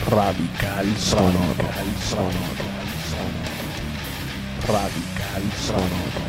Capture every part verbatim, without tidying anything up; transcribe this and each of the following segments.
Radical Sonoro. Radical Sonoro.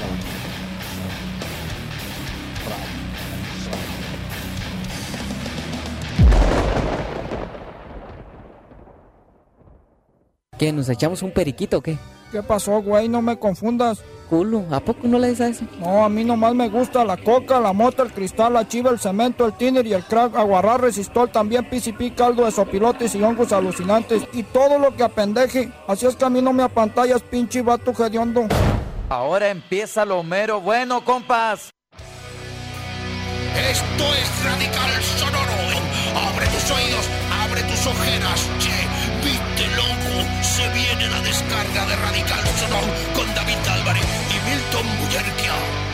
¿Qué? ¿Nos echamos un periquito o qué? ¿Qué pasó, güey? No me confundas. Culo, ¿a poco no le des a eso? No, a mí nomás me gusta la coca, la mota, el cristal, la chiva, el cemento, el tiner y el crack, aguarrá, resistol, también P C P, caldo de sopilotes y hongos alucinantes y todo lo que apendeje. Así es que a mí no me apantallas, pinche vato hediondo. Ahora empieza lo mero bueno, compas. Esto es Radical Sonoro. Abre tus oídos, abre tus ojeras. Che, viste loco, se viene la descarga de Radical Sonoro con David Álvarez y Milton Bullerquia.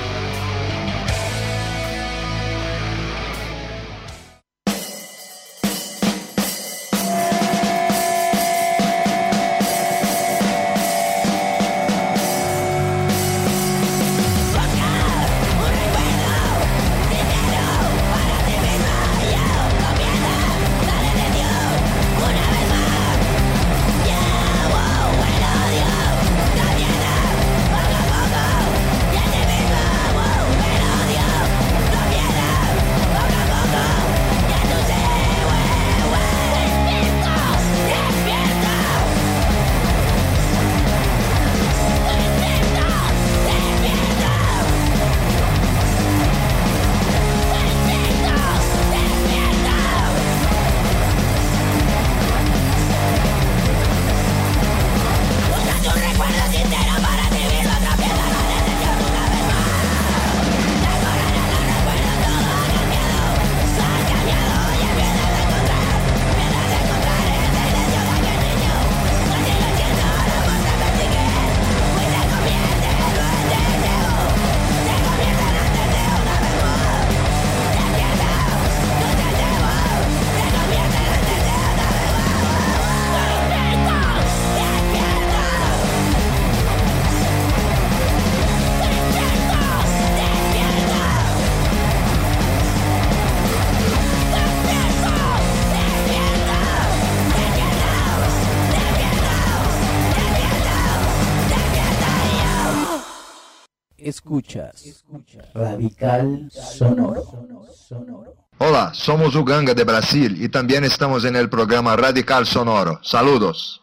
Escuchas, escuchas Radical Sonoro. Hola, somos Uganga de Brasil y también estamos en el programa Radical Sonoro. Saludos.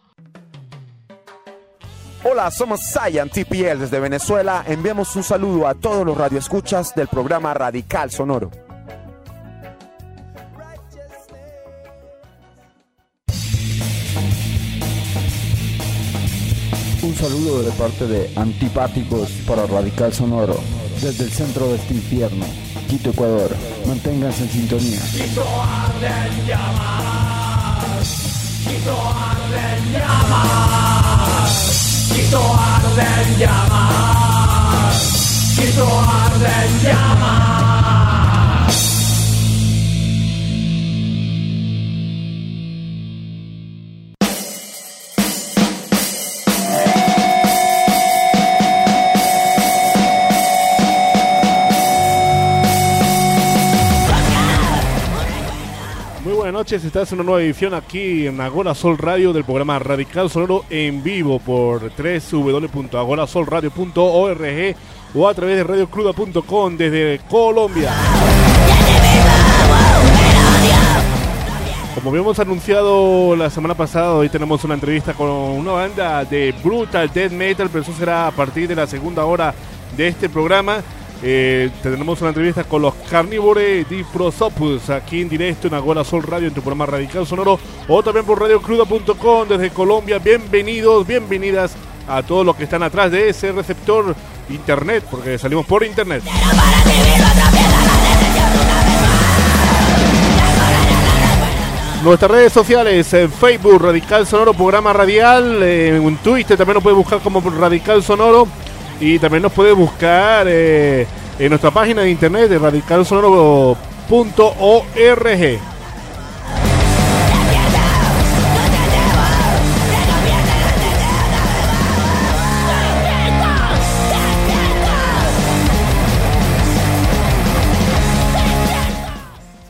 Hola, somos Saiyan T P L desde Venezuela. Enviamos un saludo a todos los radioescuchas del programa Radical Sonoro. Un saludo de parte de Antipáticos para Radical Sonoro, desde el centro de este infierno, Quito, Ecuador. Manténganse en sintonía. Quito arde en llamas, Quito arde en llamas, Quito arde en llamas, Quito arde en llamas. Buenas noches, estás en una nueva edición aquí en Agora Sol Radio del programa Radical Sonoro en vivo por doble u doble u doble u punto agora sol radio punto org o a través de radio cruda punto com desde Colombia. Como habíamos anunciado la semana pasada, hoy tenemos una entrevista con una banda de Brutal Death Metal, pero eso será a partir de la segunda hora de este programa. Eh, tenemos una entrevista con los Carnivore di Prosopus aquí en directo en Agora Sol Radio en tu programa Radical Sonoro o también por radio cruda punto com desde Colombia. Bienvenidos, bienvenidas a todos los que están atrás de ese receptor internet, porque salimos por internet. Nuestras redes sociales, en Facebook Radical Sonoro Programa Radial, en Twitter también nos puedes buscar como Radical Sonoro. Y también nos puede buscar eh, en nuestra página de internet de radical sonoro punto org.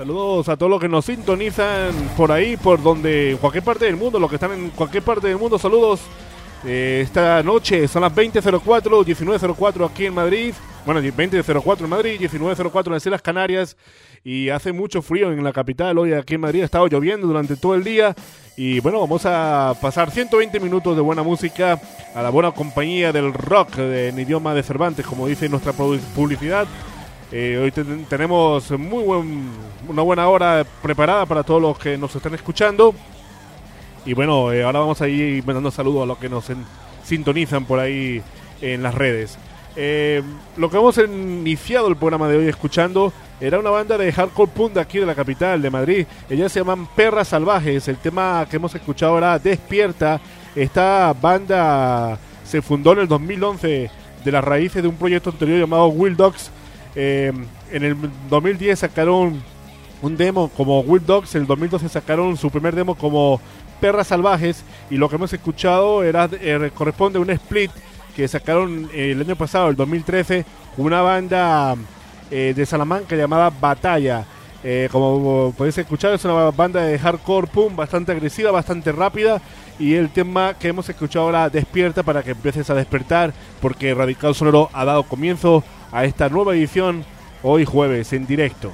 Saludos a todos los que nos sintonizan por ahí, por donde, en cualquier parte del mundo, los que están en cualquier parte del mundo, saludos. Eh, esta noche son las veinte cero cuatro, diecinueve cero cuatro aquí en Madrid. Bueno, veinte cero cuatro en Madrid, diecinueve cero cuatro en las Islas Canarias. Y hace mucho frío en la capital. Hoy aquí en Madrid ha estado lloviendo durante todo el día. Y bueno, vamos a pasar ciento veinte minutos de buena música a la buena compañía del rock en idioma de Cervantes, como dice nuestra publicidad. Eh, hoy te tenemos muy buen, una buena hora preparada para todos los que nos están escuchando. Y bueno, eh, ahora vamos a ir mandando saludos a los que nos en, sintonizan por ahí en las redes. Eh, lo que hemos iniciado el programa de hoy escuchando era una banda de hardcore punk de aquí de la capital, de Madrid. Ellas se llaman Perras Salvajes. El tema que hemos escuchado era Despierta. Esta banda se fundó en el dos mil once de las raíces de un proyecto anterior llamado Wild Dogs. Eh, en el dos mil diez sacaron un demo como Wild Dogs. En el dos mil doce sacaron su primer demo como Perras Salvajes. Y lo que hemos escuchado era eh, corresponde a un split que sacaron el año pasado, el dos mil trece, una banda eh, de Salamanca llamada Batalla. Eh, como podéis escuchar, es una banda de hardcore punk bastante agresiva, bastante rápida. Y el tema que hemos escuchado ahora, Despierta, para que empieces a despertar, porque Radical Sonoro ha dado comienzo a esta nueva edición hoy jueves en directo.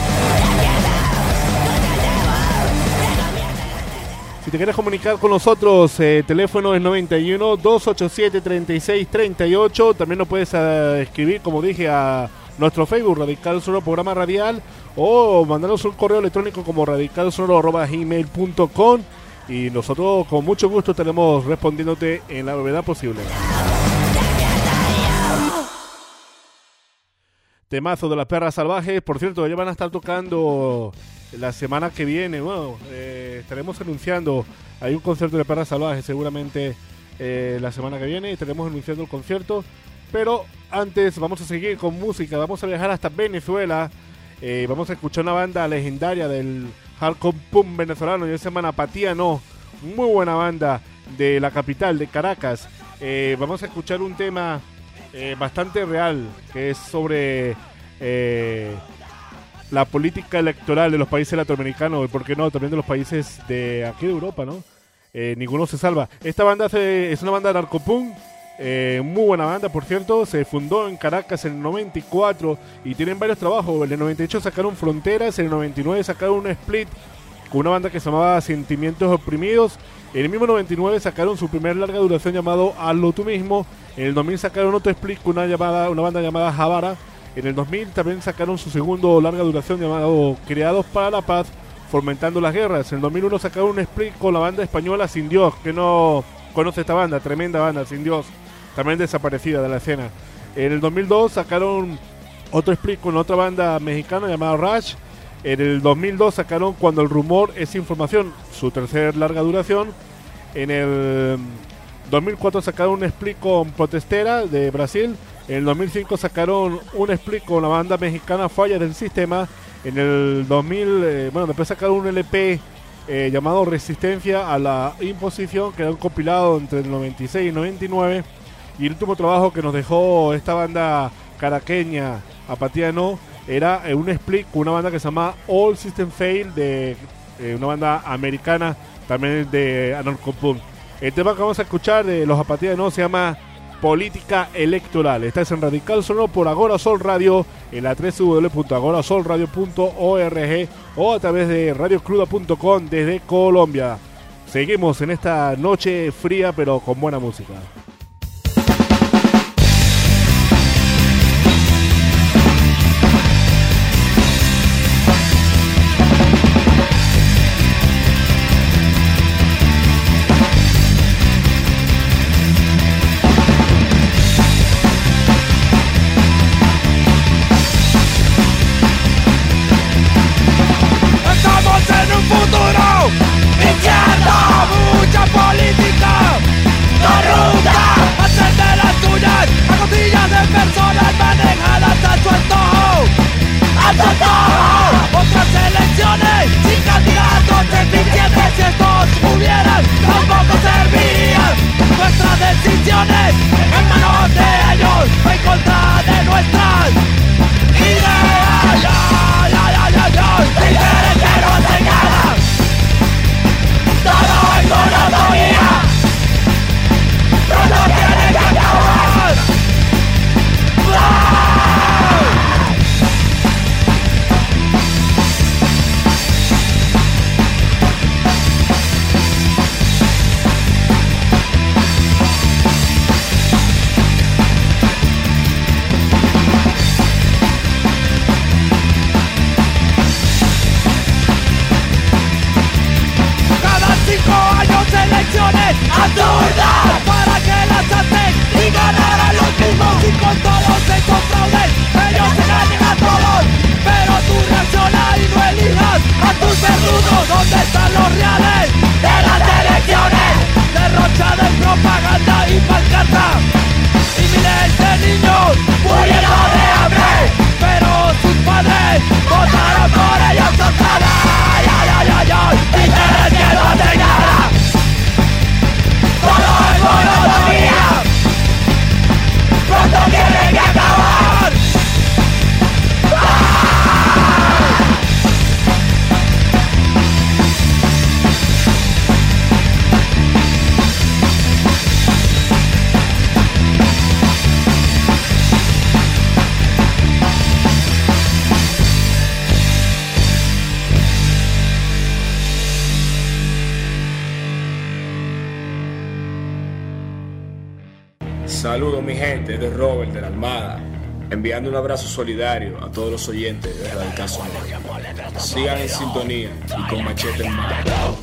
Si te quieres comunicar con nosotros, eh, teléfono es noventa y uno, doscientos ochenta y siete, treinta y seis treinta y ocho. También nos puedes uh, escribir, como dije, a nuestro Facebook, Radical Sonoro Programa Radial, o mandarnos un correo electrónico como radicalsonoro arroba gmail punto com, y nosotros con mucho gusto estaremos respondiéndote en la brevedad posible. Temazo de las Perras Salvajes. Por cierto, ellos van a estar tocando la semana que viene. Bueno, eh, estaremos anunciando, hay un concierto de Perras Salvajes seguramente eh, la semana que viene, y estaremos anunciando el concierto. Pero antes vamos a seguir con música. Vamos a viajar hasta Venezuela. eh, Vamos a escuchar una banda legendaria del hardcore punk venezolano, y se llama Apatía No. Muy buena banda de la capital, de Caracas. eh, Vamos a escuchar un tema Eh, bastante real, que es sobre eh, la política electoral de los países latinoamericanos, y por qué no, también de los países de aquí de Europa, ¿no? Eh, ninguno se salva. Esta banda hace, es una banda de narcopunk, eh, muy buena banda, por cierto. Se fundó en Caracas en el noventa y cuatro y tienen varios trabajos. En el noventa y ocho sacaron Fronteras, en el noventa y nueve sacaron un split con una banda que se llamaba Sentimientos Oprimidos. En el mismo noventa y nueve sacaron su primer larga duración llamado Hazlo Tú Mismo. En el dos mil sacaron otro split con una, llamada, una banda llamada Javara. En el dos mil también sacaron su segundo larga duración llamado Creados para la Paz, Fomentando las Guerras. En el dos mil uno sacaron un split con la banda española Sin Dios, que no conoce esta banda, tremenda banda, Sin Dios, también desaparecida de la escena. En el dos mil dos sacaron otro split con otra banda mexicana llamada Rush. En el dos mil dos sacaron Cuando el Rumor es Información, su tercer larga duración. En el dos mil cuatro sacaron un split con Protestera de Brasil. En el dos mil cinco sacaron un split con la banda mexicana Fallas del Sistema. En el dos mil, eh, bueno, después sacaron un L P eh, llamado Resistencia a la Imposición, que era un compilado entre el noventa y seis y noventa y nueve. Y el último trabajo que nos dejó esta banda caraqueña, Apatía No, era eh, un split con una banda que se llama All System Fail, de eh, una banda americana también de anarcopunk. El tema que vamos a escuchar de los Apatía No se llama Política Electoral. Estás en Radical Sonoro por Agora Sol Radio, en la doble u doble u doble u punto agora sol radio punto org, o a través de radio cruda punto com desde Colombia. Seguimos en esta noche fría pero con buena música. Mucha política corrupta, hacen de las tuyas a cotillas de personas manejadas a su antojo, a su antojo. Otras elecciones sin candidatos eficientes, si estos hubieran, tampoco servirían. Nuestras decisiones en manos de ellos, en contra de nuestras ideas, ya, ya, ya, ya, ya, ideas. con todos se confrauden, ellos se ganen a todos. Pero tú reacciona y no elijas a tus verdugos. ¿Dónde están los reales de las elecciones? Derrocha de propaganda y pancarta, y miles de niños murieron de hambre, pero sus padres votaron por ellos total. Ay, ay, ay, ay, ay, y tienes que no hacer nada. Todo es monotonía, pronto tiene que acabar. Saludos mi gente, de Robert de la Armada, enviando un abrazo solidario a todos los oyentes de Radical Sonoro. Sigan en sintonía y con machete en mano.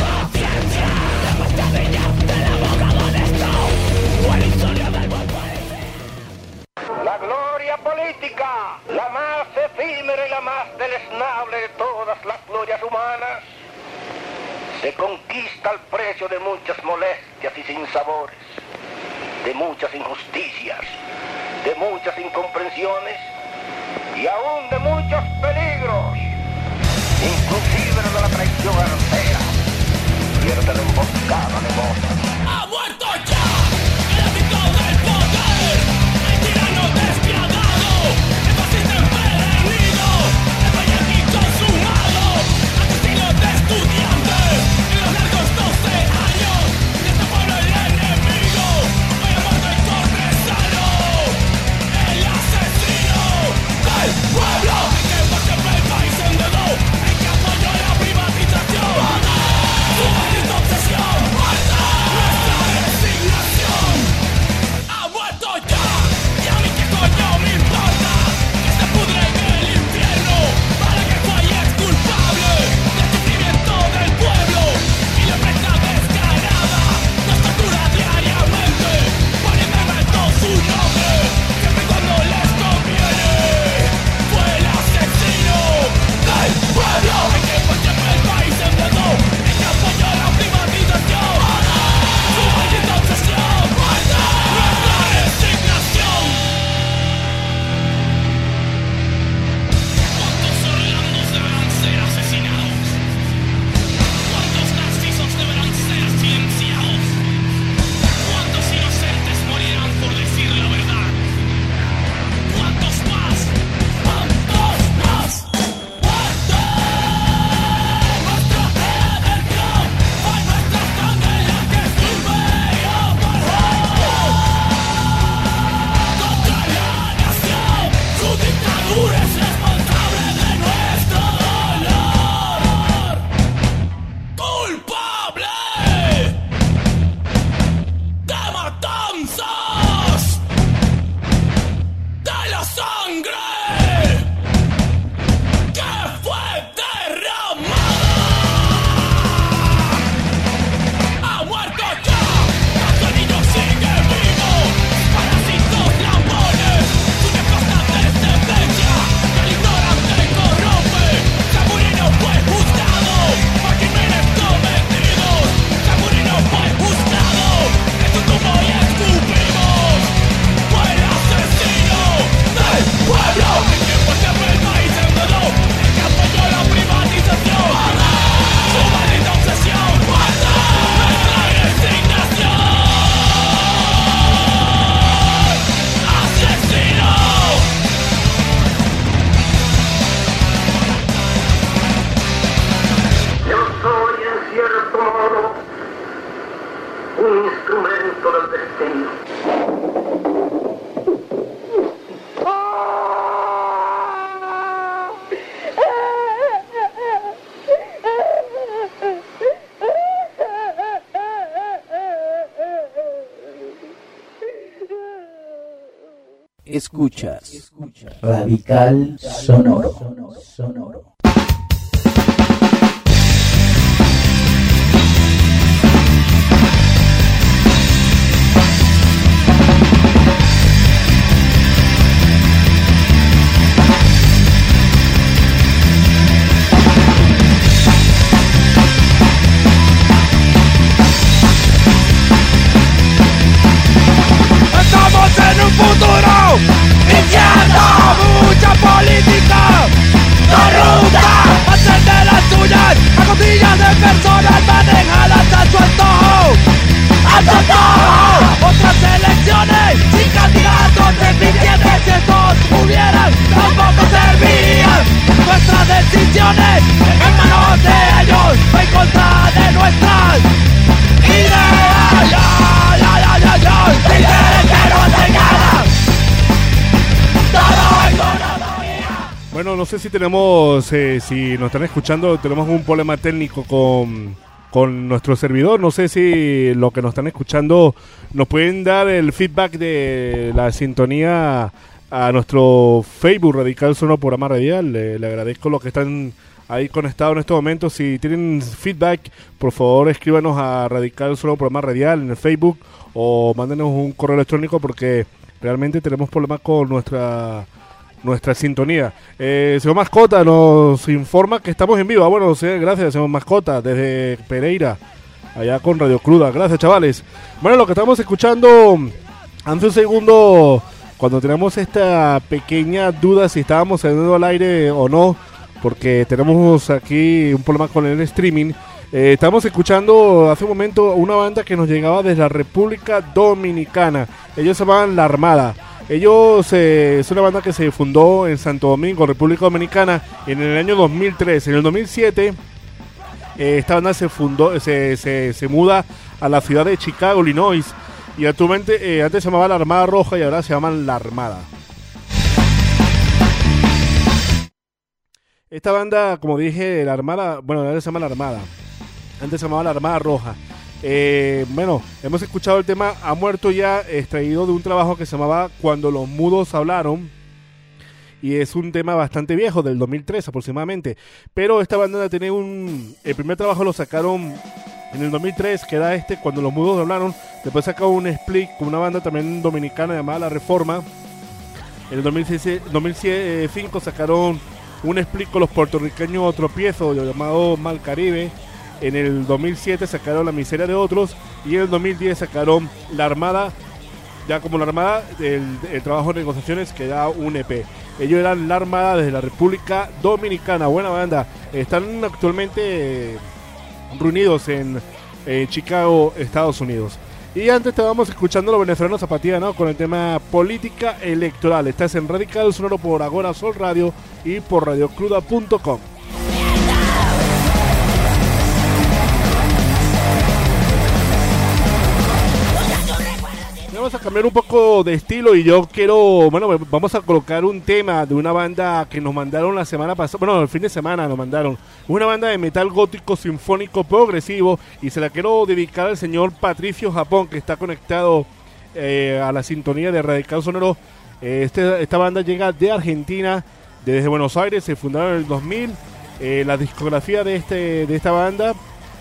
La gloria política, la más efímera y la más deleznable de todas las glorias humanas, se conquista al precio de muchas molestias y sinsabores, de muchas injusticias, de muchas incomprensiones y aún de muchos peligros, inclusive de la traición artera, pierde la emboscada de motas. ¡Ha muerto ya el ámbito del poder! ¡El tirano despiadado! ¡El fascista empedernido! ¡El payaní consumado! ¡Asesino de estudiantes! ¡En los largos doce años! ¡De este pueblo el enemigo! ¡Voy a muerto el corresano! ¡El asesino del pueblo! ¡El que por siempre el país endeudó! ¡El que apoyó la privatización! ¡Su maldita obsesión! ¡Muerta! ¡Nuestra resignación! ¡Ha muerto ya! ¡Y a mí qué coño me importa! ¡Que se pudre en el infierno! ¡Para que falle es culpable del sufrimiento del pueblo! ¡Y la empresa descarada nos tortura diariamente! ¡Por invento su nombre! ¡Siempre cuando les conviene! ¡Fue el asesino del pueblo! ¡El que por siempre el país endeudó! ¡El que apoyó la privatización! ¡Su maldita obsesión! ¡Muerta! ¡Nuestra resignación! ¿Cuántos orlandos deberán ser asesinados? ¿Cuántos narcisos deberán ser silenciados? ¿Cuántos inocentes morirán por decir la verdad? ¿Cuántos más? ¿Cuántos más? ¡Muerte! Nuestra redención fue nuestra sangre la que sirvió para contra la nación. Su dictadura es responsable de nuestro dolor. ¡Culpable de matanzas de la sangre que fue derramada! ¡Ha muerto ya! ¡Nuestro niño sigue vivo! ¡Parásitos lambones! ¡Una costa de descendencia que el ignorante corrompe! ¡Zamorino fue juzgado por crímenes cometidos! ¡Zamorino fue juzgado! ¡En su tumbo y escupimos! ¡Fue el asesino del pueblo! ¡El que por siempre el país endeudó! ¡El que apoyó la privatización! ¡Su maldita obsesión! ¡Muerta! ¡Nuestra resignación! ¡Asesino! Yo soy en cierto modo un instrumento del destino. Escuchas Radical Sonoro. Sonoro. no sé si tenemos, eh, si nos están escuchando, tenemos un problema técnico con, con nuestro servidor. No sé si lo que nos están escuchando nos pueden dar el feedback de la sintonía a nuestro Facebook Radical Sonoro Programa Radial. Le, le agradezco los que están ahí conectados en estos momentos. Si tienen feedback, por favor escríbanos a Radical Sonoro Programa Radial en el Facebook o mándenos un correo electrónico porque realmente tenemos problemas con nuestra nuestra sintonía. Eh, señor Mascota nos informa que estamos en vivo. Ah, bueno, sí, gracias, señor Mascota, desde Pereira, allá con Radio Cruda. Gracias, chavales. Bueno, lo que estamos escuchando hace un segundo, cuando tenemos esta pequeña duda si estábamos saliendo al aire o no, porque tenemos aquí un problema con el streaming. Eh, estamos escuchando hace un momento una banda que nos llegaba desde la República Dominicana. Ellos se llaman La Armada. Ellos eh, es una banda que se fundó en Santo Domingo, República Dominicana, en el año dos mil tres. En el dos mil siete, eh, esta banda se fundó, se, se, se muda a la ciudad de Chicago, Illinois. Y actualmente, eh, antes se llamaba La Armada Roja y ahora se llaman La Armada. Esta banda, como dije, La Armada, bueno, ahora se llama La Armada. Antes se llamaba La Armada Roja. Eh, bueno, hemos escuchado el tema Ha Muerto Ya, extraído de un trabajo que se llamaba Cuando los Mudos Hablaron, y es un tema bastante viejo, del dos mil tres aproximadamente, pero esta banda tiene un... el primer trabajo lo sacaron en el dos mil tres, que era este, Cuando los Mudos Hablaron. Después sacaron un split con una banda también dominicana llamada La Reforma. En el dos mil cinco sacaron un split con los puertorriqueños Tropiezo, llamado Mal Caribe. En el dos mil siete sacaron La Miseria de Otros y en el dos mil diez sacaron La Armada, ya como La Armada, el, el trabajo de negociaciones, que da un E P. Ellos eran La Armada desde la República Dominicana, buena banda. Están actualmente eh, reunidos en eh, Chicago, Estados Unidos. Y antes estábamos escuchando a los venezolanos Zapatía, ¿no?, con el tema política electoral. Estás en Radical Sonoro por Agora Sol Radio y por radio cruda punto com. Vamos a cambiar un poco de estilo y yo quiero, bueno, vamos a colocar un tema de una banda que nos mandaron la semana pasada, bueno, el fin de semana nos mandaron, una banda de metal gótico sinfónico progresivo, y se la quiero dedicar al señor Patricio Japón, que está conectado eh, a la sintonía de Radical Sonoro. Eh, este, esta banda llega de Argentina, desde Buenos Aires, se fundaron en el dos mil. Eh, la discografía de, este, de esta banda,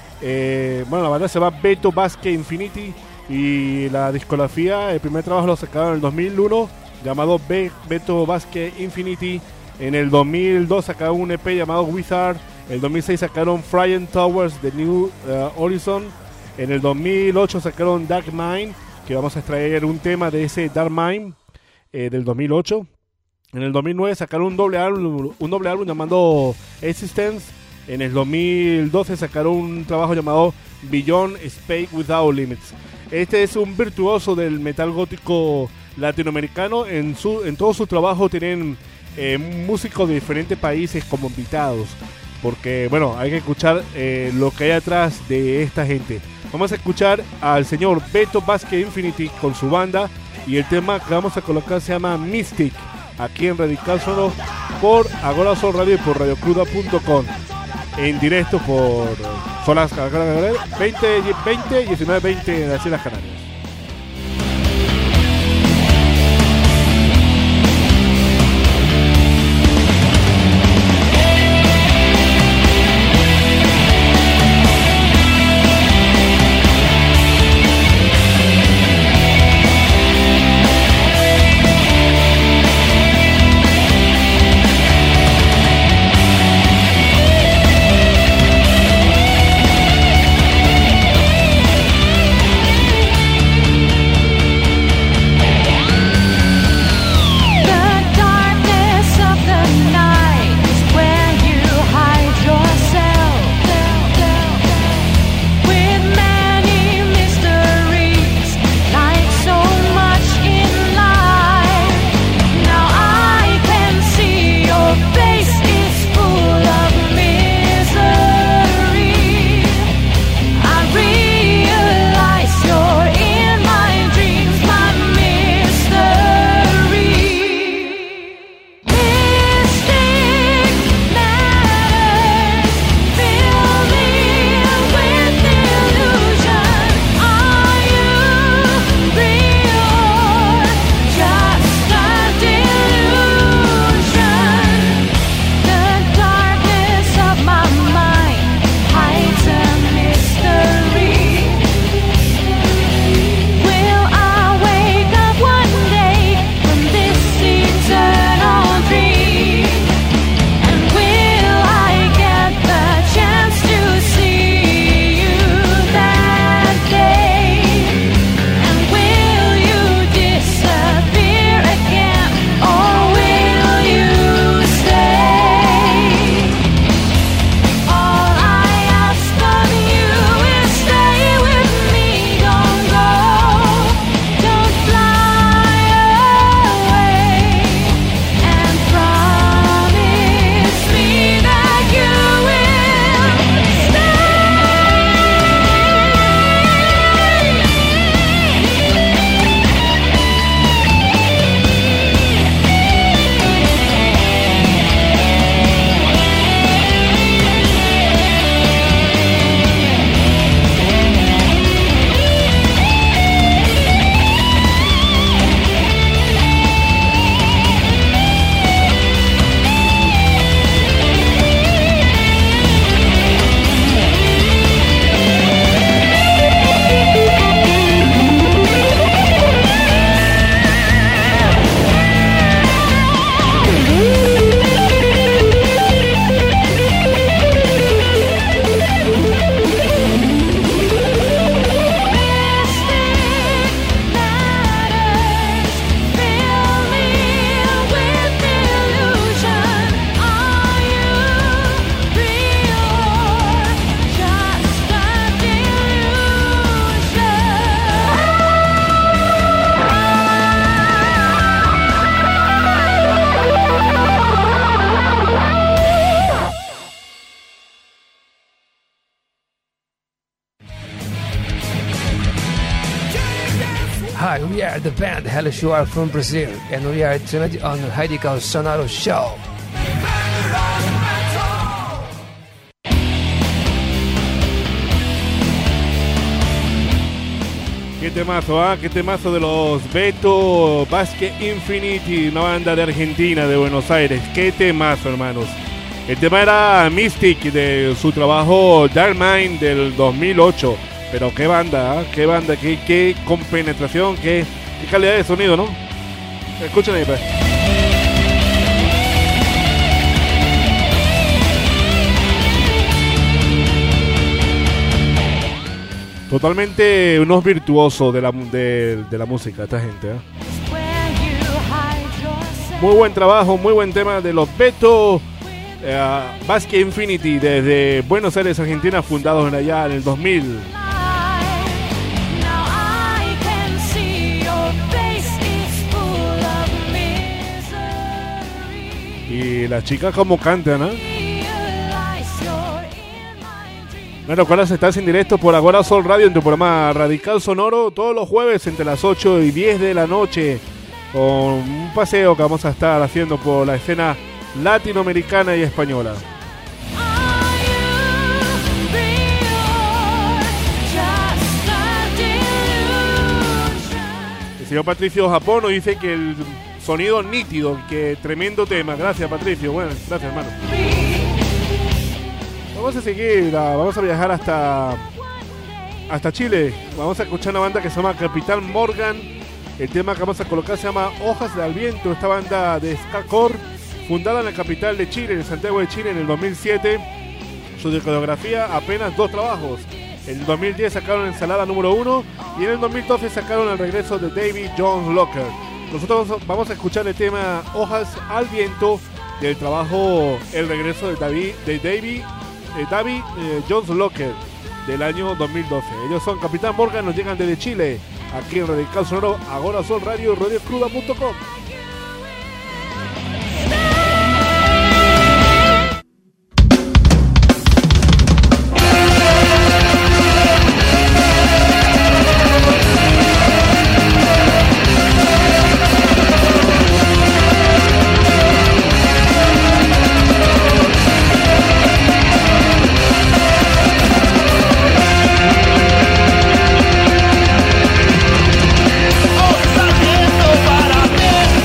eh, bueno, la banda se llama Beto Basque Infinity. Y la discografía, el primer trabajo lo sacaron en el dos mil uno, llamado Be- Beto Basque Infinity. En el dos mil dos sacaron un E P llamado Wizard. En el dos mil seis sacaron Flying Towers The New uh, Horizon. En el dos mil ocho sacaron Dark Mind, que vamos a extraer un tema de ese Dark Mind eh, del dos mil ocho. En el dos mil nueve sacaron un doble álbum, un doble álbum llamado Existence. En el dos mil doce sacaron un trabajo llamado Beyond Space Without Limits. Este es un virtuoso del metal gótico latinoamericano. En su en todo su trabajo tienen eh, músicos de diferentes países como invitados, porque bueno, hay que escuchar eh, lo que hay atrás de esta gente. Vamos a escuchar al señor Beto Basque Infinity con su banda, y el tema que vamos a colocar se llama Mystic, aquí en Radical Sonoro por Agora Sol Radio y por radio cruda punto com. En directo por son las veinte, veinte, diecinueve, veinte en las Islas Canarias. We'll be right back. and we are the band Hello Show from Brazil, and we are tonight on the Radical Sonoro Show. Qué temazo, ¿ah? Qué temazo de los Beto Basket Infinity, una banda de Argentina, de Buenos Aires. Qué temazo, hermanos. El tema era Mystic, de su trabajo Dark Mind del dos mil ocho. Pero qué banda, ¿eh? Qué banda, qué, qué compenetración, qué, qué calidad de sonido, ¿no? Escuchen ahí, pues. Totalmente unos virtuosos de la, de, de la música, esta gente, ¿eh? Muy buen trabajo, muy buen tema de los Beto eh, Basket Infinity, desde Buenos Aires, Argentina, fundados en allá en el dos mil. Y las chicas como cantan, ¿eh? Bueno, ¿cuáles estás en directo por Agora Sol Radio en tu programa Radical Sonoro todos los jueves entre las ocho y diez de la noche, con un paseo que vamos a estar haciendo por la escena latinoamericana y española. El señor Patricio Japón nos dice que el sonido nítido, que tremendo tema. Gracias, Patricio. Bueno, gracias, hermano. Vamos a seguir, vamos a viajar hasta hasta Chile. Vamos a escuchar una banda que se llama Capitán Morgan. El tema que vamos a colocar se llama Hojas del Viento. Esta banda de ska-core, fundada en la capital de Chile, en Santiago de Chile, en el dos mil siete. Su discografía apenas dos trabajos. En el dos mil diez sacaron Ensalada número uno y en el dos mil doce sacaron El Regreso de David Jones Locker. Nosotros vamos a escuchar el tema Hojas al Viento del trabajo El Regreso de David, de David, eh, David eh, Jones Locker del año dos mil doce. Ellos son Capitán Morgan, nos llegan desde Chile, aquí en Radical Sonoro, Agora Sol Radio, radio cruda punto com. Para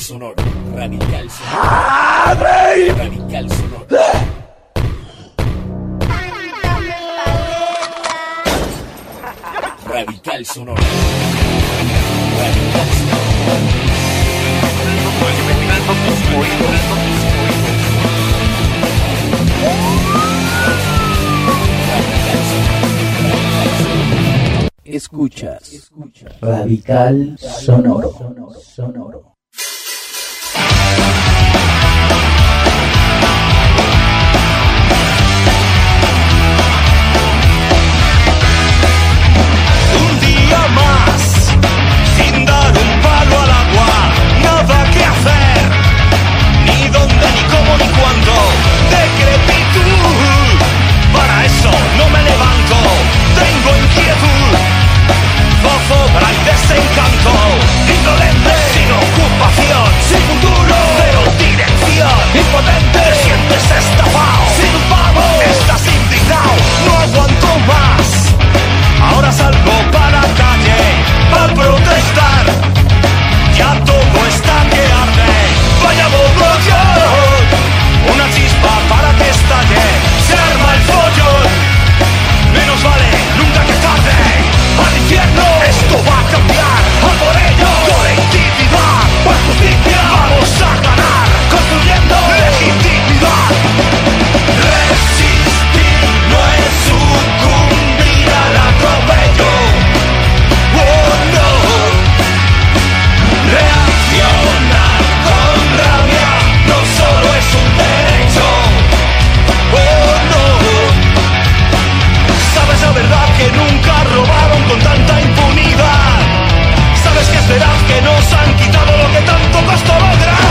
sonoro, radical sonoro, ¡Abre! radical sonoro. Radical sonoro. Radical sonoro. Escuchas, escuchas. Radical sonoro. Sonoro. Más, sin dar un palo al agua, nada que hacer, ni dónde, ni cómo, ni cuándo, decrepitud, para eso no me levanto, tengo inquietud, zozobra y desencanto, indolente, sin ocupación, sin futuro, cero dirección, impotente, te sientes estafado, sin un pavo, estás indignado, no aguanto más. Ahora salgo para la calle, para protestar. Ya todo está que arde. Vaya mogollón, una chispa para que estalle. Se arma el follón. Menos vale nunca que tarde. Al infierno, esto va a cambiar. A por ello, colectividad, por justicia. Vamos a ganar, construyendo legitimidad. Resistir no es sucumbir al atropello. Oh no. Reaccionar con rabia no solo es un derecho. Oh no. Sabes la verdad que nunca robaron con tanta impunidad. Sabes que es verdad que nos han quitado lo que tanto costó lograr.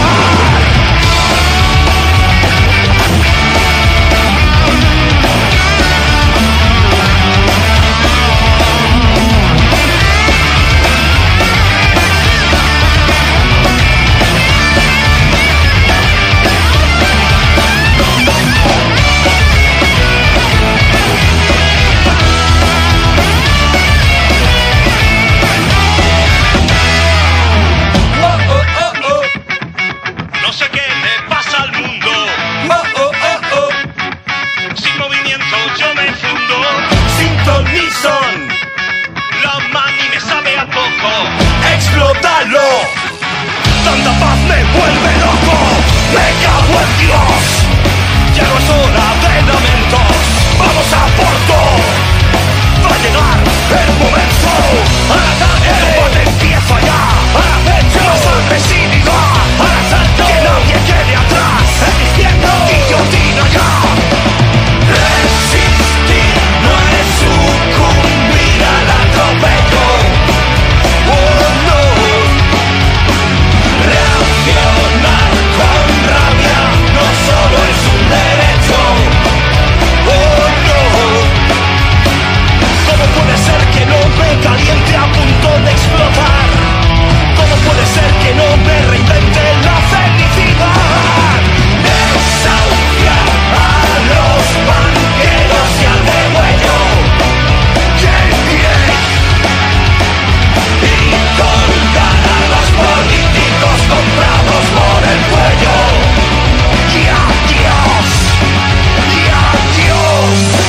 ¡Explótalo! Tanta paz me vuelve loco. Me cago en Dios. Ya no es hora de lamentos. Vamos a por todo. Va a llegar el momento. ¡Al ataque! El combate empieza ya. ¡Al acecho! Más agresividad. ¡Al asalto! Que nadie quede atrás. ¡Existiendo! ¡Guillotina ya! Resistir no es sucumbir al atropello. Oh no. Reaccionar con rabia no solo es un derecho. Oh no. ¿Cómo puede ser que no me caliente a punto de explotar? ¿Cómo puede ser que no me reinvente la felicidad? Desahuciar a los banqueros y al revuelo. ¡Qué bien! Y colgar a los políticos comprados por el cuello. ¡Y adiós! ¡Y adiós!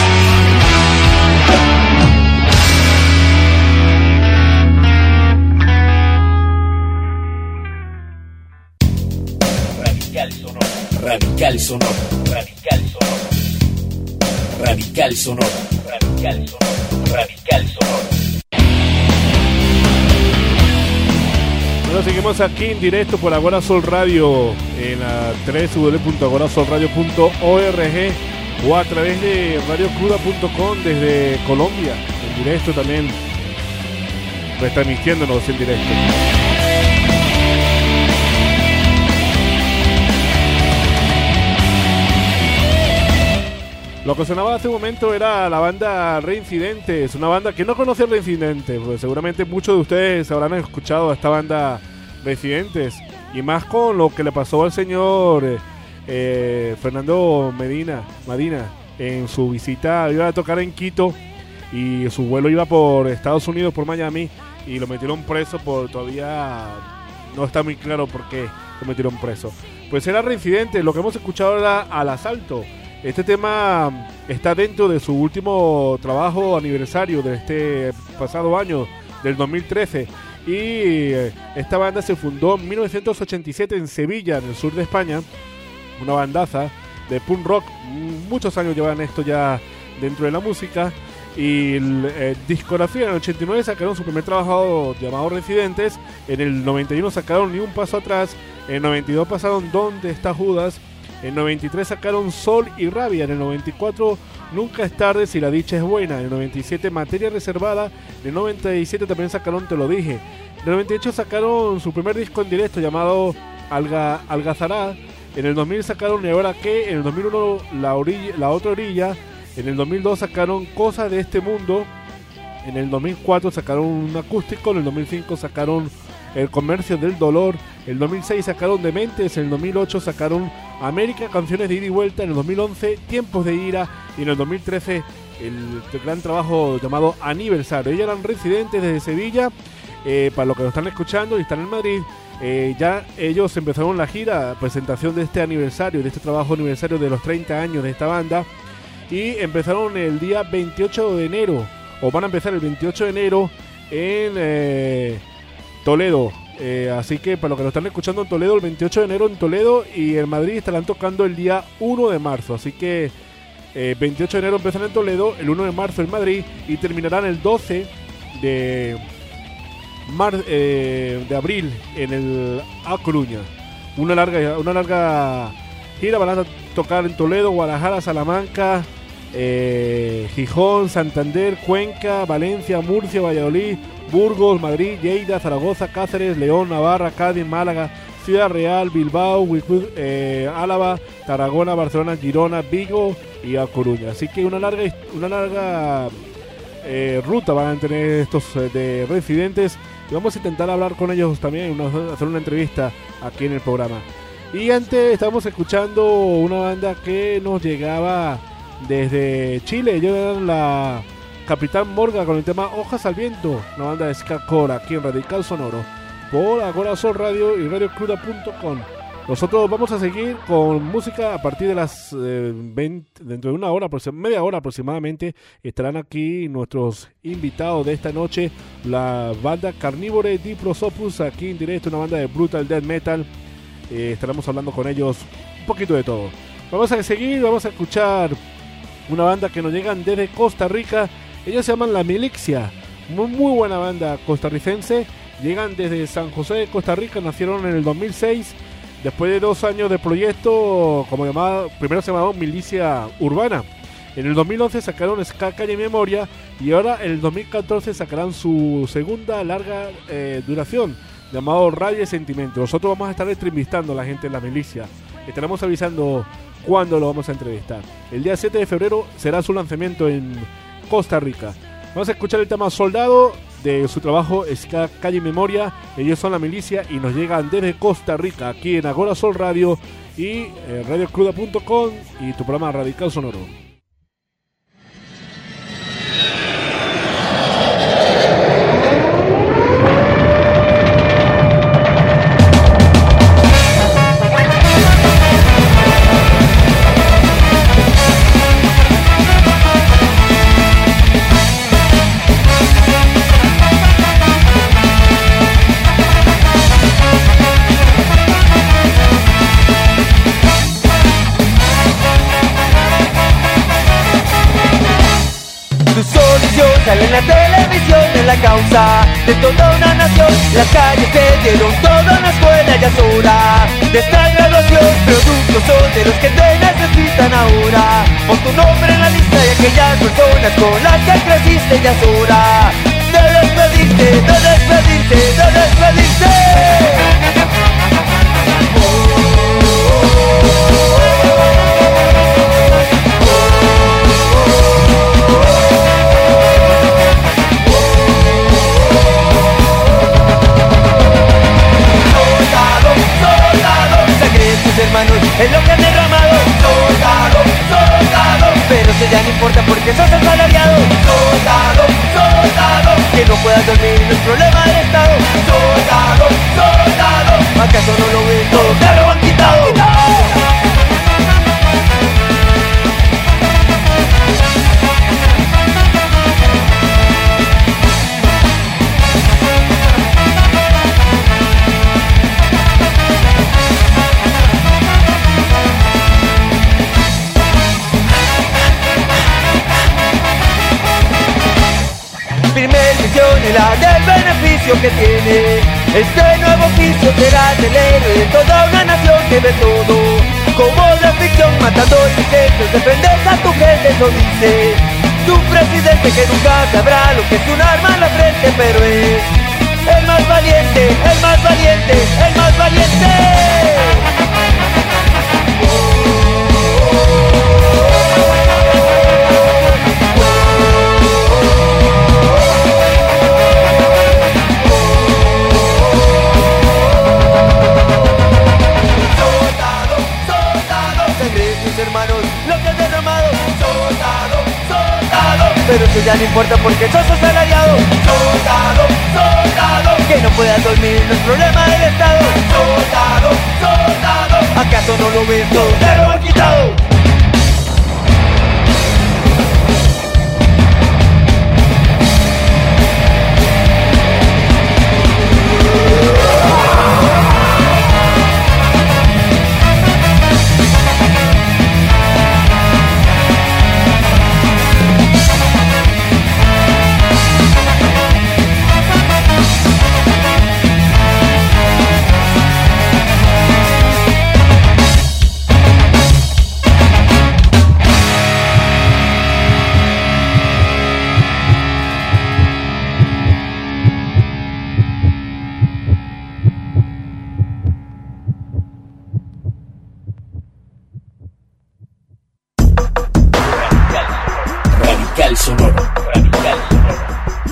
Radical sonoro, radical sonoro, radical sonoro, radical sonoro, radical sonoro, radical sonoro. Bueno, seguimos aquí en directo por Agora Sol Radio en la doble u doble u doble u punto agora sol radio punto org o a través de radio cruda punto com desde Colombia, en directo también, retransmitiéndonos en directo. Lo que sonaba hace un momento era la banda Reincidentes, una banda que no conocía Reincidentes, pues seguramente muchos de ustedes habrán escuchado a esta banda Reincidentes, y más con lo que le pasó al señor eh, Fernando Medina, Medina en su visita. Iba a tocar en Quito y su vuelo iba por Estados Unidos, por Miami, y lo metieron preso por todavía no está muy claro por qué. lo metieron preso. Pues era Reincidente, lo que hemos escuchado era Al Asalto. Este tema está dentro de su último trabajo aniversario de este pasado año, del dos mil trece. Y esta banda se fundó en mil novecientos ochenta y siete en Sevilla, en el sur de España. Una bandaza de punk rock. Muchos años llevan esto ya dentro de la música. Y el, eh, discografía en el ochenta y nueve sacaron su primer trabajo llamado Residentes. En el noventa y uno sacaron Ni un paso atrás. En el noventa y dos pasaron ¿Dónde está Judas? En el noventa y tres sacaron Sol y Rabia. En el noventa y cuatro Nunca es tarde si la dicha es buena. En el noventa y siete Materia reservada. En el noventa y siete también sacaron Te lo dije. En el noventa y ocho sacaron su primer disco en directo llamado Alga, Algazará. En el dos mil sacaron ¿Y ahora qué? En el dos mil uno La, orilla, la otra orilla. En el dos mil dos sacaron Cosas de este mundo. En el dos mil cuatro sacaron un acústico. En el dos mil cinco sacaron El comercio del dolor. En el dos mil seis sacaron Dementes. En el dos mil ocho sacaron América, canciones de ida y vuelta. En el dos mil once Tiempos de ira. Y en el dos mil trece el gran trabajo llamado Aniversario. Ellos eran Residentes desde Sevilla. Eh, para los que nos están escuchando y están en Madrid, eh, ya ellos empezaron la gira, presentación de este aniversario, de este trabajo aniversario de los treinta años de esta banda. Y empezaron el día veintiocho de enero, o van a empezar el veintiocho de enero en eh, Toledo. Eh, así que para los que nos están escuchando en Toledo, el veintiocho de enero en Toledo, y en Madrid estarán tocando el día uno de marzo. Así que eh, veintiocho de enero empiezan en Toledo, el uno de marzo en Madrid, y terminarán el doce de, mar, eh, de abril en el A Coruña. Una larga, una larga gira. Van a tocar en Toledo, Guadalajara, Salamanca, Eh, Gijón, Santander, Cuenca, Valencia, Murcia, Valladolid, Burgos, Madrid, Lleida, Zaragoza, Cáceres, León, Navarra, Cádiz, Málaga, Ciudad Real, Bilbao, eh, Álava, Tarragona, Barcelona, Girona, Vigo y A Coruña. Así que una larga una larga eh, ruta van a tener estos eh, de Residentes, y vamos a intentar hablar con ellos también, una, hacer una entrevista aquí en el programa. Y antes estábamos escuchando una banda que nos llegaba desde Chile. Ellos eran la Capitán Morga con el tema Hojas al Viento, una banda de ska core aquí en Radical Sonoro por Agora Sol Radio y radio cruda punto com. Nosotros vamos a seguir con música a partir de las eh, veinte, dentro de una hora, media hora aproximadamente, estarán aquí nuestros invitados de esta noche, la banda Carnivore di Prosopus, aquí en directo, una banda de brutal death metal. Eh, estaremos hablando con ellos un poquito de todo. Vamos a seguir, vamos a escuchar una banda que nos llegan desde Costa Rica. Ellos se llaman La Milicia, muy, muy buena banda costarricense. Llegan desde San José de Costa Rica, nacieron en el dos mil seis. Después de dos años de proyecto, como llamado, primero se llamaba Milicia Urbana. En el dos mil once sacaron Ska Calle Memoria, y ahora en el dos mil catorce sacarán su segunda larga eh, duración, llamado Radio y Sentimiento. Nosotros vamos a estar entrevistando a la gente de La Milicia. Estaremos avisando cuándo lo vamos a entrevistar. El día siete de febrero será su lanzamiento en Costa Rica. Vamos a escuchar el tema Soldado de su trabajo Ska Calle Memoria. Ellos son La Milicia y nos llegan desde Costa Rica, aquí en Agora Sol Radio y eh, radio cruda punto com y tu programa Radical Sonoro. Sale en la televisión en la causa de toda una nación. Las calles te dieron toda una escuela, ya es hora de esta graduación. Productos son de los que te necesitan ahora. Pon tu nombre en la lista de aquellas personas con las que creciste, ya es hora de despedirte, de despedirte, de despedirte. Oh, oh, oh, oh. Hermanos, es lo que han derramado. Soldado, soldado, pero eso ya no importa porque sos asalariado. Soldado, soldado, que no puedas dormir no es problema del Estado. Soldado, soldado, ¿acaso no lo ves? Todo decisión es la del beneficio que tiene. Este nuevo oficio será el héroe de toda una nación que ve todo como la ficción, matando indigentes, defendes a tu gente, eso dice tu presidente, que nunca sabrá lo que es un arma en la frente, pero es el más valiente, el más valiente, el más valiente. Hermanos, lo que has derramado, soldado, soldado, pero eso ya no importa porque sos asalariado, soldado, soldado, que no puedas dormir no es problema del Estado, soldado, soldado, ¿acaso no lo ves? Todo te lo han quitado. Radical Sonoro. Radical Sonoro.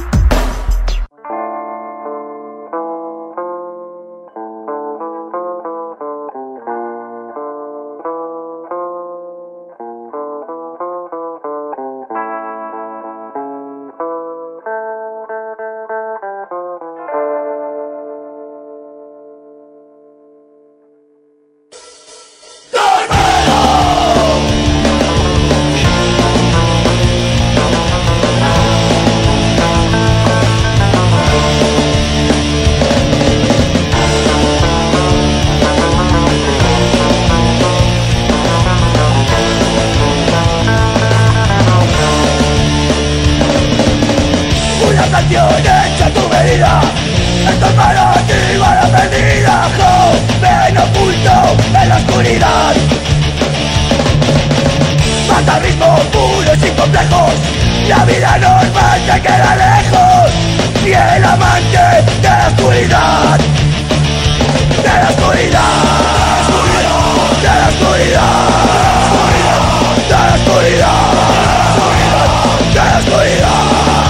Hecha tu medida, esto es para ti, bala perdida, joven oculto en la oscuridad. Mata ritmo puro y sin complejos, la vida normal te queda lejos. Y el amante de la oscuridad, de la oscuridad, de la oscuridad, de la oscuridad, de la oscuridad.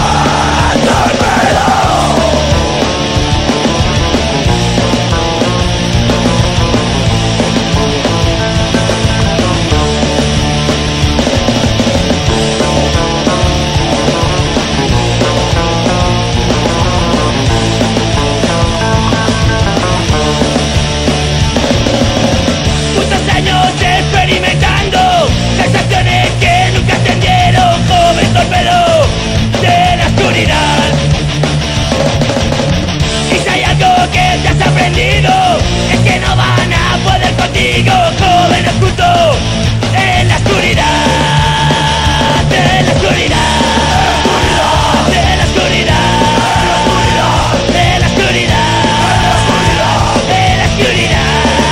Es que no van a poder contigo, joven oculto en la oscuridad, de la oscuridad, de la oscuridad, de la oscuridad, de la oscuridad.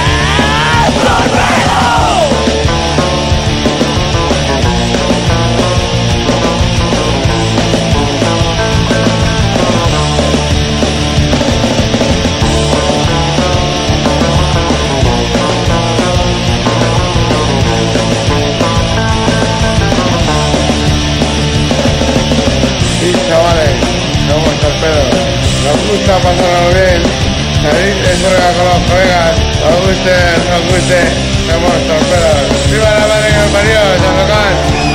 Nos gusta pasarlo bien, salir de juega con los colegas, nos guste, nos guste, somos torpedos. ¡Viva la madre que nos parió, Chazocán!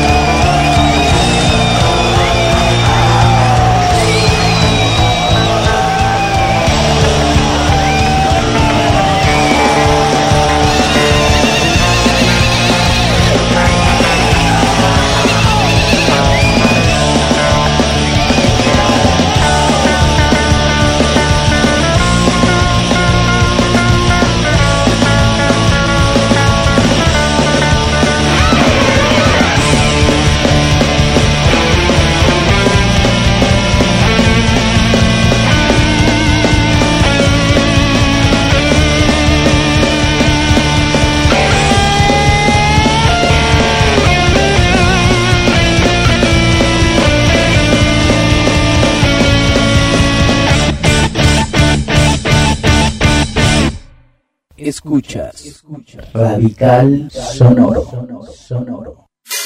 Escuchas, escuchas. Radical Sonoro. Sonoro.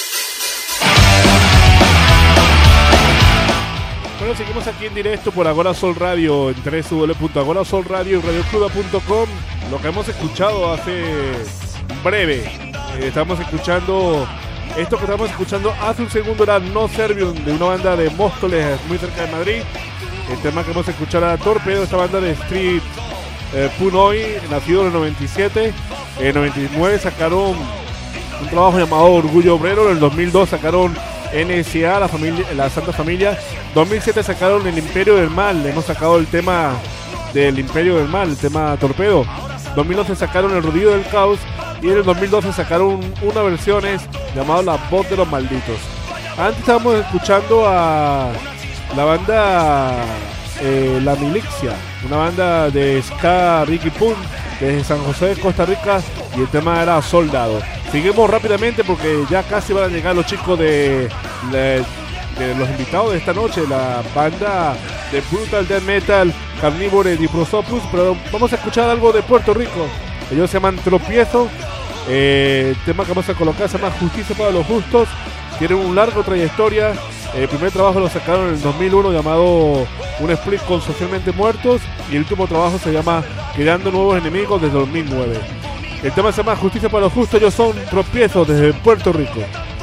Bueno, seguimos aquí en directo por Agora Sol Radio en doble u doble u doble u punto agora sol radio y radio cruda punto com. Lo que hemos escuchado hace breve, eh, estamos escuchando, esto que estamos escuchando hace un segundo era No Servium, de una banda de Móstoles, muy cerca de Madrid. El tema que vamos a escuchar era Torpedo, esta banda de Street eh, Punoy, nacido en el noventa y siete. En el noventa y nueve sacaron un trabajo llamado Orgullo Obrero. En el dos mil dos sacaron N S A, la, familia, la Santa Familia. dos mil siete sacaron El Imperio del Mal. Hemos sacado el tema del Imperio del Mal, el tema Torpedo. dos mil once sacaron El Rodillo del Caos. Y en el dos mil doce sacaron una versión llamada La Voz de los Malditos. Antes estábamos escuchando a la banda eh, La Milicia, una banda de ska Ricky Pun desde San José de Costa Rica, y el tema era Soldado. Seguimos rápidamente porque ya casi van a llegar los chicos de, de, de los invitados de esta noche, la banda de Brutal Death Metal Carnivore di Prosopus, pero vamos a escuchar algo de Puerto Rico. Ellos se llaman Tropiezo. Eh, el tema que vamos a colocar se llama Justicia para los Justos. Tienen un largo trayectoria. El primer trabajo lo sacaron en el dos mil uno llamado Un Split con Socialmente Muertos, y el último trabajo se llama Creando Nuevos Enemigos desde dos mil nueve. El tema se llama Justicia para los Justos. Ellos son Tropiezos desde Puerto Rico.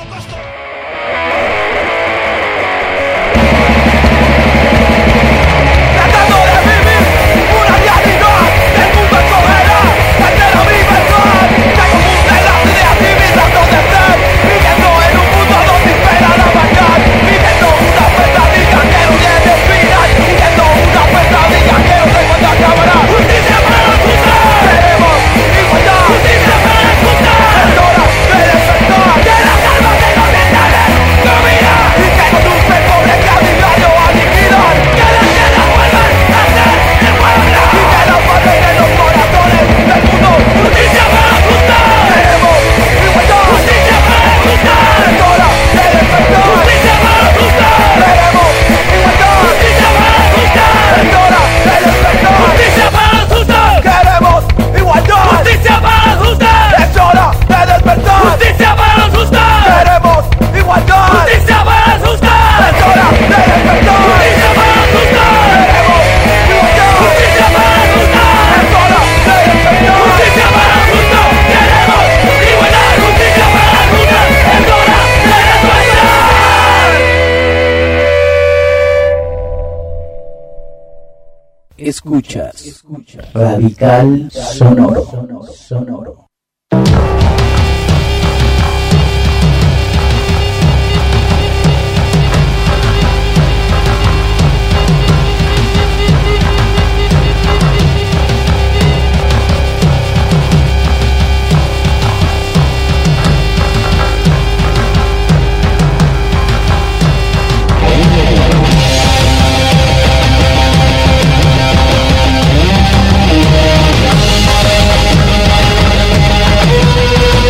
Escuchas, escuchas. Radical Sonoro. Sonoro. Sonoro. We'll be right back.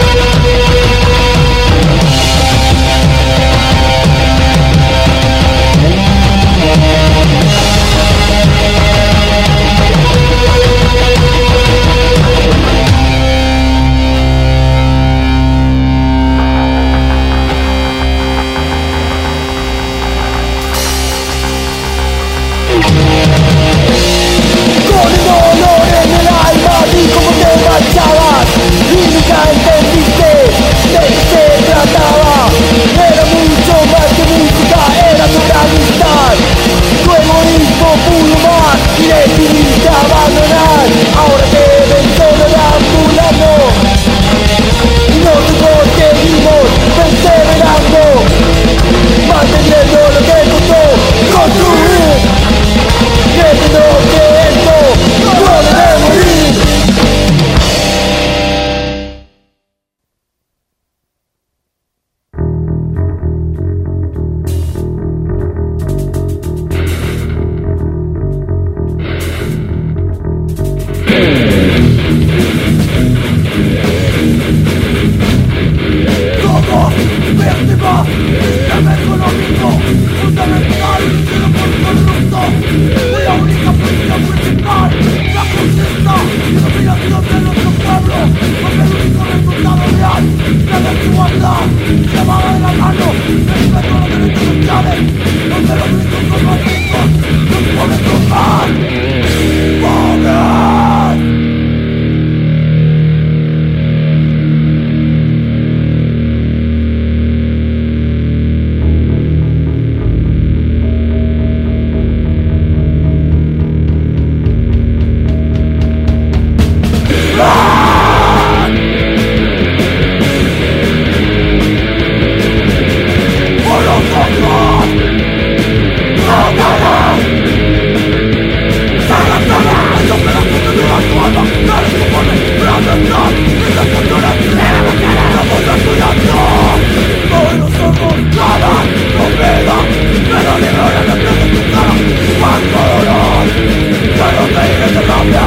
soledad, no queda, pero ni gloria de presentar. Cuánto dolor, ya no te iré de cambia.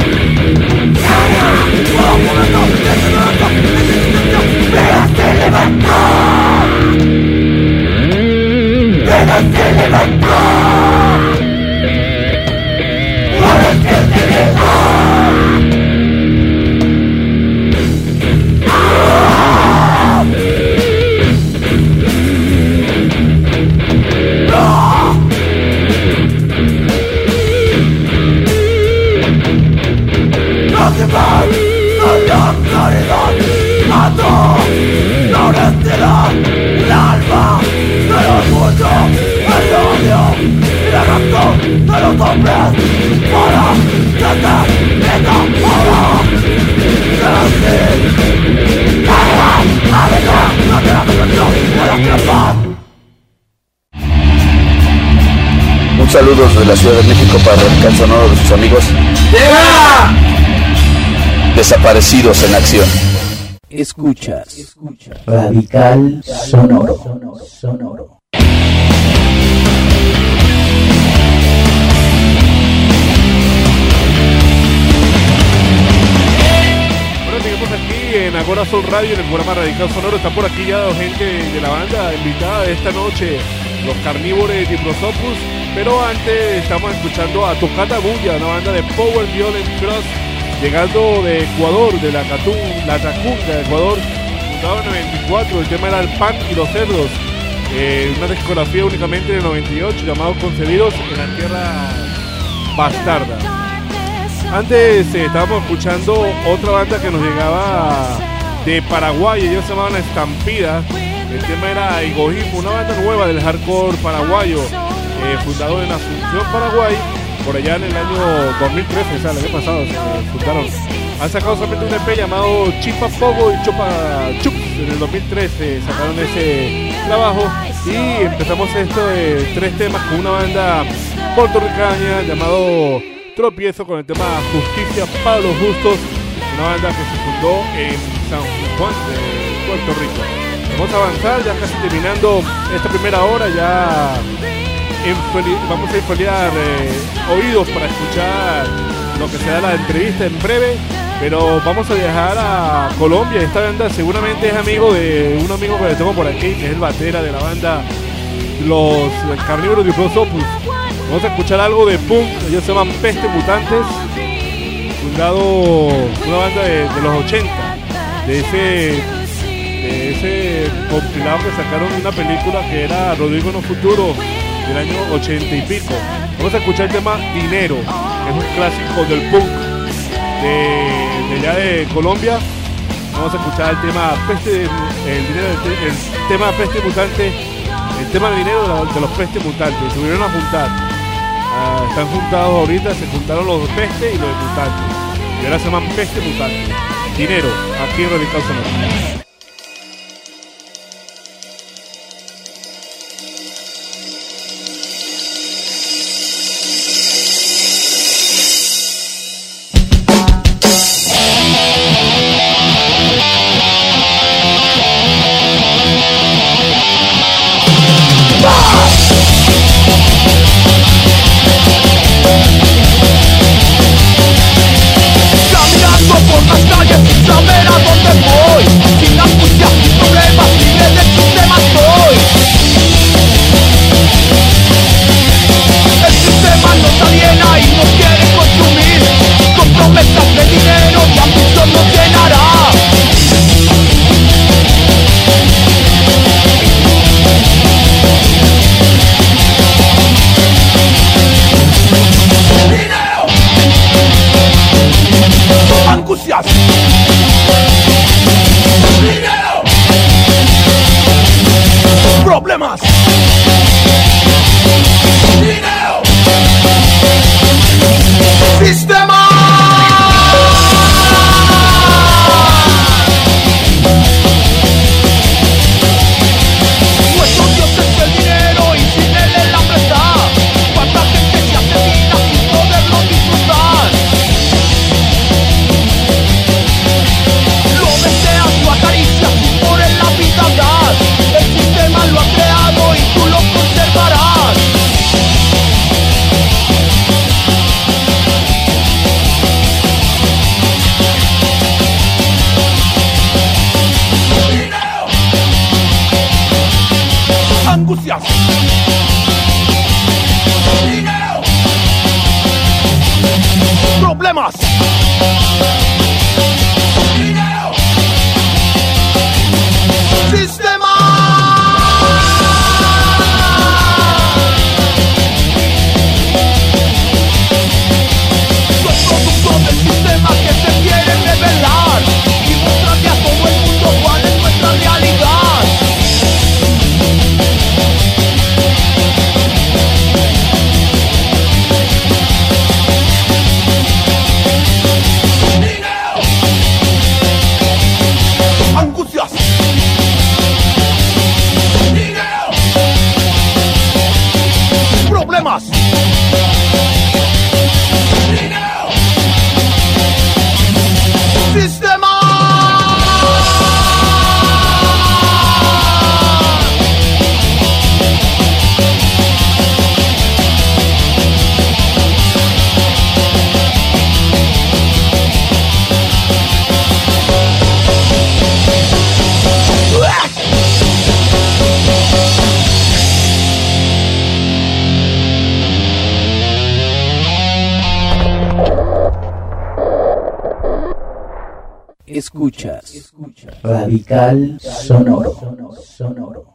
Todo momento, desde nuestra existencia, vida sin libertad. Vida sin libertad. Vida sin libertad. No la claridad, mato la honestidad, el alma del orgullo, el odio y la razón de los hombres para que te esta hora de decir caerás a dejar la tierra de versión de la tierra. Un saludo desde la Ciudad de México para Radical Sonoro de sus amigos. ¡Llega! Desaparecidos en acción. Escuchas, escuchas. Radical Sonoro. Sonoro. Sonoro. Bueno, seguimos aquí en Agora Sol Radio, en el programa Radical Sonoro. Está por aquí ya gente de la banda invitada de esta noche, los Carnívores Diplosopus. Pero antes estamos escuchando a Tocata Bulla, una banda de Power Violent Cross, llegando de Ecuador, de la Catún, la Tacunga de Ecuador, fundado en el noventa y cuatro. El tema era el pan y los cerdos, eh, una discografía únicamente del noventa y ocho, llamado Concebidos en la Tierra Bastarda. Antes eh, estábamos escuchando otra banda que nos llegaba de Paraguay, ellos se llamaban Estampida. El tema era Egoísmo, una banda nueva del hardcore paraguayo, eh, fundado en Asunción, Paraguay, por allá en el año dos mil trece, o sea, el año pasado se fundaron. Han sacado solamente un E P llamado Chipa Pogo y Chupa Chup. En el dos mil trece sacaron ese trabajo y empezamos esto de tres temas con una banda puertorriqueña llamado Tropiezo, con el tema Justicia para los Justos, una banda que se fundó en San Juan de Puerto Rico. Vamos a avanzar, ya casi terminando esta primera hora, ya vamos a enfoliar eh, oídos para escuchar lo que será la entrevista en breve, pero vamos a viajar a Colombia. Esta banda seguramente es amigo de un amigo que le tengo por aquí, que es el batera de la banda Los Carnívoros Diplosopus. Vamos a escuchar algo de punk, ellos se llaman Peste Mutantes, fundado una banda de, de los ochenta, de ese de ese compilado que sacaron una película que era Rodrigo en un futuro, del año ochenta y pico. Vamos a escuchar el tema Dinero, que es un clásico del punk de, de allá de Colombia. Vamos a escuchar el tema Peste, el, dinero, el, el tema Peste Mutante, el tema de dinero de, la, de los Peste Mutantes. Se volvieron a juntar, uh, están juntados ahorita, se juntaron los Peste y los de Mutantes, y ahora se llaman Peste Mutantes. Dinero, aquí en Radical Sonoro. Por las calles sin saber a dónde voy, sin angustia, sin problemas, libre del sistema soy. El sistema nos aliena y nos quiere consumir, con promesas de dinero y ambición nos llenará. Angustias, dinero, problemas, dinero, sistema. Nuestro Dios es el dinero y sin él el hambre está. Cuánta gente se asesina sin poderlo disfrutar. Lo deseas, lo acaricias y por él la vida das. El sistema lo ha creado Angustias. Dinero. Problemas. Dinero. Sistema. Soy producto del sistema que se quiere revelar y mostrarle a todo el mundo cuál es nuestra realidad. Dinero. Angustias. Dinero. Problemas. Dinero. Sistema. Escuchas, Escuchas. Radical Sonoro. Sonoro.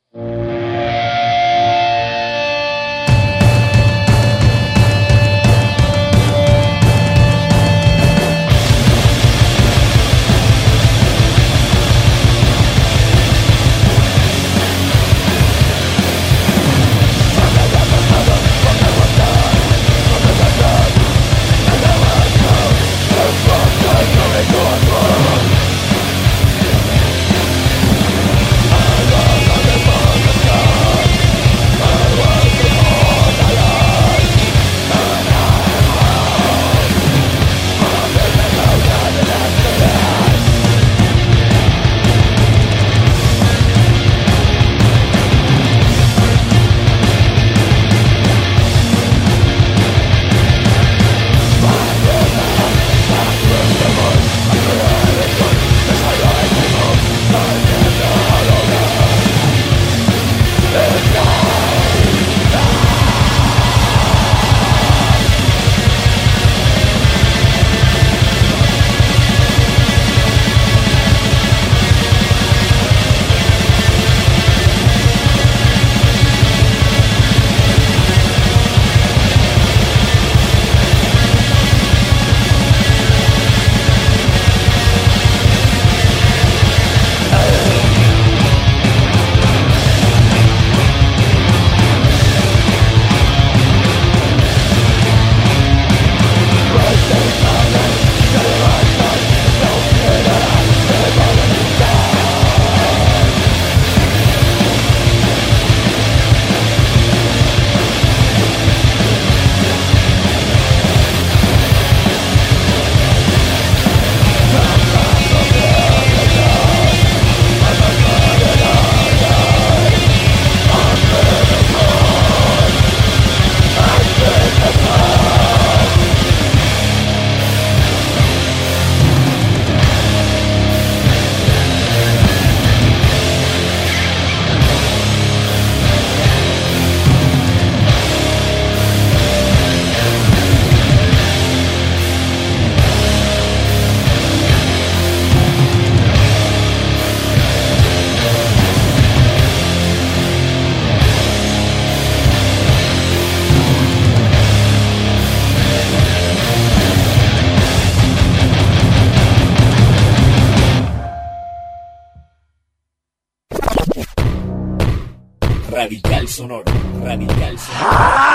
Radical Sonoro, Radical Sonoro,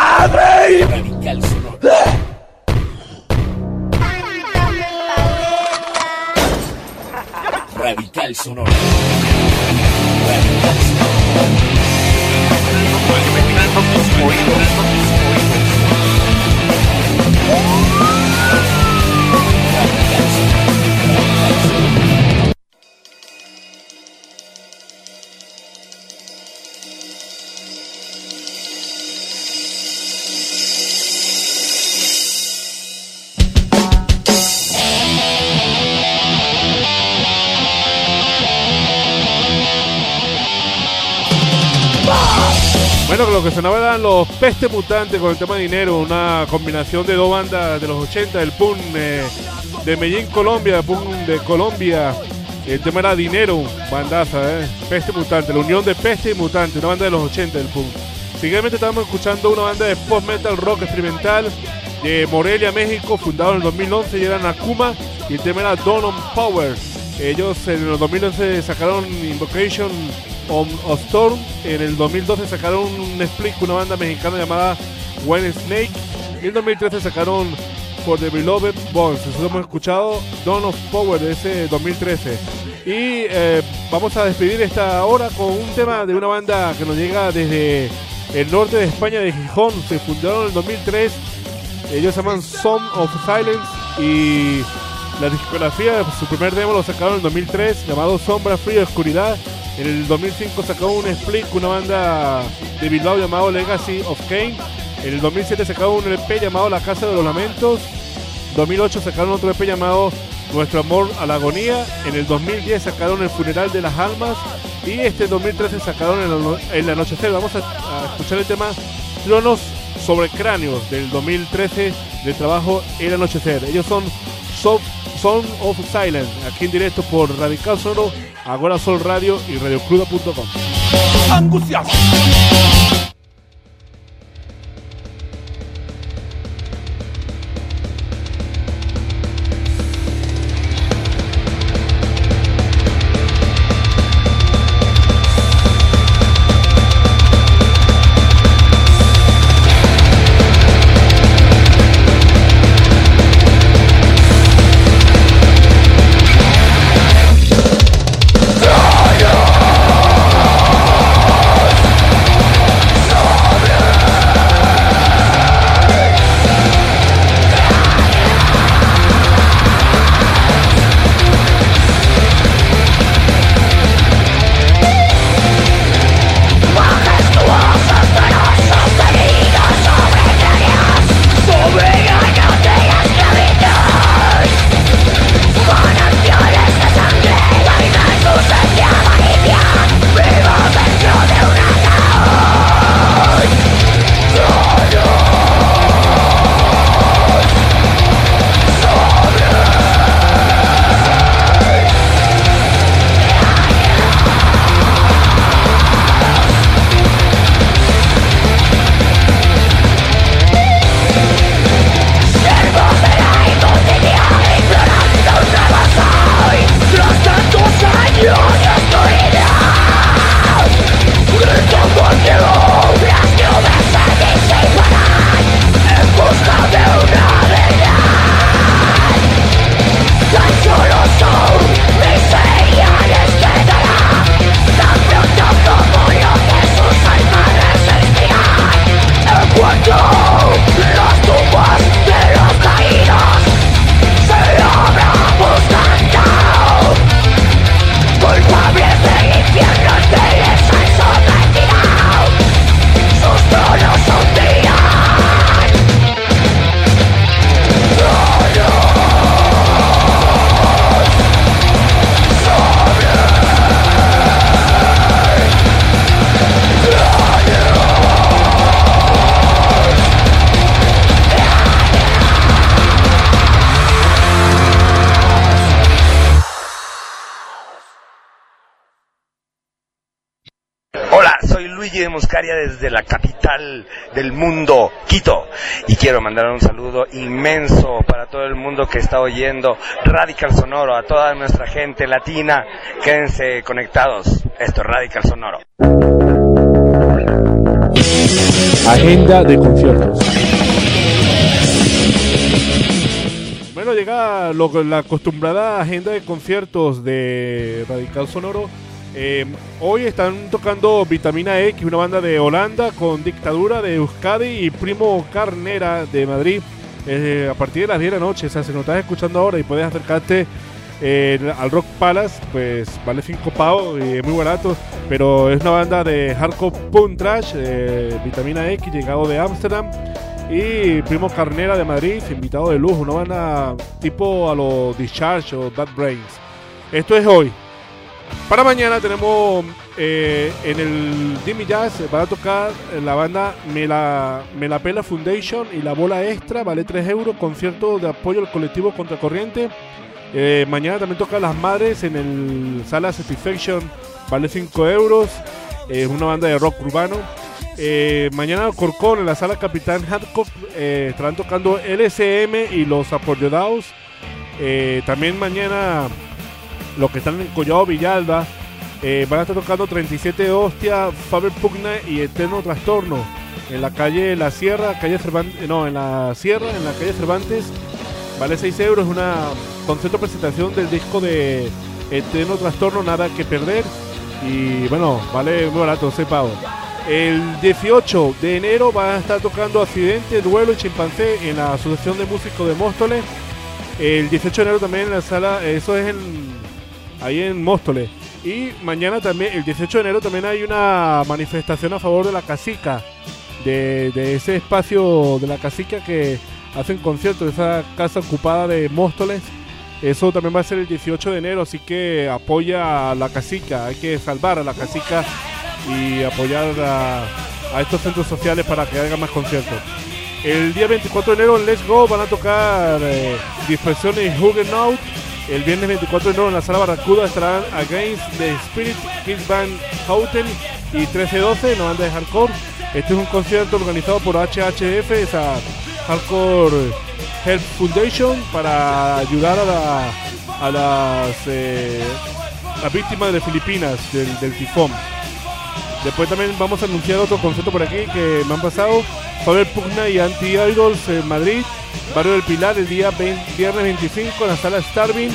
Radical Sonoro. Radical Sonoro. Radical Bueno, lo que sonaba eran los Peste Mutante con el tema de Dinero, una combinación de dos bandas de los ochenta, del punk eh, de Medellín, Colombia, de punk de Colombia. El tema era Dinero, bandaza, eh. Peste Mutante, la unión de Peste y Mutante, una banda de los ochenta del punk. Seguidamente estábamos escuchando una banda de post-metal rock experimental de Morelia, México, fundado en el dos mil once, y era Nakuma, y el tema era Dawn on Power. Ellos en el dos mil once sacaron Invocation of Storm, en el dos mil doce sacaron un split con una banda mexicana llamada When Snake, y en el dos mil trece sacaron For the Beloved Bones. Nosotros hemos escuchado Dawn of Power de ese dos mil trece. Y eh, vamos a despedir esta hora con un tema de una banda que nos llega desde el norte de España, de Gijón. Se fundaron en el dos mil tres. Ellos se llaman Song of Silence, y la discografía, su primer demo lo sacaron en el dos mil tres, llamado Sombra, Frío, Oscuridad. En el dos mil cinco sacaron un split con una banda de Bilbao llamado Legacy of Cain. En el dos mil siete sacaron un E P llamado La Casa de los Lamentos. En dos mil ocho sacaron otro E P llamado Nuestro Amor a la Agonía. En el dos mil diez sacaron El Funeral de las Almas. Y este dos mil trece sacaron El, el Anochecer. Vamos a, a escuchar el tema Tronos sobre Cráneos del dos mil trece, del trabajo El Anochecer. Ellos son Soft Song of Silence, aquí en directo por Radical Sonoro, Agora Sol Radio y radio cruda punto com. Angustiado. Luigi de Muscaria desde la capital del mundo, Quito, y quiero mandar un saludo inmenso para todo el mundo que está oyendo Radical Sonoro, a toda nuestra gente latina. Quédense conectados, esto es Radical Sonoro. Agenda de conciertos. Bueno, llega lo, la acostumbrada agenda de conciertos de Radical Sonoro. Eh, hoy están tocando Vitamina X, una banda de Holanda, con Dictadura de Euskadi y Primo Carnera de Madrid, eh, a partir de las diez de la noche. O sea, si nos estás escuchando ahora y puedes acercarte eh, al Rock Palace, pues vale cinco pavos y es muy barato. Pero es una banda de hardcore punk trash, eh, Vitamina X, llegado de Ámsterdam, y Primo Carnera de Madrid, invitado de lujo, una banda tipo a los Discharge o Bad Brains. Esto es hoy. Para mañana tenemos eh, en el Dimi Jazz van a tocar la banda Me la, Me la Pela Foundation y La Bola Extra, vale tres euros, concierto de apoyo al colectivo Contracorriente. Eh, mañana también toca Las Madres en el Sala Satisfaction, vale cinco euros, es eh, una banda de rock urbano. Eh, mañana Corcón en la Sala Capitán Hancock eh, estarán tocando L S M y Los Apoyodados. Eh, también mañana los que están en Collado Villalba eh, van a estar tocando treinta y siete Hostia, Faber Pugna y Eterno Trastorno en la calle La Sierra, calle Cervantes, no, en la Sierra, en la calle Cervantes, vale seis euros, una concepto presentación del disco de Eterno Trastorno, Nada que Perder, y bueno, vale muy barato, seis pavos. El dieciocho de enero van a estar tocando Accidente, Duelo y Chimpancé en la Asociación de Músicos de Móstoles. El dieciocho de enero también en la sala, eso es en ahí en Móstoles. Y mañana también, el dieciocho de enero, también hay una manifestación a favor de la Casica, de, de ese espacio de la Casica que hacen conciertos, esa casa ocupada de Móstoles. Eso también va a ser el dieciocho de enero, así que apoya a la Casica, hay que salvar a la Casica y apoyar a, a estos centros sociales para que hagan más conciertos. El día veinticuatro de enero en Let's Go van a tocar eh, Dispersión y Huguenot. El viernes veinticuatro de enero en la Sala Barracuda estarán Against the Spirit, Kids Band Houten y trece doce, una banda de hardcore. Este es un concierto organizado por H H F, esa Hardcore Help Foundation, para ayudar a, la, a las, eh, las víctimas de Filipinas del, del tifón. Después también vamos a anunciar otro concierto por aquí que me han pasado. Faber Pugna y Anti-Idols en Madrid, Barrio del Pilar, el día veinte, viernes veinticinco en la Sala Starving.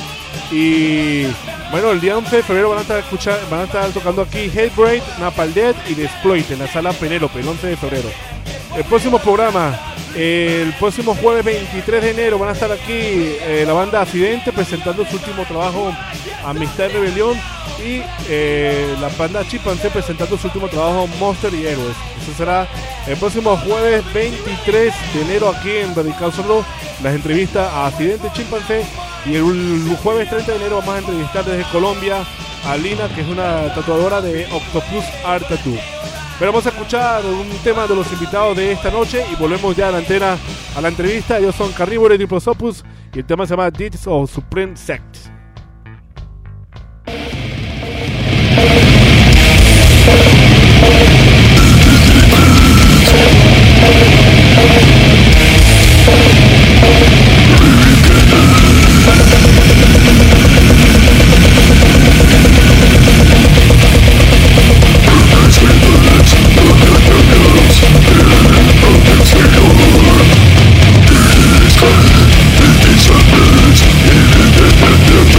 Y bueno, el día once de febrero van a estar escuchar, van a estar tocando aquí Hatebreed, Napalm Death y The Exploit en la Sala Penélope, el once de febrero. El próximo programa, el próximo jueves veintitrés de enero van a estar aquí eh, la banda Accidente presentando su último trabajo, Amistad y Rebelión, y eh, la banda Chimpancé presentando su último trabajo, Monster y Héroes. Eso será el próximo jueves veintitrés de enero aquí en Radical Sonoro, las entrevistas a Accidente y Chimpancé. Y el jueves treinta de enero vamos a entrevistar desde Colombia a Lina, que es una tatuadora de Octopus Art Tattoo. Pero vamos a escuchar un tema de los invitados de esta noche y volvemos ya a la antena a la entrevista. Ellos son Carnivore y Diplosopus y el tema se llama Deeds of Supreme Sect. It's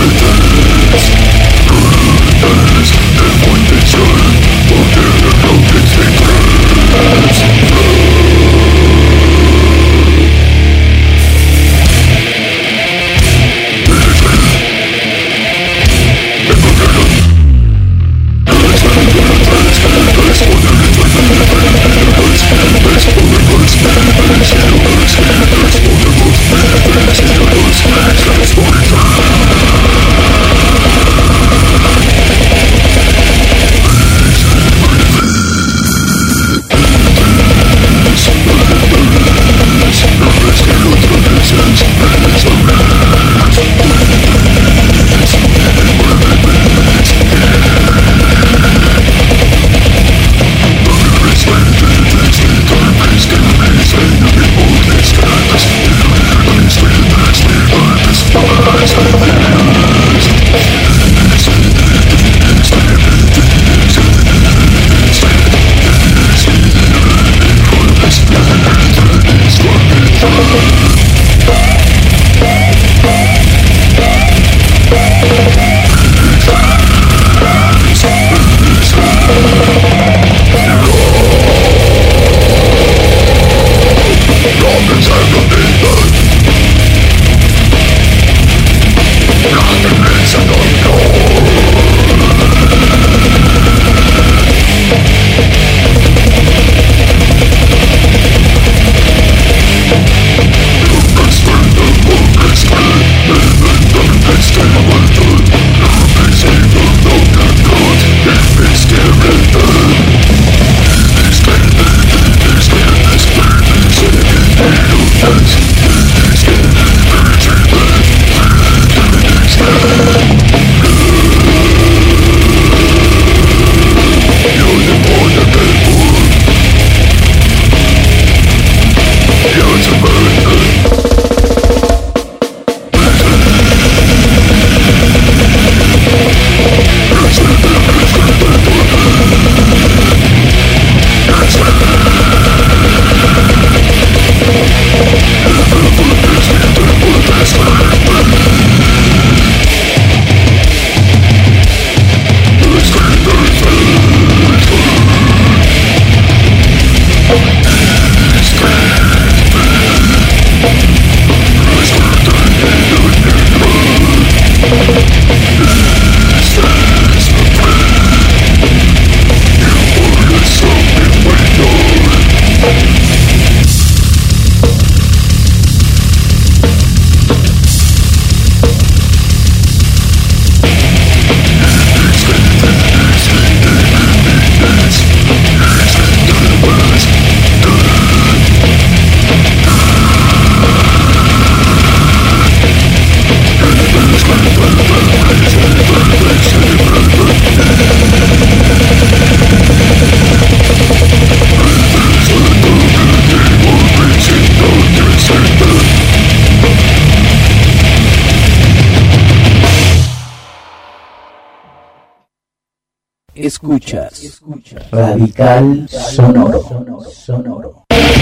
Escuchas Radical Sonoro. Sonoro.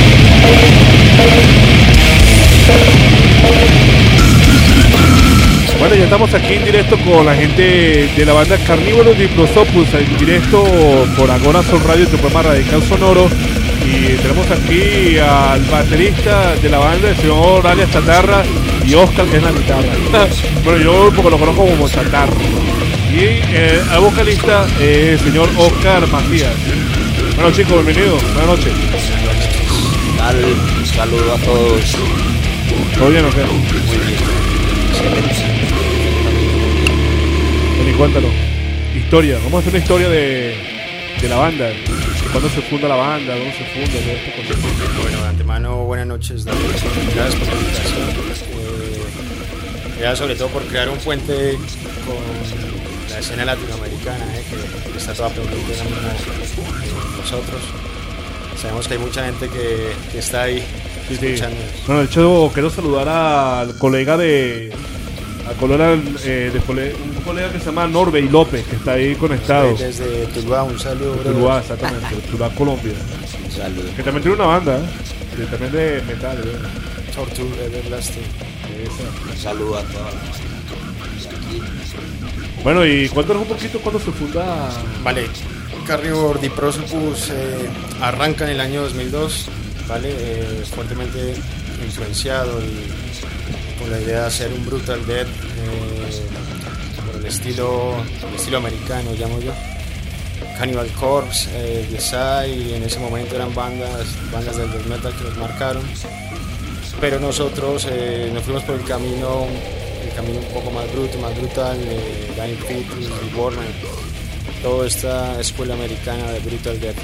Bueno, ya estamos aquí en directo con la gente de la banda Carnívoros Diplosopus, en directo por Agora Sol Radio, tu programa Radical Sonoro. Y tenemos aquí al baterista de la banda, el señor alias Chatarra, y Oscar, que es la guitarra. Bueno, yo porque lo conozco como Chatarra. Y eh, el vocalista, eh, el señor Oscar Macías. Bueno, chicos, bienvenidos. Buenas noches. Un saludo a todos. ¿Todo bien o qué? Muy bien. Excelente. Ven y cuéntalo. Historia. Vamos a hacer una historia de, de la banda. De cuándo se funda la banda, dónde se funda, todo esto. Bueno, de antemano, buenas noches. Gracias por la invitación. Eh, ya sobre todo por crear un puente con la escena latinoamericana, eh, que, que está toda pendiente de nosotros. Sabemos que hay mucha gente que, que está ahí. Sí, sí. Bueno, de hecho, quiero saludar al colega de. Al colega, eh, de un colega que se llama Norbey López, que está ahí conectado. Desde Tuluá, un saludo. Tuluá, exactamente, Tuluá, Colombia. Un saludo. Que también tiene una banda, ¿eh? También de metal, ¿eh? Torture Everlasting. Un saludo a todos. Bueno, y cuéntanos un poquito cuándo se funda. Vale, Carnivore Diplosopus eh, arranca en el año dos mil dos. ¿Vale? Eh, fuertemente influenciado y con la idea de hacer un Brutal Death eh, por el estilo, el estilo americano, llamo yo. Cannibal Corpse, eh, Yesai, en ese momento eran bandas, bandas del death metal que nos marcaron, pero nosotros eh, nos fuimos por el camino, el camino un poco más bruto, más brutal, eh, Dying Fetus, Reborn, toda esta escuela americana de Brutal Death.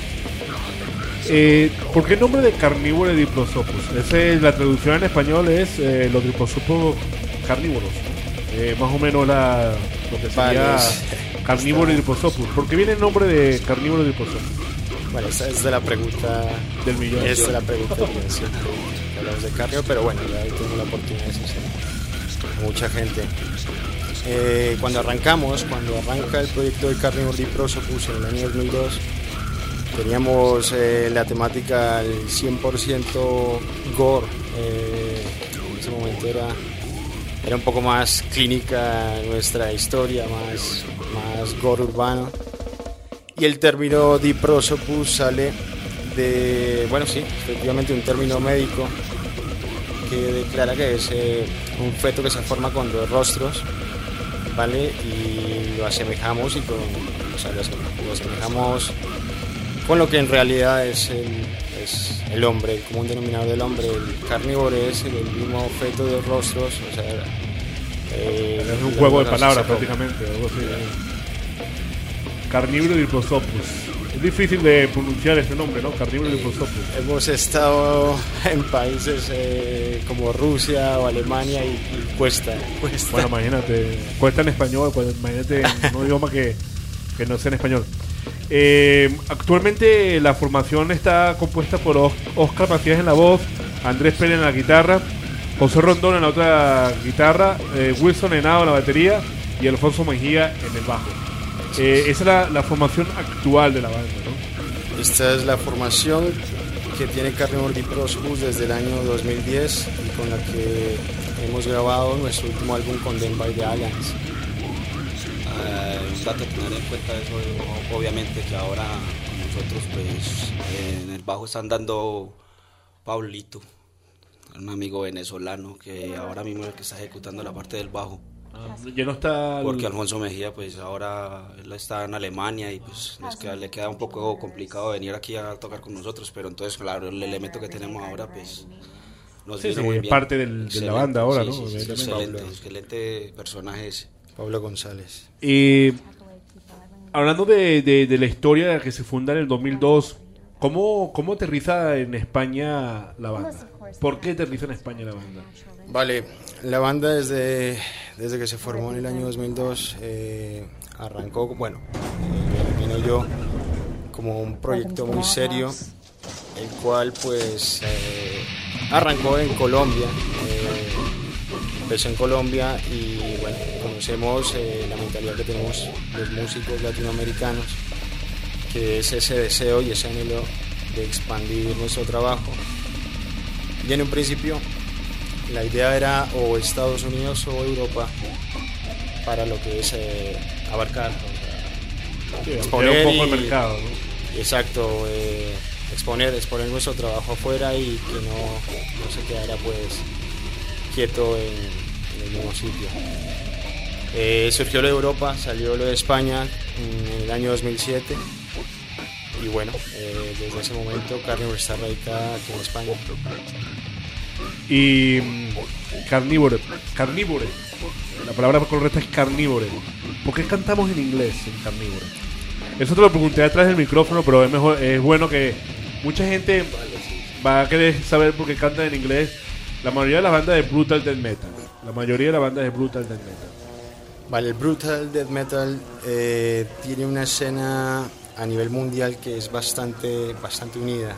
Eh, ¿Por qué el nombre de Carnivore Diplosopus? Ese, la traducción en español es eh, los Diplosopus carnívoros. Eh, más o menos la, lo que sería vale, Carnivore Diplosopus. ¿Por qué viene el nombre de Carnivore Diplosopus? Bueno, esa es de la pregunta del millón. Es de la pregunta del millón, sí. Hablamos de carnívoro, pero bueno, ya tengo la oportunidad de eso, sí. Mucha gente. Eh, cuando arrancamos, cuando arranca el proyecto de Carnivore Diplosopus en el año dos mil dos, teníamos eh, la temática al cien por ciento gore. Eh, en ese momento era, era un poco más clínica nuestra historia, más, más gore urbano. Y el término Diplosopus sale de, bueno, sí, efectivamente un término médico que declara que es eh, un feto que se forma con dos rostros, ¿vale? Y lo asemejamos y con, o sea, lo asemejamos con lo que en realidad es el, es el hombre, el común denominador del hombre. El carnívoro es el, el mismo feto de rostros, o sea, eh, es un juego de palabras prácticamente, algo así. Carnívoro Diplosopus. Es difícil de pronunciar este nombre, ¿no? Carnívoro Diplosopus. Hemos estado en países eh, como Rusia o Alemania y, y cuesta, cuesta. Bueno, imagínate, cuesta en español, pues imagínate en un idioma que, que no sea en español. Eh, actualmente la formación está compuesta por Oscar Macías en la voz, Andrés Pérez en la guitarra, José Rondón en la otra guitarra, eh, Wilson Henao en la batería y Alfonso Mejía en el bajo. Eh, esa es la, la formación actual de la banda, ¿no? Esta es la formación que tiene Carnivore Diplosopus desde el año dos mil diez y con la que hemos grabado nuestro último álbum con Condemned by the Alliance. Uh, un dato a tener en cuenta eso, obviamente que ahora nosotros pues eh, en el bajo están dando Paulito, un amigo venezolano que ahora mismo es el que está ejecutando la parte del bajo. Ah, ya no está el... Porque Alfonso Mejía pues ahora él está en Alemania y pues les queda, le queda un poco complicado venir aquí a tocar con nosotros, pero entonces claro, el elemento que tenemos ahora pues nos sí, viene sí, muy es bien. parte del, de la banda ahora, sí, ¿no? Sí, sí, excelente, excelente personaje ese. Pablo González. Y hablando de, de, de la historia que se funda en el dos mil dos, ¿cómo, cómo aterriza en España la banda? ¿Por qué aterriza en España la banda? Vale, la banda desde, desde que se formó en el año dos mil dos eh, arrancó, bueno, eh, yo como un proyecto muy serio, el cual pues eh, arrancó en Colombia. Eh, Empezó en Colombia y bueno, conocemos eh, la mentalidad que tenemos los músicos latinoamericanos que es ese deseo y ese anhelo de expandir nuestro trabajo. Y en un principio la idea era o Estados Unidos o Europa para lo que es eh, abarcar, o sea, sí, exponer un poco y, el mercado, ¿no? Exacto, eh, exponer, exponer nuestro trabajo afuera y que no, no se quedara pues quieto en, en el mismo sitio. Eh, surgió lo de Europa, salió lo de España en el año dos mil siete y bueno, eh, desde ese momento Carnivore está radicada aquí en España. Y Carnivore, Carnivore, la palabra correcta es Carnivore. ¿Por qué cantamos en inglés en Carnivore? Eso te lo pregunté atrás del micrófono, pero es mejor, es bueno que mucha gente va a querer saber por qué cantan en inglés. La mayoría de las bandas de Brutal Death Metal, la mayoría de las bandas de Brutal Death Metal. Vale, el Brutal Death Metal eh, tiene una escena a nivel mundial que es bastante, bastante unida.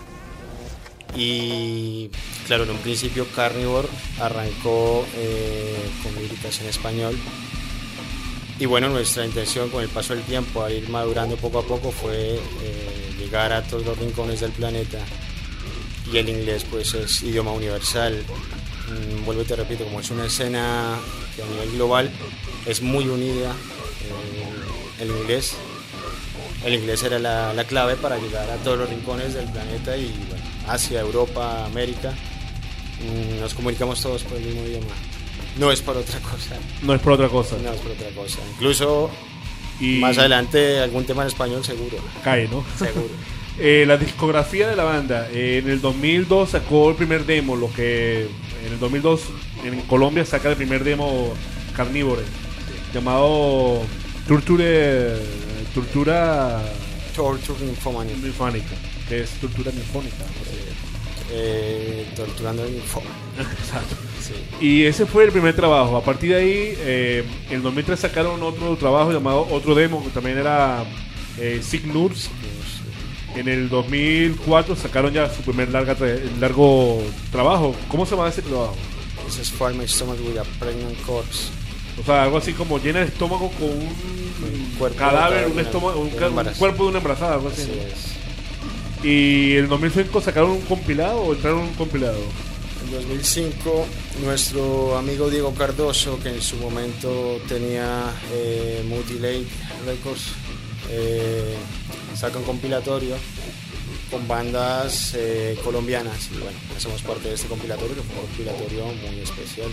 Y claro, en un principio Carnivore arrancó eh, con líricas en español. Y bueno, nuestra intención con el paso del tiempo, al ir madurando poco a poco, fue eh, llegar a todos los rincones del planeta. Y el inglés pues es idioma universal. Mm, vuelvo y te repito, como es una escena que a nivel global es muy unida, eh, el inglés el inglés era la, la clave para llegar a todos los rincones del planeta y bueno, Asia, Europa, América. Mm, nos comunicamos todos por el mismo idioma. No es por otra cosa. No es por otra cosa. No es por otra cosa. Incluso y más adelante algún tema en español seguro. Cae, ¿no? Seguro. eh, la discografía de la banda. Eh, en el dos mil dos sacó el primer demo, lo que en el dos mil dos en Colombia saca el primer demo Carnivore, llamado Torture, Tortura... Torture Ninfónica. Ninfónica, que es tortura ninfónica. No sé. Eh, torturando el info. Exacto. Sí. Y ese fue el primer trabajo. A partir de ahí, eh, en el dos mil tres sacaron otro trabajo llamado otro demo, que también era eh, Sick Nurse. En el dos mil cuatro sacaron ya su primer larga tra largo trabajo. ¿Cómo se llama ese trabajo? Ese es Farm My Stomach with a Pregnant Corpse. O sea, algo así como llena el estómago con un, un cuerpo cadáver, un, estómago, un, un cuerpo de una embarazada, algo así. Así es. Y en el dos mil cinco sacaron un compilado o entraron un compilado. En dos mil cinco nuestro amigo Diego Cardoso, que en su momento tenía eh, Mutilate Records, eh, saca un compilatorio con bandas eh, colombianas y bueno, hacemos parte de este compilatorio, que fue un compilatorio muy especial.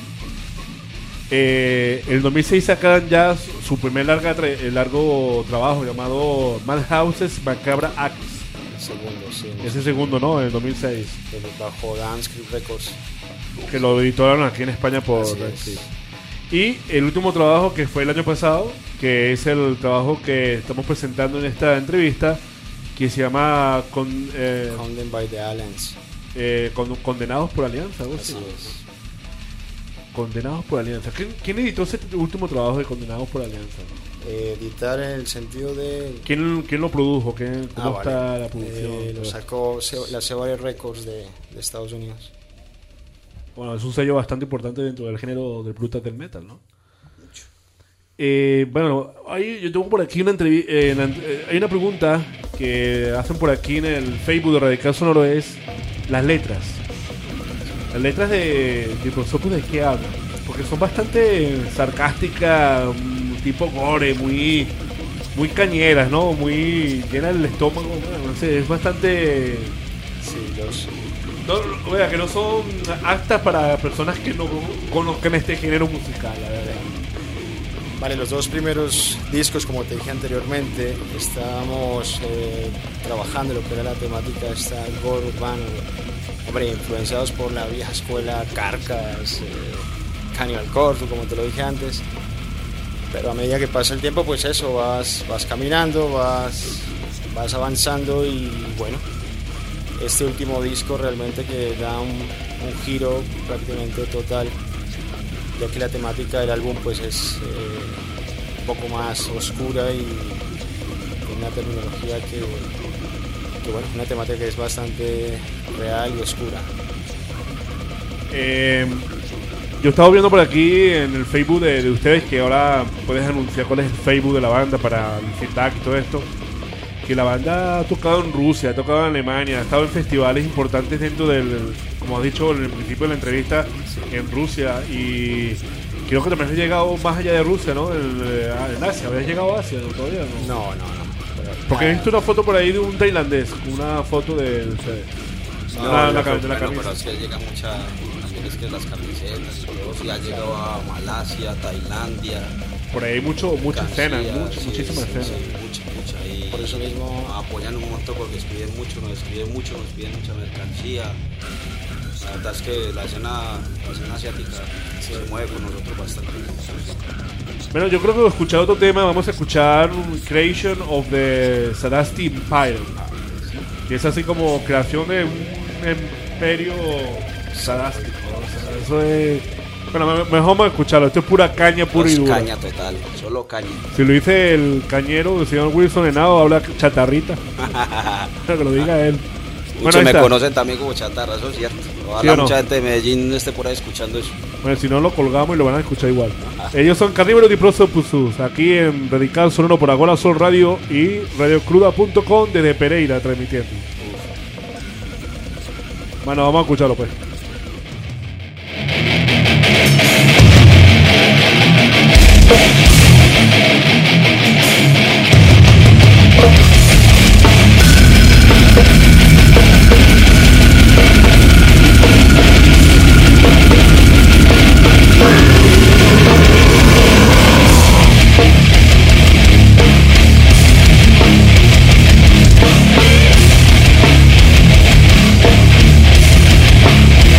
Eh, en el dos mil seis sacan ya su, su primer larga tra largo trabajo llamado Madhouse's Macabra Acts. Segundo, sí. Ese segundo, ¿no? En el dos mil seis. Bajo Dance Crew Records. Que lo editaron aquí en España por... Sí. Y el último trabajo que fue el año pasado, que es el trabajo que estamos presentando en esta entrevista, que se llama con, eh, Condemned by the Alliance. Eh, con, Condenados por Alianza. ¿Vos Así sí? es. Condenados por Alianza. ¿Quién, ¿Quién editó ese último trabajo de Condenados por Alianza? Eh, editar en el sentido de... ¿Quién, quién lo produjo? ¿Quién, ¿Cómo ah, está vale. la producción? Eh, lo sacó la Sevare Records de, de Estados Unidos. Bueno, es un sello bastante importante dentro del género del Brutal Death Metal, ¿no? Mucho. Eh, bueno, hay, yo tengo por aquí una entrevista. Eh, eh, hay una pregunta que hacen por aquí en el Facebook de Radical Sonoro: es las letras. Las letras de, de Prosopus, ¿de qué hablan? Porque son bastante sarcásticas, tipo gore, muy muy cañeras, ¿no? Muy llenas el estómago, no sé, es bastante... Sí, los... No, vea, que no son aptas para personas que no conozcan este género musical, la verdad. Vale, los dos primeros discos, como te dije anteriormente, estábamos eh, trabajando lo que era la temática esta gore urbano, hombre, influenciados por la vieja escuela Carcass, eh, Cannibal Corpse, como te lo dije antes. Pero a medida que pasa el tiempo, pues eso, vas, vas caminando, vas, vas avanzando y bueno, este último disco realmente que da un, un giro prácticamente total, ya que la temática del álbum pues es eh, un poco más oscura y con una terminología que, que bueno, una temática que es bastante real y oscura. Eh... Yo estaba viendo por aquí en el Facebook de, de ustedes, que ahora puedes anunciar cuál es el Facebook de la banda para el feedback y todo esto, que la banda ha tocado en Rusia, ha tocado en Alemania, ha estado en festivales importantes dentro del, como has dicho en el principio de la entrevista, en Rusia, y creo que también has llegado más allá de Rusia, ¿no? En, en Asia, ¿habías llegado a Asia todavía? No, no, no. no. Porque he visto una foto por ahí de un tailandés, una foto de, de, No, la, yo la, creo- de la bueno, camisa. pero es que llega mucha, también es que las camisetas y todo, sí ha llegado a Malasia, Tailandia. Por ahí hay mucho, mucha Cancilla, escena, mucha, sí, muchísima sí, escena. sí, mucha, mucha. Y Por eso mismo apoyan un montón porque escriben mucho, nos escriben mucho, nos piden mucha mercancía. La verdad es que la escena, la escena asiática se mueve con nosotros bastante. Bueno, yo creo que voy a escuchar otro tema. Vamos a escuchar Creation of the Sadasti Empire, que es así como creación de un imperio sadástico. O sea, eso es... Bueno, me- mejor vamos a escucharlo. Esto es pura caña, pura y Es dura. caña total, solo caña. Si lo dice el cañero, el señor Wilson Henao, habla chatarrita. Que lo diga él. Muchos ahí me está. conocen también como chatarra, eso es cierto. Ojalá ¿Sí o no? mucha gente de Medellín esté por ahí escuchando eso. Bueno, si no lo colgamos y lo van a escuchar igual. Ellos son Carnívoros y Prosopus, aquí en Radical Sonoro por Agora Sol Radio y radiocruda punto com desde Pereira transmitiendo. Bueno, vamos a escucharlo pues. We'll be right back.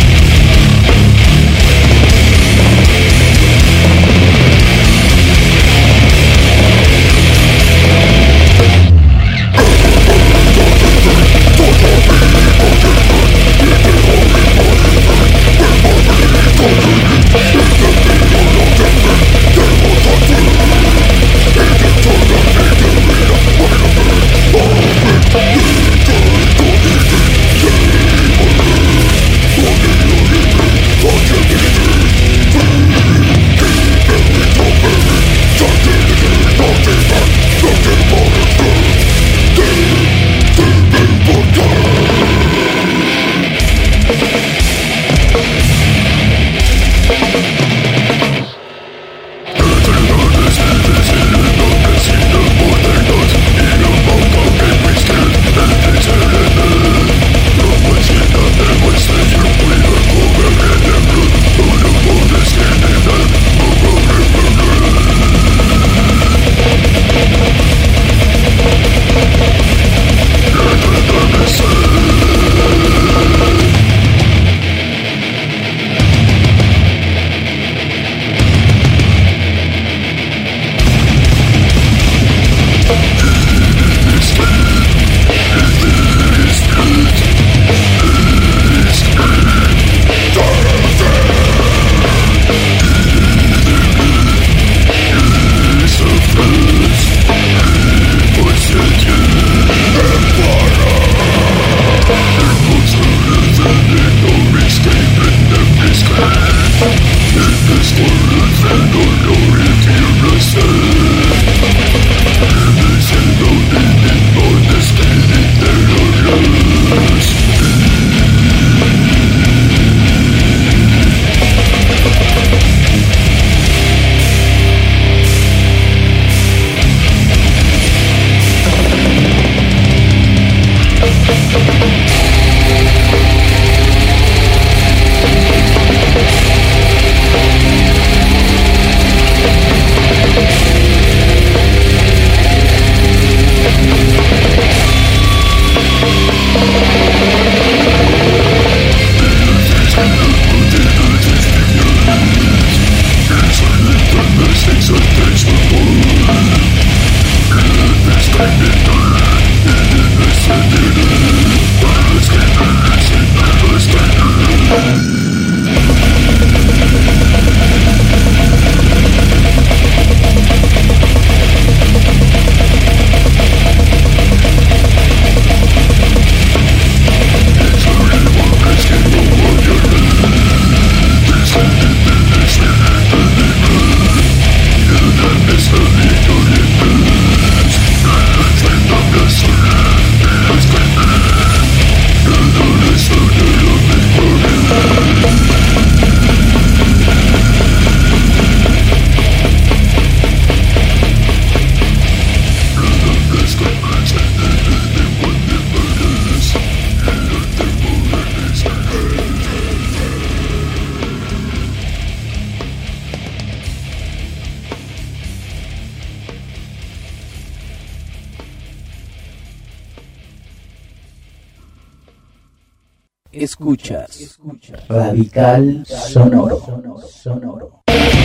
Escuchas Radical Sonoro. Sonoro.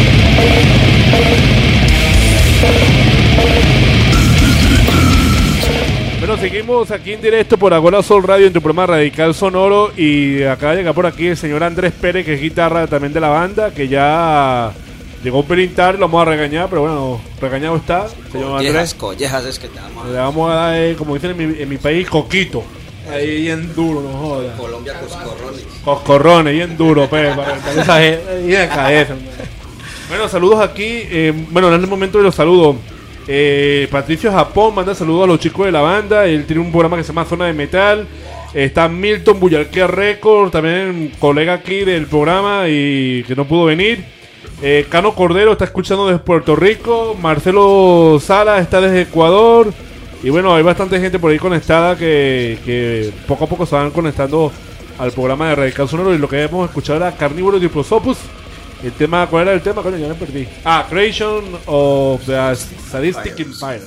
Bueno, seguimos aquí en directo por Agora Sol Radio en tu programa Radical Sonoro. Y acaba de llegar por aquí el señor Andrés Pérez, que es guitarra también de la banda, que ya llegó un pelín tarde, lo vamos a regañar, pero bueno, regañado está. Señor collejas, Andrés. collejas es que te vamos a... Le vamos a dar, eh, como dicen en mi, en mi país, coquito. Ahí bien duro, no jodas. Colombia, coscorrones. Coscorrones, bien duro, pe, para reventar esa gente ahí de cabeza. Bueno, saludos aquí. Eh, bueno, en el momento de los saludos. Eh, Patricio Japón manda saludos a los chicos de la banda. Él tiene un programa que se llama Zona de Metal. Está Milton Bullarquía Record, también colega aquí del programa y que no pudo venir. Eh, Cano Cordero está escuchando desde Puerto Rico. Marcelo Sala está desde Ecuador. Y bueno, hay bastante gente por ahí conectada que, que poco a poco se van conectando al programa de Radical Sonoro. Y lo que hemos escuchado era Carnívoro Diplosopus. El tema, ¿cuál era el tema? Coño, ya me perdí. Ah, Creation of the Sadistic Empire.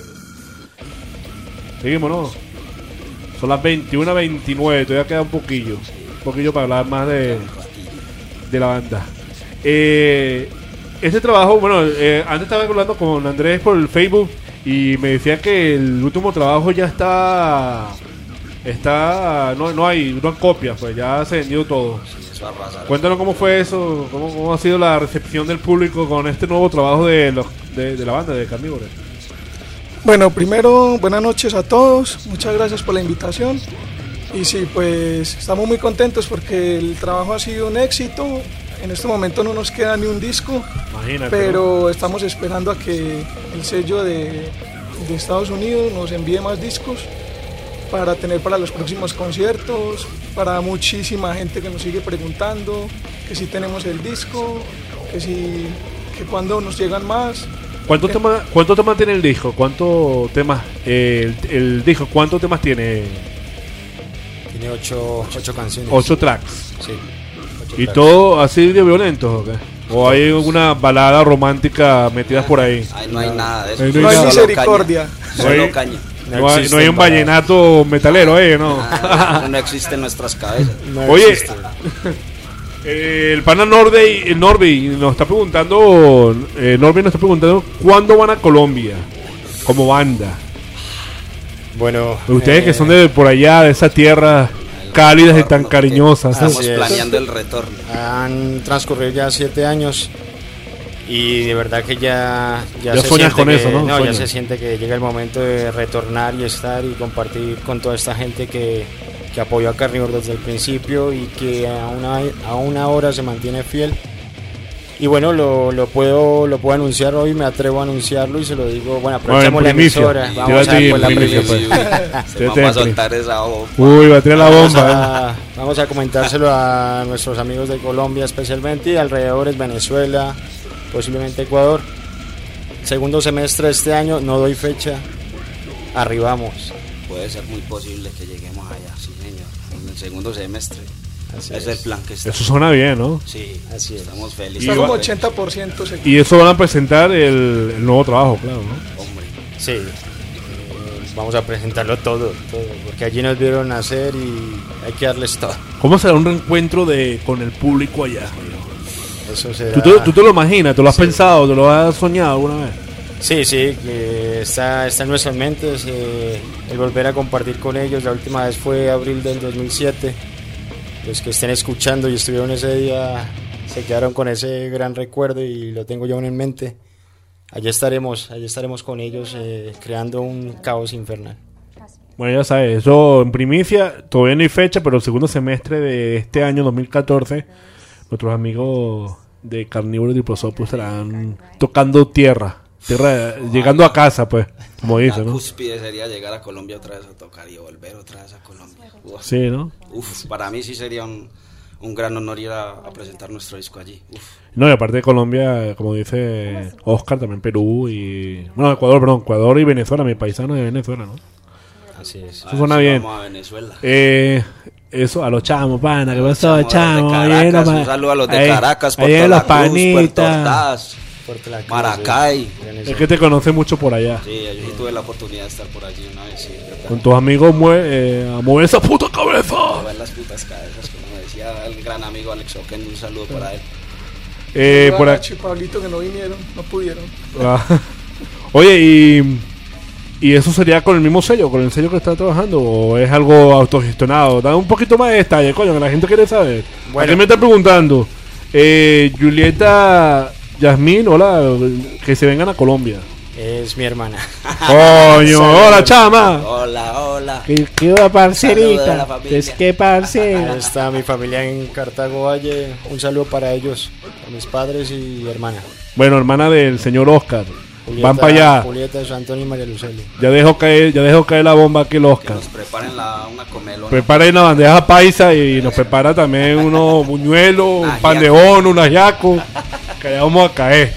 Seguimos, ¿no? Son las veintiuna veintinueve, todavía queda un poquillo. Un poquillo para hablar más de, de la banda. Eh, este trabajo, bueno, eh, antes estaba hablando con Andrés por el Facebook y me decía que el último trabajo ya está... Está... No, no hay, no hay copias, pues ya se vendió todo. Cuéntanos cómo fue eso, cómo, cómo ha sido la recepción del público con este nuevo trabajo de, los, de, de la banda de Carnívoro. Bueno, primero, buenas noches a todos, muchas gracias por la invitación. Y sí, pues estamos muy contentos porque el trabajo ha sido un éxito. En este momento no nos queda ni un disco, imagínate, pero ¿no? Estamos esperando a que el sello de, de Estados Unidos nos envíe más discos para tener para los próximos conciertos, para muchísima gente que nos sigue preguntando que si tenemos el disco, que si que cuando nos llegan más. ¿Cuántos que... temas cuántos temas tiene el disco? ¿Cuántos temas eh, el, el disco cuántos temas tiene? Tiene ocho, ocho canciones. Ocho tracks. Sí. Ocho ¿Y tracks. todo así de violentos o qué? ¿O hay alguna balada romántica metidas por ahí? Ay, no hay nada de eso. No hay misericordia. Solo caña. No, no, hay, no hay un vallenato metalero, eh, no. Ah, no existe en nuestras cabezas. No Oye, eh, el pana Norby, el Norby nos está preguntando, eh, Norby nos está preguntando cuándo van a Colombia como banda. Bueno, ustedes eh, que son de por allá, de esa tierra cálidas y tan cariñosas. Estamos planeando el retorno. Han transcurrido ya siete años. Y de verdad que ya ya, ya se sueñas con que, eso, ¿no? no Sueñas. Ya se siente que llega el momento de retornar y estar y compartir con toda esta gente que, que apoyó a Carnívoro desde el principio y que aún, hay, aún ahora se mantiene fiel. Y bueno, lo, lo puedo lo puedo anunciar hoy, me atrevo a anunciarlo y se lo digo, bueno, aprovechamos bueno, la emisora. Vamos a ver la primicia. Pues. Se vamos a soltar esa bomba. Uy, va a tirar la vamos bomba. A, vamos a comentárselo a nuestros amigos de Colombia especialmente y alrededores, Venezuela, posiblemente Ecuador. Segundo semestre de este año, no doy fecha, arribamos. Puede ser muy posible que lleguemos allá, sí señor, en el segundo semestre. Así es, es el plan que está. Eso suena bien, ¿no? Sí, así es. Estamos felices. Está como ochenta por ciento seguro. Y eso van a presentar el, el nuevo trabajo, claro, ¿no? Hombre. Sí, eh, vamos a presentarlo todo, todo, porque allí nos vieron nacer y hay que darles todo. ¿Cómo será un reencuentro de con el público allá? Eso será... ¿Tú, te, ¿Tú te lo imaginas? ¿Te lo has sí. pensado? ¿Te lo has soñado alguna vez? Sí, sí, que está, está en nuestras mentes eh, el volver a compartir con ellos. La última vez fue abril del dos mil siete. Los que estén escuchando y estuvieron ese día se quedaron con ese gran recuerdo y lo tengo yo aún en mente. Allí estaremos, allí estaremos con ellos eh, creando un caos infernal. Bueno, ya sabes, eso en primicia, todavía no hay fecha, pero el segundo semestre de este año dos mil catorce, nuestros amigos de Carnívoro Diplosopus estarán tocando tierra, tierra llegando a casa, pues, como dicen, ¿no? La cúspide sería llegar a Colombia otra vez a tocar y volver otra vez a Colombia. Uf. Sí, ¿no? Uf, para mí sí sería un, un gran honor ir a, a presentar nuestro disco allí. Uf. No, y aparte de Colombia, como dice Oscar, también Perú y... Bueno, Ecuador, perdón, Ecuador y Venezuela, mi paisano de Venezuela, ¿no? Así es. Eso suena bien. Vamos a Venezuela. Eh... Eso, a los chamos, pana, ¿qué pasó, chamos? Caracas, un saludo a los de ahí, Caracas, por ahí toda los la Cruz, Puerto panitas. Ordaz. Puerto La Cruz, Maracay. Es que te conoce mucho por allá. Sí, yo sí tuve la oportunidad de estar por allí una vez, sí, ¿verdad? Con tus amigos mue eh, a mover esa puta cabeza. A ver las putas cabezas, como decía el gran amigo Alex Oken, un saludo sí. para él. Eh, por aquí Pablito que no vinieron, no pudieron. Ah. Oye, y y eso sería con el mismo sello, con el sello que está trabajando, o es algo autogestionado. Da un poquito más de detalle, coño, que la gente quiere saber. Bueno. Aquí me están preguntando, eh, Julieta Yasmín, hola, que se vengan a Colombia. Es mi hermana. Coño, hola chama. Hola, hola. ¿Qué, qué va, parcerita? Es que parcera. Ahí está mi familia en Cartago Valle. Un saludo para ellos, a mis padres y hermana. Bueno, hermana del señor Oscar. Julieta, van para allá. Julieta, San Antonio y María Luceli. Ya dejo caer, ya dejo caer la bomba aquí el Oscar. Que nos preparen la, una comelona. Preparen la bandeja paisa y nos prepara también unos buñuelos, un pan de ono, un ajiaco. Que allá vamos a caer.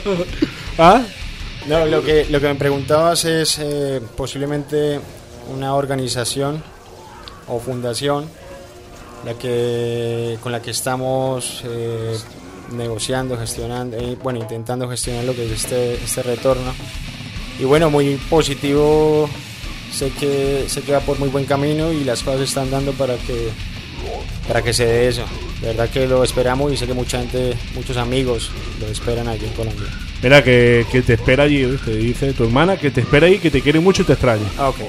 ¿Ah? No, lo que, lo que me preguntabas es eh, posiblemente una organización o fundación la que, con la que estamos eh, negociando, gestionando, eh, bueno, intentando gestionar lo que es este, este retorno. Y bueno, muy positivo, sé que, sé que va por muy buen camino y las cosas se están dando para que, para que se dé eso. De verdad que lo esperamos y sé que mucha gente, muchos amigos lo esperan allí en Colombia. Mira, que, que te espera allí, te dice tu hermana que te espera ahí, que te quiere mucho y te extraña. Ah, ok.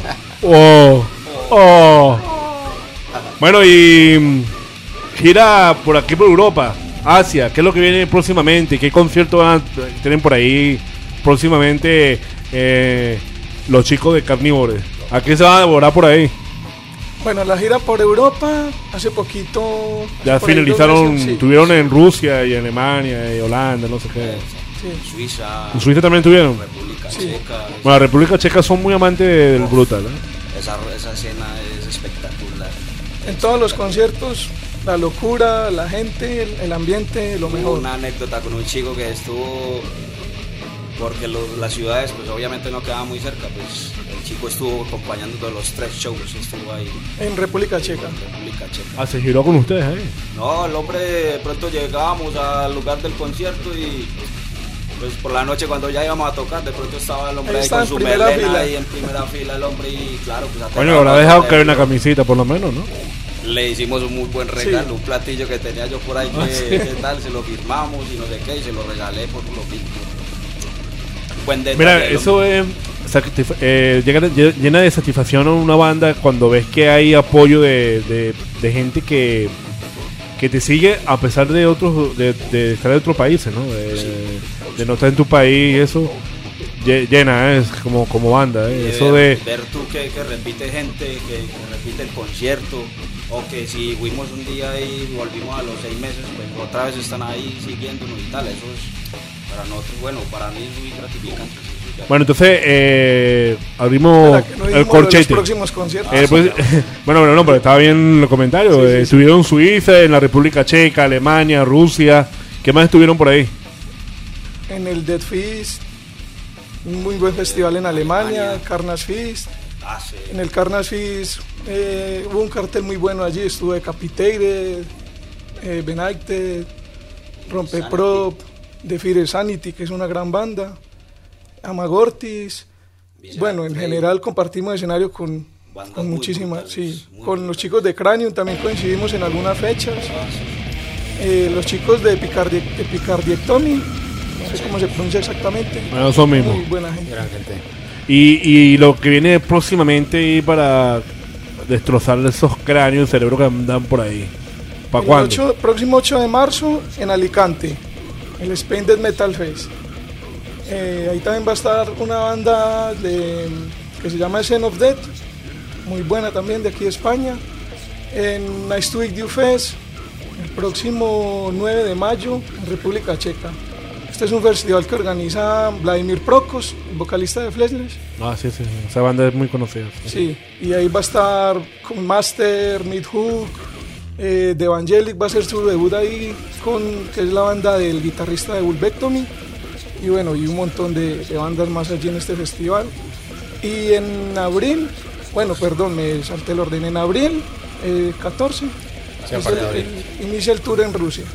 Oh, oh. Bueno, y gira por aquí por Europa, Asia, ¿qué es lo que viene próximamente? ¿Qué conciertos van a tener por ahí próximamente eh, los chicos de Carnívores? ¿A qué se van a devorar por ahí? Bueno, la gira por Europa, hace poquito... Ya finalizaron, meses, sí. Tuvieron en Rusia y Alemania y Holanda, no sé qué. Sí. Suiza. ¿En Suiza también tuvieron? República sí. Checa. Bueno, la República Checa son muy amantes del brutal, ¿eh? Esa, esa escena es espectacular. En todos los conciertos, la locura, la gente, el, el ambiente, lo mejor. Una anécdota con un chico que estuvo... Porque lo, las ciudades, pues obviamente no quedaban muy cerca, pues el chico estuvo acompañando todos los tres shows, estuvo ahí. En República Checa. En República Checa. Ah, se giró con ustedes ahí. No, el hombre, de pronto llegábamos al lugar del concierto y pues por la noche cuando ya íbamos a tocar, de pronto estaba el hombre ahí, ahí con su melena fila. Ahí en primera fila el hombre y claro, pues... Bueno, lo habrá dejado caer una camisita por lo menos, ¿no? Le hicimos un muy buen regalo, sí. Un platillo que tenía yo por ahí, que, ah, sí. que tal, se lo firmamos y no sé qué, y se lo regalé por lo mismo. Mira, eso es eh, llena de satisfacción a una banda cuando ves que hay apoyo de, de, de gente que, que te sigue a pesar de otros de, de estar en otros países, ¿no? De, sí. de no estar en tu país, eso llena, ¿eh? Es como, como banda, ¿eh? Eso ver, de ver tú que, que repite gente, que, que repite el concierto, o que si fuimos un día y volvimos a los seis meses, pues otra vez están ahí siguiéndonos y tal, eso es... Para nosotros, bueno, para mí es muy gratificante. Bueno, entonces eh, abrimos no el corchete. Los próximos conciertos. Eh, pues, bueno, bueno, no, pero estaba bien los comentarios. Sí, sí, sí. Estuvieron en Suiza, en la República Checa, Alemania, Rusia. ¿Qué más estuvieron por ahí? En el Dead Feast, un muy buen festival en Alemania, Alemania. Carnage Feast. Ah, sí. En el Carnage Feast eh, hubo un cartel muy bueno allí. Estuvo Decapitated, eh, Benighted, Rompeprop, The Fear Sanity, que es una gran banda, Amagortis. Bueno, en general compartimos escenario con, con muchísimas, sí, con los chicos de Cranium también coincidimos en algunas fechas. Eh, los chicos de, Picardi, de Picardiectomy, no sé cómo se pronuncia exactamente. Bueno, son mismos. Muy buena gente. Gran gente. Y, y lo que viene próximamente para destrozar esos cráneos, cerebro que andan por ahí. ¿Para cuándo? ocho, próximo ocho de marzo en Alicante. El Spain Death Metal Fest. Eh, ahí también va a estar una banda de, que se llama Scene of Death, muy buena también, de aquí de España. En Nice to Meet You Fest, el próximo nueve de mayo, en República Checa. Este es un festival que organiza Vladimir Prokos, el vocalista de Fleshless. Ah, sí, sí, esa banda es muy conocida. Sí, y ahí va a estar con Master, Midhook. Eh, de Evangelic va a ser su debut ahí con, que es la banda del guitarrista de Vulvectomy, y bueno, y un montón de, de bandas más allí en este festival. Y en abril, bueno, perdón, me salté el orden, en abril eh, catorce sí, es el, el, inicia el tour en Rusia.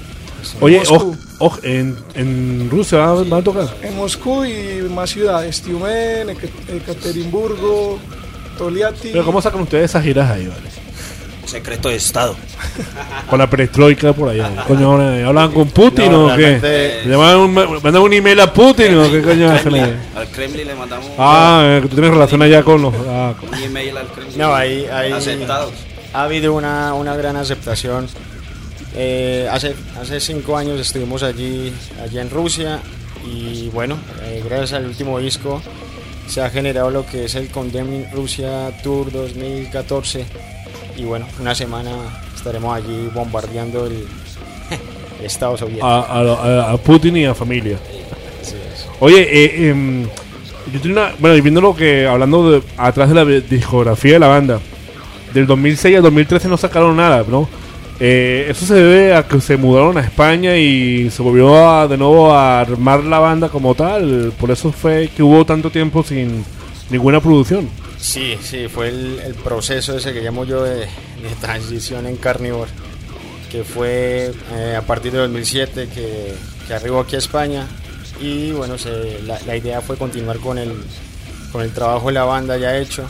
ciudades. Oye, en Moscú, oh, oh, en, en Rusia van, van a tocar. en Moscú y más ciudades, Tiumen, Eke- Ekaterimburgo, Toliati. Pero ¿cómo sacan ustedes esas giras ahí, vale? Secreto de Estado. Con la perestroika por allá. Coño, ahora, ¿hablan con Putin No, o qué? realmente- ¿Le mandan un, mandan un email a Putin o qué coño hacen ahí? Al Kremlin le mandamos Ah, eh, que tú tienes relación allá con los... Ah, con- un email al Kremlin. No, ahí, ahí Aceptados. ha habido una, una gran aceptación. Eh, hace, hace cinco años estuvimos allí, allí en Rusia y bueno, eh, gracias al último disco se ha generado lo que es el Condemning Rusia Tour dos mil catorce y bueno, una semana estaremos allí bombardeando el, el Estado soviético. a, a, a Putin y a familia. Así es. Oye, eh, em, yo tengo una... Bueno, y viendo lo que... Hablando de, atrás de la discografía de la banda, del dos mil seis al dos mil trece no sacaron nada, ¿no? Eh, eso se debe a que se mudaron a España y se volvió a, de nuevo a armar la banda como tal. Por eso fue que hubo tanto tiempo sin ninguna producción. Sí, sí, fue el, el proceso ese que llamo yo de, de transición en Carnivore, que fue eh, a partir de dos mil siete que, que arribó aquí a España y bueno, se, la, la idea fue continuar con el, con el trabajo de la banda ya hecho.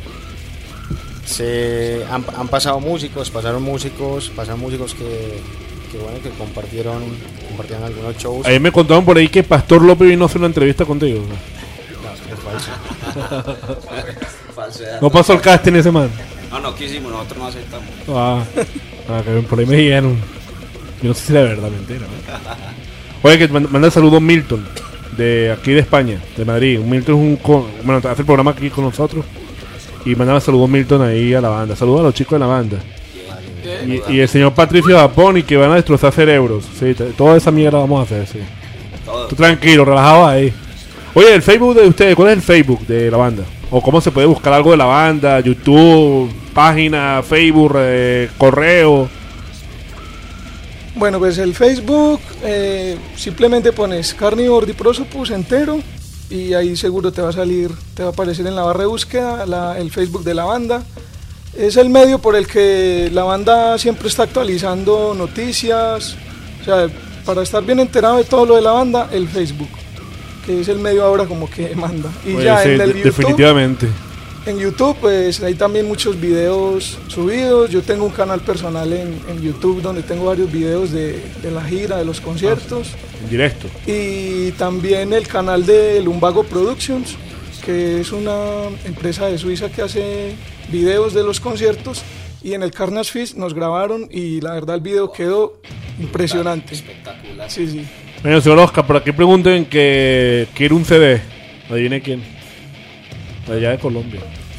Se han, han pasado músicos, pasaron músicos, pasaron músicos que, que bueno, que compartieron, compartieron algunos shows. Ahí me contaron por ahí que Pastor López vino a hacer una entrevista contigo. No, es falso. Falsedad. No pasó el casting ese man. No, no quisimos, nosotros no aceptamos. Ah, ah, que por ahí me dijeron. Yo no sé si era verdad, mentira, ¿no? Oye, que manda manda saludos Milton, de aquí de España, de Madrid. Milton es un... co- Bueno, hace el programa aquí con nosotros. Y mandaba saludos Milton ahí a la banda. Saludos a los chicos de la banda. Y, y el señor Patricio Japón y que van a destrozar cerebros. Sí, t- toda esa mierda vamos a hacer, sí. Tú tranquilo, relajado ahí. Oye, el Facebook de ustedes, ¿cuál es el Facebook de la banda? ¿O cómo se puede buscar algo de la banda? YouTube, página, Facebook, eh, correo. Bueno, pues el Facebook, eh, simplemente pones Carnivore di Prosopus entero y ahí seguro te va a salir, te va a aparecer en la barra de búsqueda la- el Facebook de la banda. Es el medio por el que la banda siempre está actualizando noticias, o sea, para estar bien enterado de todo lo de la banda, el Facebook, que es el medio ahora como que manda. Y Oye, ya sí, en el de- YouTube, definitivamente. en YouTube, pues hay también muchos videos subidos. Yo tengo un canal personal en, en YouTube donde tengo varios videos de, de la gira, de los conciertos. En directo. Y también el canal de Lumbago Productions, que es una empresa de Suiza que hace videos de los conciertos. Y en el Carnage Fest nos grabaron y la verdad el video quedó impresionante. Espectacular. Sí, sí. Bueno, señor Oscar, por aquí pregunten que quiere un C D. Adivine quién. De allá de Colombia.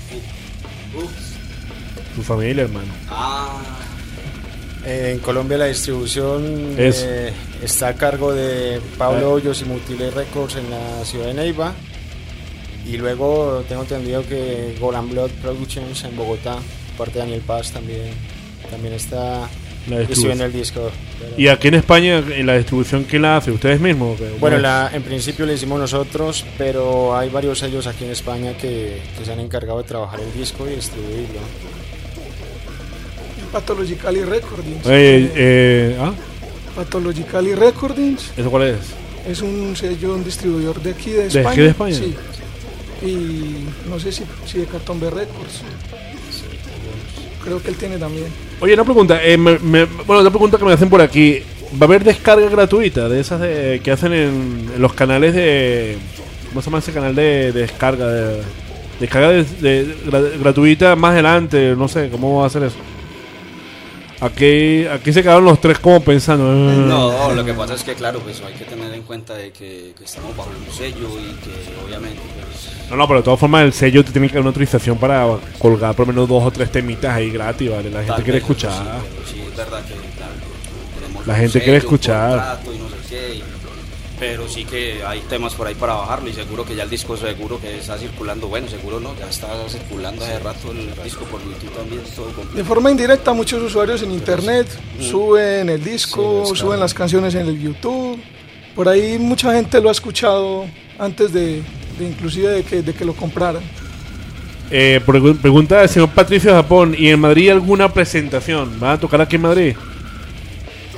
Tu familia, hermano. Ah, Eh, en Colombia la distribución Es- eh, está a cargo de Pablo Ah. Hoyos y Mutile Records en la ciudad de Neiva. Y luego tengo entendido que Golan Blood Productions en Bogotá, parte de Daniel Paz también, también está La distribuyendo distribución. el disco. Pero- Y aquí en España, en la distribución, ¿quién la hace? ¿Ustedes mismos? ¿O qué? Bueno, la, en principio lo hicimos nosotros, pero hay varios sellos aquí en España que, que se han encargado de trabajar el disco y distribuirlo. Pathologically Recordings. Eh, eh, ¿ah? Pathologically Recordings ¿Eso cuál es? es un sello, un distribuidor de aquí de ¿De España. aquí de España? Sí. Y no sé si, si de Catombe Records. Creo que él tiene también. Oye, una pregunta. Eh, me- me- bueno, una pregunta que me hacen por aquí. ¿Va a haber descarga gratuita de esas de, que hacen en, en los canales de... ¿Cómo se llama ese canal de, de descarga? De, descarga de, de- gra- gratuita más adelante. No sé, ¿cómo va a hacer eso? Aquí, aquí se quedaron los tres como pensando. eh. no, lo que pasa es que claro, pues hay que tener en cuenta de que, que estamos bajo un sello y que obviamente pues... No, no, pero de todas formas el sello te tiene que dar una autorización para colgar por lo menos dos o tres temitas ahí gratis, ¿vale? La gente tal quiere vez, pues, escuchar. sí, pero sí, es verdad que claro, tenemos La un gente quiere sello, escuchar. un contrato y no sé qué, y- pero sí que hay temas por ahí para bajarlo y seguro que ya el disco seguro que está circulando, bueno, seguro no, ya está circulando hace rato el disco por YouTube también, todo completo. De forma indirecta, muchos usuarios en internet Mm. suben el disco, Sí, suben las canciones en el YouTube. Por ahí mucha gente lo ha escuchado antes de, de inclusive de que, de que lo compraran. Eh, pregu- pregunta del señor Patricio Japón. ¿Y en Madrid alguna presentación? ¿Van a tocar aquí en Madrid?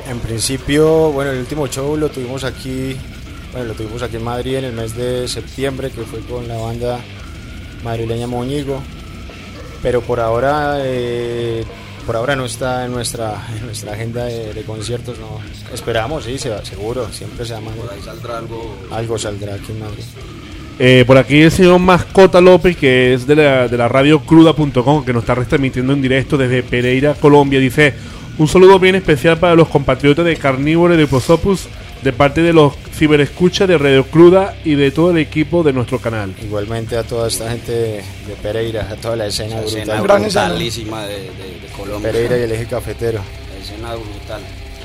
En principio, bueno, el último show lo tuvimos aquí, bueno, lo tuvimos aquí en Madrid en el mes de septiembre, que fue con la banda madrileña Moñigo, pero por ahora, eh, por ahora no está en nuestra, en nuestra agenda de, de conciertos, no. Esperamos, sí, se va, seguro, siempre se llama. Por ahí saldrá algo. Algo saldrá aquí en Madrid. Eh, por aquí el señor Mascota López, que es de la, de la radio cruda punto com, que nos está retransmitiendo en directo desde Pereira, Colombia. Dice: un saludo bien especial para los compatriotas de Carnívoro y de Prosopus, de parte de los ciberescuchas de Radio Cruda y de todo el equipo de nuestro canal. Igualmente a toda esta gente de, de Pereira, a toda la escena, La brutal. escena brutalísima de, de, de Colombia. Pereira y el eje cafetero. La escena brutal.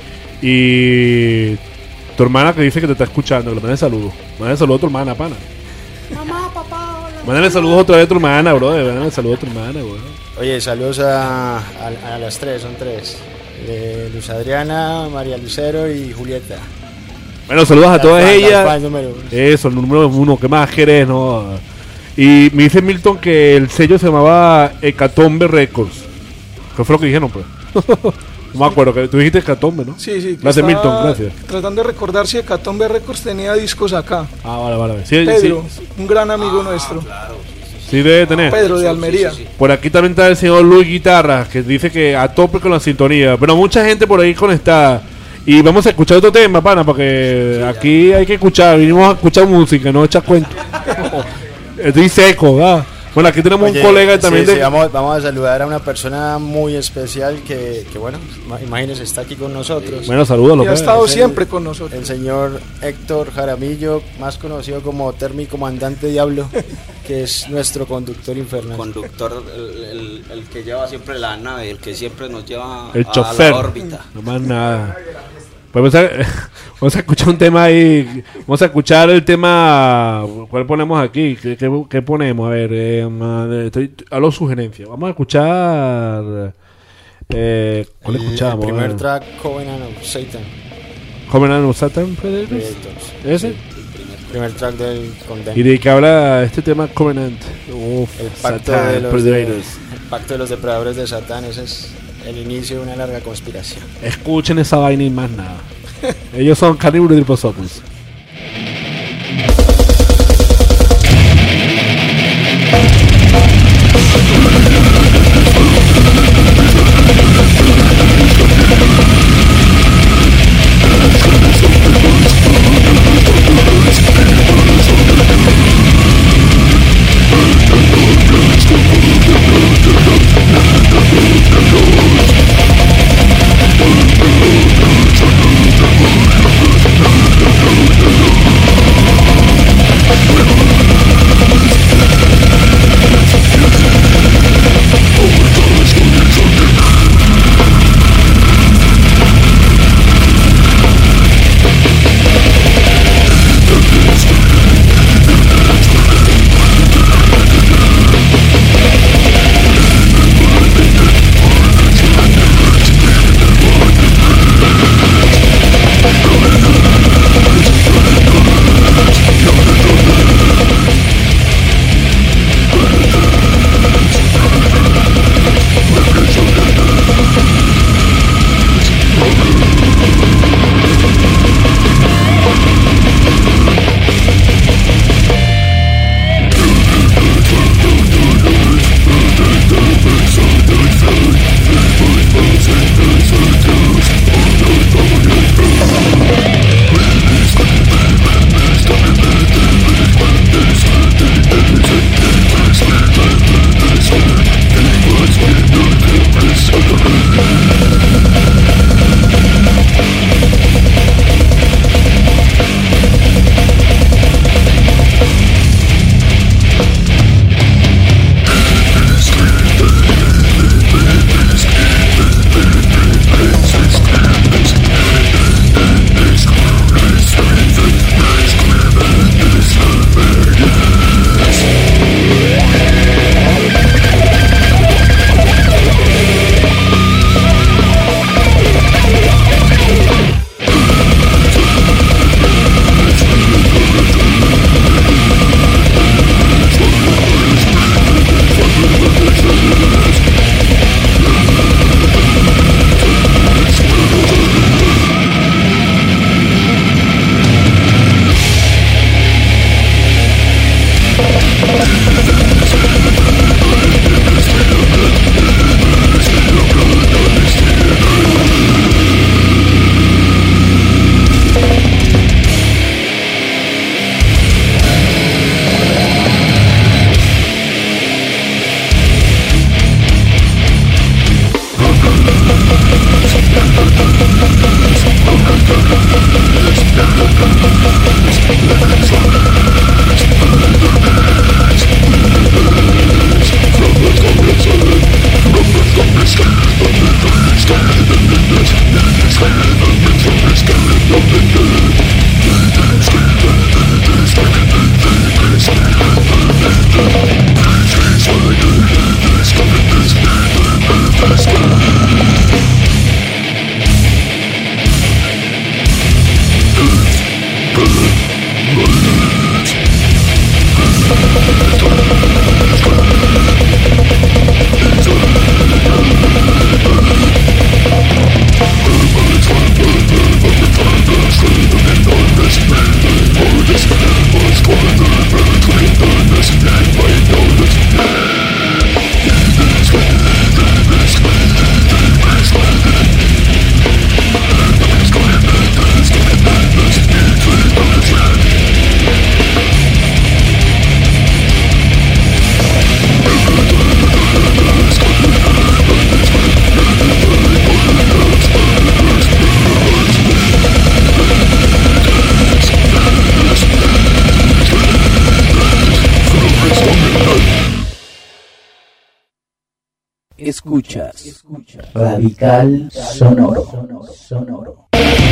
Y tu hermana que dice que te está escuchando, que le mande saludos. Mándale saludos a tu hermana, pana. Mamá, papá, hola. Mándale saludos otra vez a tu hermana, bro. Mándale saludos a tu hermana, bro. Oye, saludos a, a, a las tres, son tres. Eh, Luz Adriana, María Lucero y Julieta. Bueno, saludos a Las todas fans, ellas. las fans número uno. Eso, el número uno. ¿Qué más querés, no? Y me dice Milton que el sello se llamaba Hecatombe Records. ¿Qué fue lo que dijeron, pues? No me acuerdo, que tú dijiste Hecatombe, ¿no? Sí, sí. Gracias, Milton, gracias. Tratando de recordar si Hecatombe Records tenía discos acá. Ah, vale, vale. Sí, Pedro, sí. un gran amigo nuestro. Sí debe tener. Pedro de Almería. Por aquí también está el señor Luis Guitarra, que dice que a tope con la sintonía. Pero mucha gente por ahí conectada. Y vamos a escuchar otro tema, pana, porque aquí hay que escuchar. Vinimos a escuchar música, no echar cuentos. Estoy seco, ¿verdad? Bueno, aquí tenemos Oye, un colega también sí, de... sí, vamos, vamos a saludar a una persona muy especial que, que bueno, imagínense, está aquí con nosotros. Bueno, saludos, Y ha estado siempre con nosotros. El señor Héctor Jaramillo, más conocido como Termi Comandante Diablo, que es nuestro conductor infernal. Conductor, el, el, el que lleva siempre la nave, el que siempre nos lleva El a chofer. la órbita. No más nada. Pues vamos a, vamos a escuchar un tema ahí. Vamos a escuchar el tema. ¿Cuál ponemos aquí? ¿Qué, qué, qué ponemos? A ver, eh, estoy a los sugerencias. Vamos a escuchar. Eh, ¿Cuál El- escuchamos? El primer A ver. track, Covenant of Satan. Covenant of Satan, ¿fue Predators. ¿Ese? Sí, el primer track del Condemned. ¿Y de qué habla este tema Covenant? Uf, El pacto, Satan, de los de, Predators. el pacto de los depredadores de Satán, ese es el inicio de una larga conspiración. Escuchen esa vaina y más nada. Ellos son Carnívoro y Prosopus. Thank you. Escuchas Radical Sonoro. Sonoro.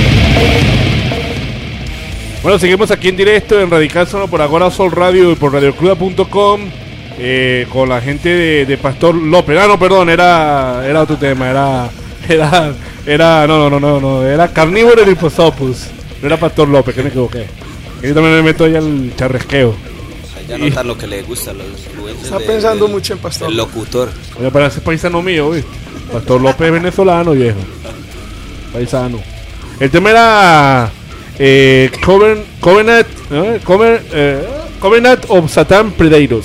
Bueno, seguimos aquí en directo en Radical Sonoro por Agora Sol Radio y por radio cruda punto com eh, con la gente de, de Pastor López. Ah, no, perdón, era era otro tema, era era era no, no, no, no, no, era Carnívoro y Diplosopus. No era Pastor López, que me equivoqué. Yo también me meto ahí al charresqueo. Ya notan lo que le gusta a los influencers. Está de, pensando de, mucho en Pastor. El locutor. Oye, para ese paisano mío, ¿viste? Pastor López es venezolano, viejo. Paisano. El tema era eh, Coven, Covenant, ¿no? Coven, eh, Covenant of Satan Predators.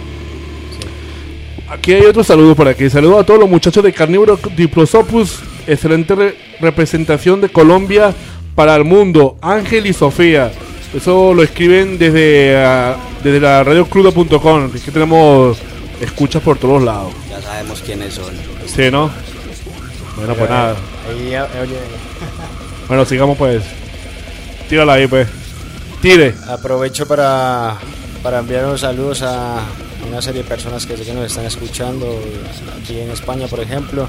Aquí hay otro saludo por aquí. Saludo a todos los muchachos de Carnívoro Diplosopus. Excelente re representación de Colombia para el mundo. Ángel y Sofía. Eso lo escriben desde, uh, desde la radio cruda punto com. Es que tenemos escuchas por todos lados. Ya sabemos quiénes son. Sí, ¿no? Bueno, pues Ahí, nada. Ahí, oye. Bueno, sigamos pues. Tírala ahí pues. Tire. Aprovecho para, para enviar unos saludos a una serie de personas que sé que nos están escuchando aquí en España, por ejemplo.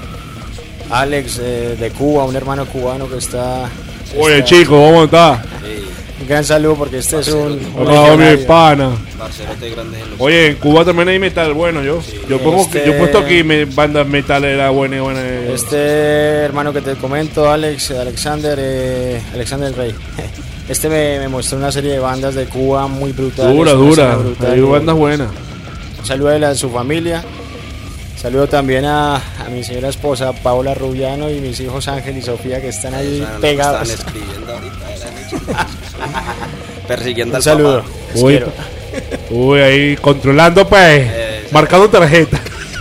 Alex eh, de Cuba, un hermano cubano que está... Oye, está, chico, ¿cómo está? Sí. Un gran saludo porque este es un... Hola, mi pana. Barcelote grande en los... Oye, en Cuba también hay metal bueno, yo. Sí, yo pongo este... yo he puesto aquí me, bandas metaleras buenas, buenas. Este hermano que te comento, Alex, Alexander, eh, Alexander Rey. Este me, me mostró una serie de bandas de Cuba muy brutales. Dura, dura. Brutal, hay bandas buenas. Un saludo a, la, a su familia. Saludo también a, a mi señora esposa Paola Rubiano y mis hijos Ángel y Sofía que están ahí Eso pegados. Están escribiendo ahorita. Persiguiendo al Un saludo. papá. Uy, uy, ahí controlando pues, eh, marcando tarjeta.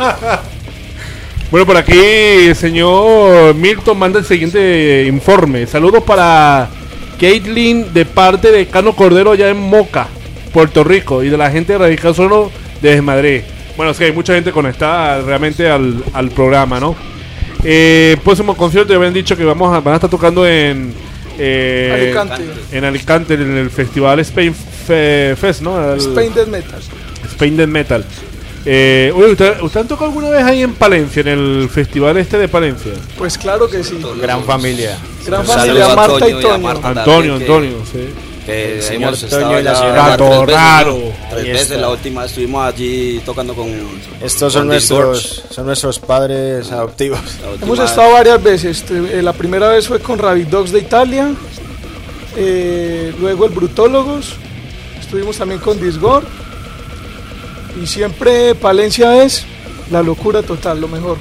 Bueno, por aquí el señor Milton manda el siguiente informe. Saludos para Caitlin de parte de Cano Cordero allá en Moca, Puerto Rico, y de la gente de Radical Sonoro desde Madrid. Bueno, sí, hay mucha gente conectada realmente al, al programa, ¿no? Eh, próximo concierto, ya habían dicho que vamos a, van a estar tocando en eh, Alicante. En Alicante, en el festival Spain Fe, Fest, ¿no? El, Spain Death Metal. Spain Death Metal. Eh, oye, ¿usted, ¿usted han tocado alguna vez ahí en Palencia, en el festival este de Palencia? Pues claro que sí. Gran familia. Gran familia, Marta y Toño. Antonio, Antonio, sí. Que el hemos Toño y la señora Gato raro. Tres veces, la última estuvimos allí tocando con... Estos son, con nuestros, son nuestros padres adoptivos. Hemos estado varias veces. La primera vez fue con Rabbit Dogs de Italia. Eh, luego el Brutólogos. Estuvimos también con Disgor. Y siempre Palencia es la locura total, lo mejor.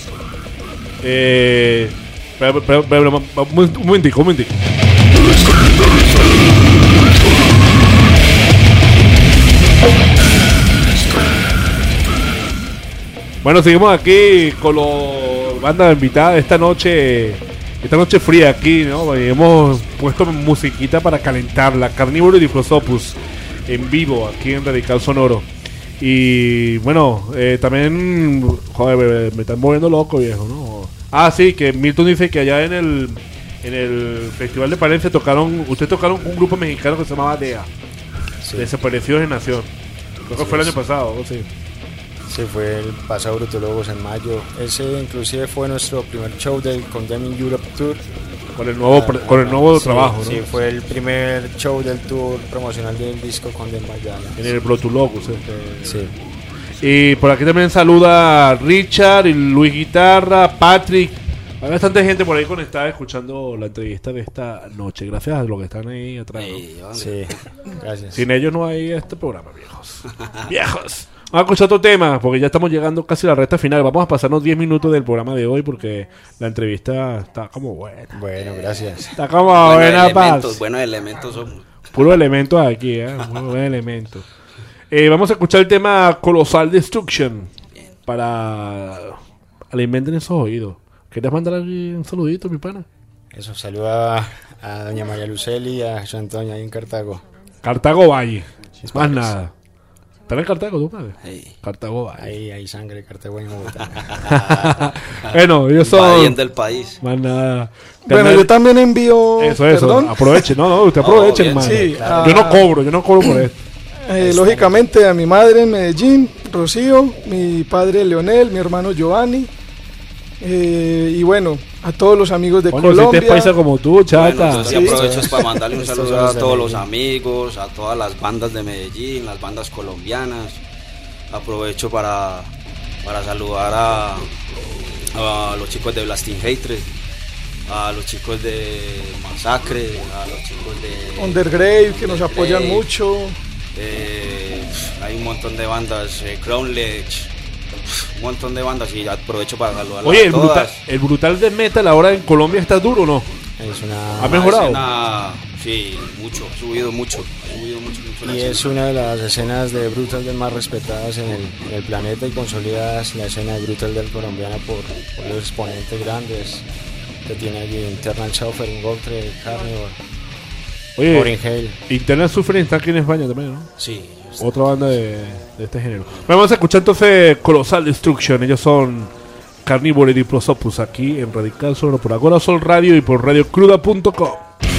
eh, pero, pero, pero, un momentico, un momentico. Bueno, seguimos aquí con los bandas invitadas esta noche, esta noche fría aquí, ¿no? Hemos puesto musiquita para calentarla, Carnívoro y Diplosopus en vivo aquí en Radical Sonoro. Y bueno, eh, también, joder, me están moviendo loco, viejo, ¿no? Ah, sí, que Milton dice que allá en el en el Festival de Palencia tocaron, ustedes tocaron un grupo mexicano que se llamaba D E A, sí. Desaparecidos en Nación. Creo que fue el año pasado, ¿o sí? Sí, fue el pasado Brutólogos en mayo. Ese inclusive fue nuestro primer show del Condemning Europe Tour. Con el nuevo, ah, con el nuevo sí, trabajo, ¿no? Sí, fue el primer show del tour promocional del disco Condemn Mayala. En el Brutólogos, este. Sí. Y por aquí también saluda a Richard, y Luis Guitarra, Patrick. Hay bastante gente por ahí conectada escuchando la entrevista de esta noche. Gracias a los que están ahí atrás, ¿no? Sí, vale. Sí, gracias. Sin ellos no hay este programa, viejos. Viejos. Vamos a escuchar otro tema, porque ya estamos llegando casi a la recta final. Vamos a pasarnos diez minutos del programa de hoy, porque la entrevista está como buena. Bueno, gracias. Está como buenos buena, elementos, paz. Buenos elementos somos. Puros elementos aquí, ¿eh? Muy buenos elementos. Eh, vamos a escuchar el tema Colossal Destruction. Bien. Para alimenten esos oídos. ¿Quieres mandar un saludito, mi pana? Eso, saluda a doña María Luceli y a José Antonio ahí en Cartago. Cartago Valle. Más padres. Nada. ¿Estás en Cartago, tu padre? Sí. Cartago Valle. Ahí hay sangre, Cartago en Bogotá. Bueno, yo soy... del país. Más nada. Bueno, Tener... yo también envío... Eso, eso. ¿Perdón? Aproveche. No, no, usted aproveche, oh, hermano. Sí, claro. Yo no cobro, yo no cobro por esto. Eh, lógicamente a mi madre en Medellín, Rocío, mi padre Leonel, mi hermano Giovanni, Eh, y bueno, a todos los amigos de Coño, Colombia. Si te paisa como tú, chata. Bueno, yo sí aprovecho para mandarle un saludo a todos los amigos, a todas las bandas de Medellín, las bandas colombianas. Aprovecho para, para saludar a, a los chicos de Blasting Hatred, a los chicos de Masacre, a los chicos de Undergrave, que nos Undergrave. apoyan mucho. Eh, hay un montón de bandas, eh, Crown Ledge, un montón de bandas y aprovecho para saludar Oye, a el todas. brutal, el brutal de metal ahora en Colombia está duro, ¿o no? Es una, ¿Ha mejorado? Escena, sí, mucho, ha subido mucho, ha subido mucho, mucho la y escena. es una de las escenas de Brutal Death más respetadas en el, en el planeta y consolidas la escena de Brutal Death colombiana por, por los exponentes grandes que tiene allí: Internal Suffering, Goltre, Carnivore, Oye, Boring Hell. Internal Suffering está aquí en España también, ¿no? Sí. Otra banda de, de este género. Bueno, vamos a escuchar entonces Colossal Destruction. Ellos son Carnivore y Prosopus aquí en Radical Sonoro por Agora Sol Radio y por radio cruda punto com.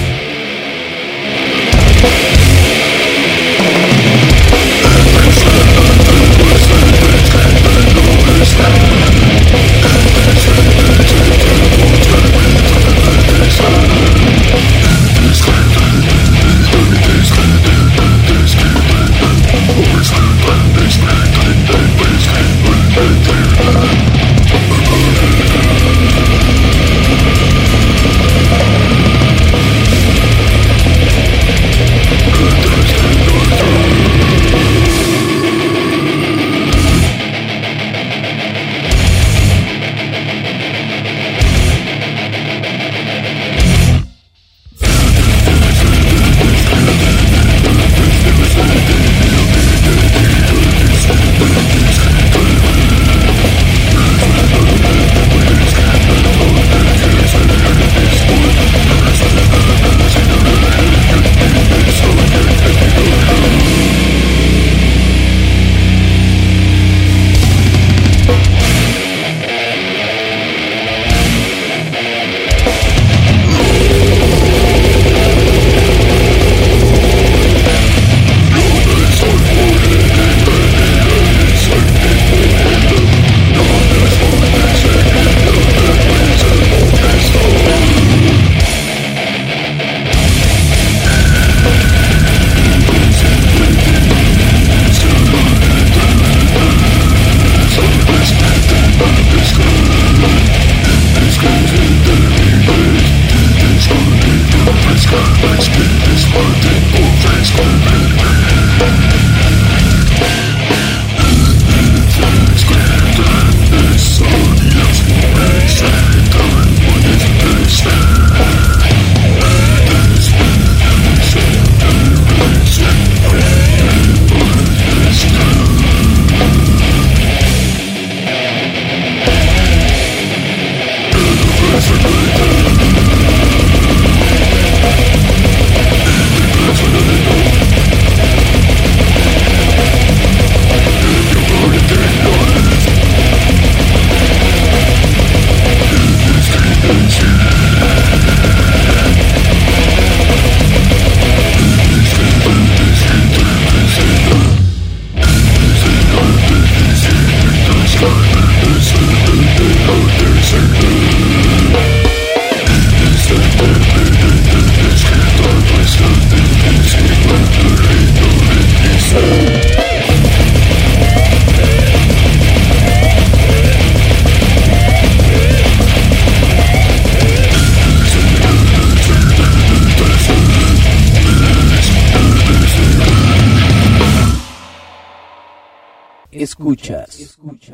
Escuchas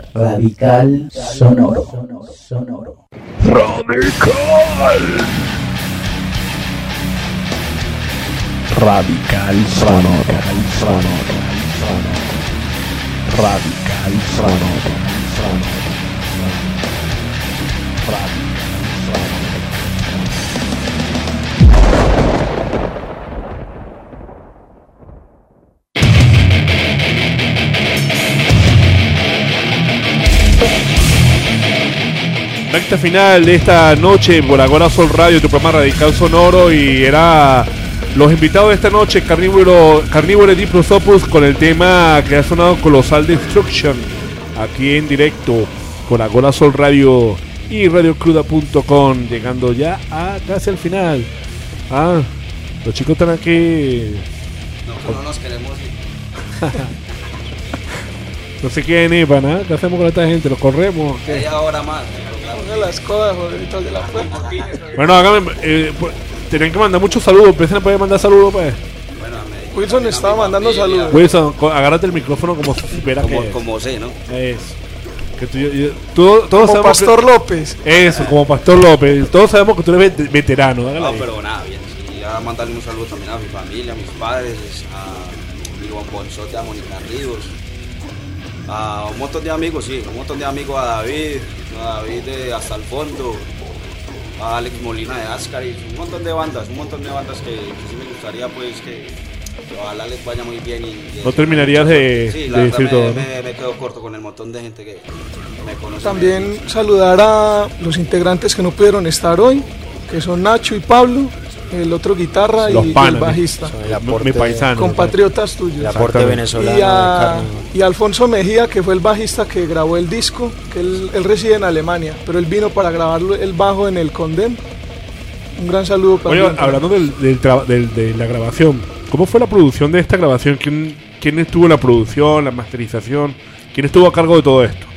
Radical Sonoro. Sonoro. Radical. Radical Sonoro. Sonoro. Radical Sonoro. Recta final de esta noche por Agora Sol Radio, tu programa Radical Sonoro, y era los invitados de esta noche, Carnívoro, Carnívore y Prosopus, con el tema que ha sonado Colossal Destruction, aquí en directo por Agora Sol Radio y radio cruda punto com, llegando ya a casi al final. Ah, los chicos están aquí. No, no nos queremos ir. No se quieren ir, ¿no? ¿Qué hacemos con esta gente? ¿Los corremos? Media hora más. Pongan las cosas, joder, de la puerta. Bueno, hágame, eh, pues, tenían que mandar muchos saludos. ¿Empiezan a poder mandar saludos, pues? Wilson estaba mandando saludos. Wilson, co- agárrate el micrófono como si supieras Como, que como sé, ¿no? es. Que tú, yo- yo- tú- todos Como sabemos Pastor que- López. Eso, como Pastor López. Todos sabemos que tú eres vet- veterano. hágale No, ahí. pero nada, bien. Y ya mandarle un saludo también a mi familia, a mis padres, a mi bombonzote, a Mónica Ríos, a un montón de amigos, sí, un montón de amigos, a David, a David de Hasta el Fondo, a Alex Molina de Ascaris, un montón de bandas, un montón de bandas que, que sí me gustaría pues que, que ojalá les vaya muy bien. Y, y No terminarías de, sí, de la verdad decir me, todo, ¿no? me, me quedo corto con el montón de gente que, que me conoce. También saludar a los integrantes que no pudieron estar hoy, que son Nacho y Pablo, el otro guitarra y, Los y el panas, bajista. el aporte- Mi paisano. Compatriotas tuyos. El aporte venezolano Y, a- de Carmen. y Alfonso Mejía, que fue el bajista que grabó el disco, que él, él reside en Alemania, pero él vino para grabar el bajo en el Condem. Un gran saludo para Oye, él. hablando del, del tra- del- de la grabación, ¿cómo fue la producción de esta grabación? ¿Quién, quién estuvo en la producción, la masterización? ¿Quién estuvo a cargo de todo esto?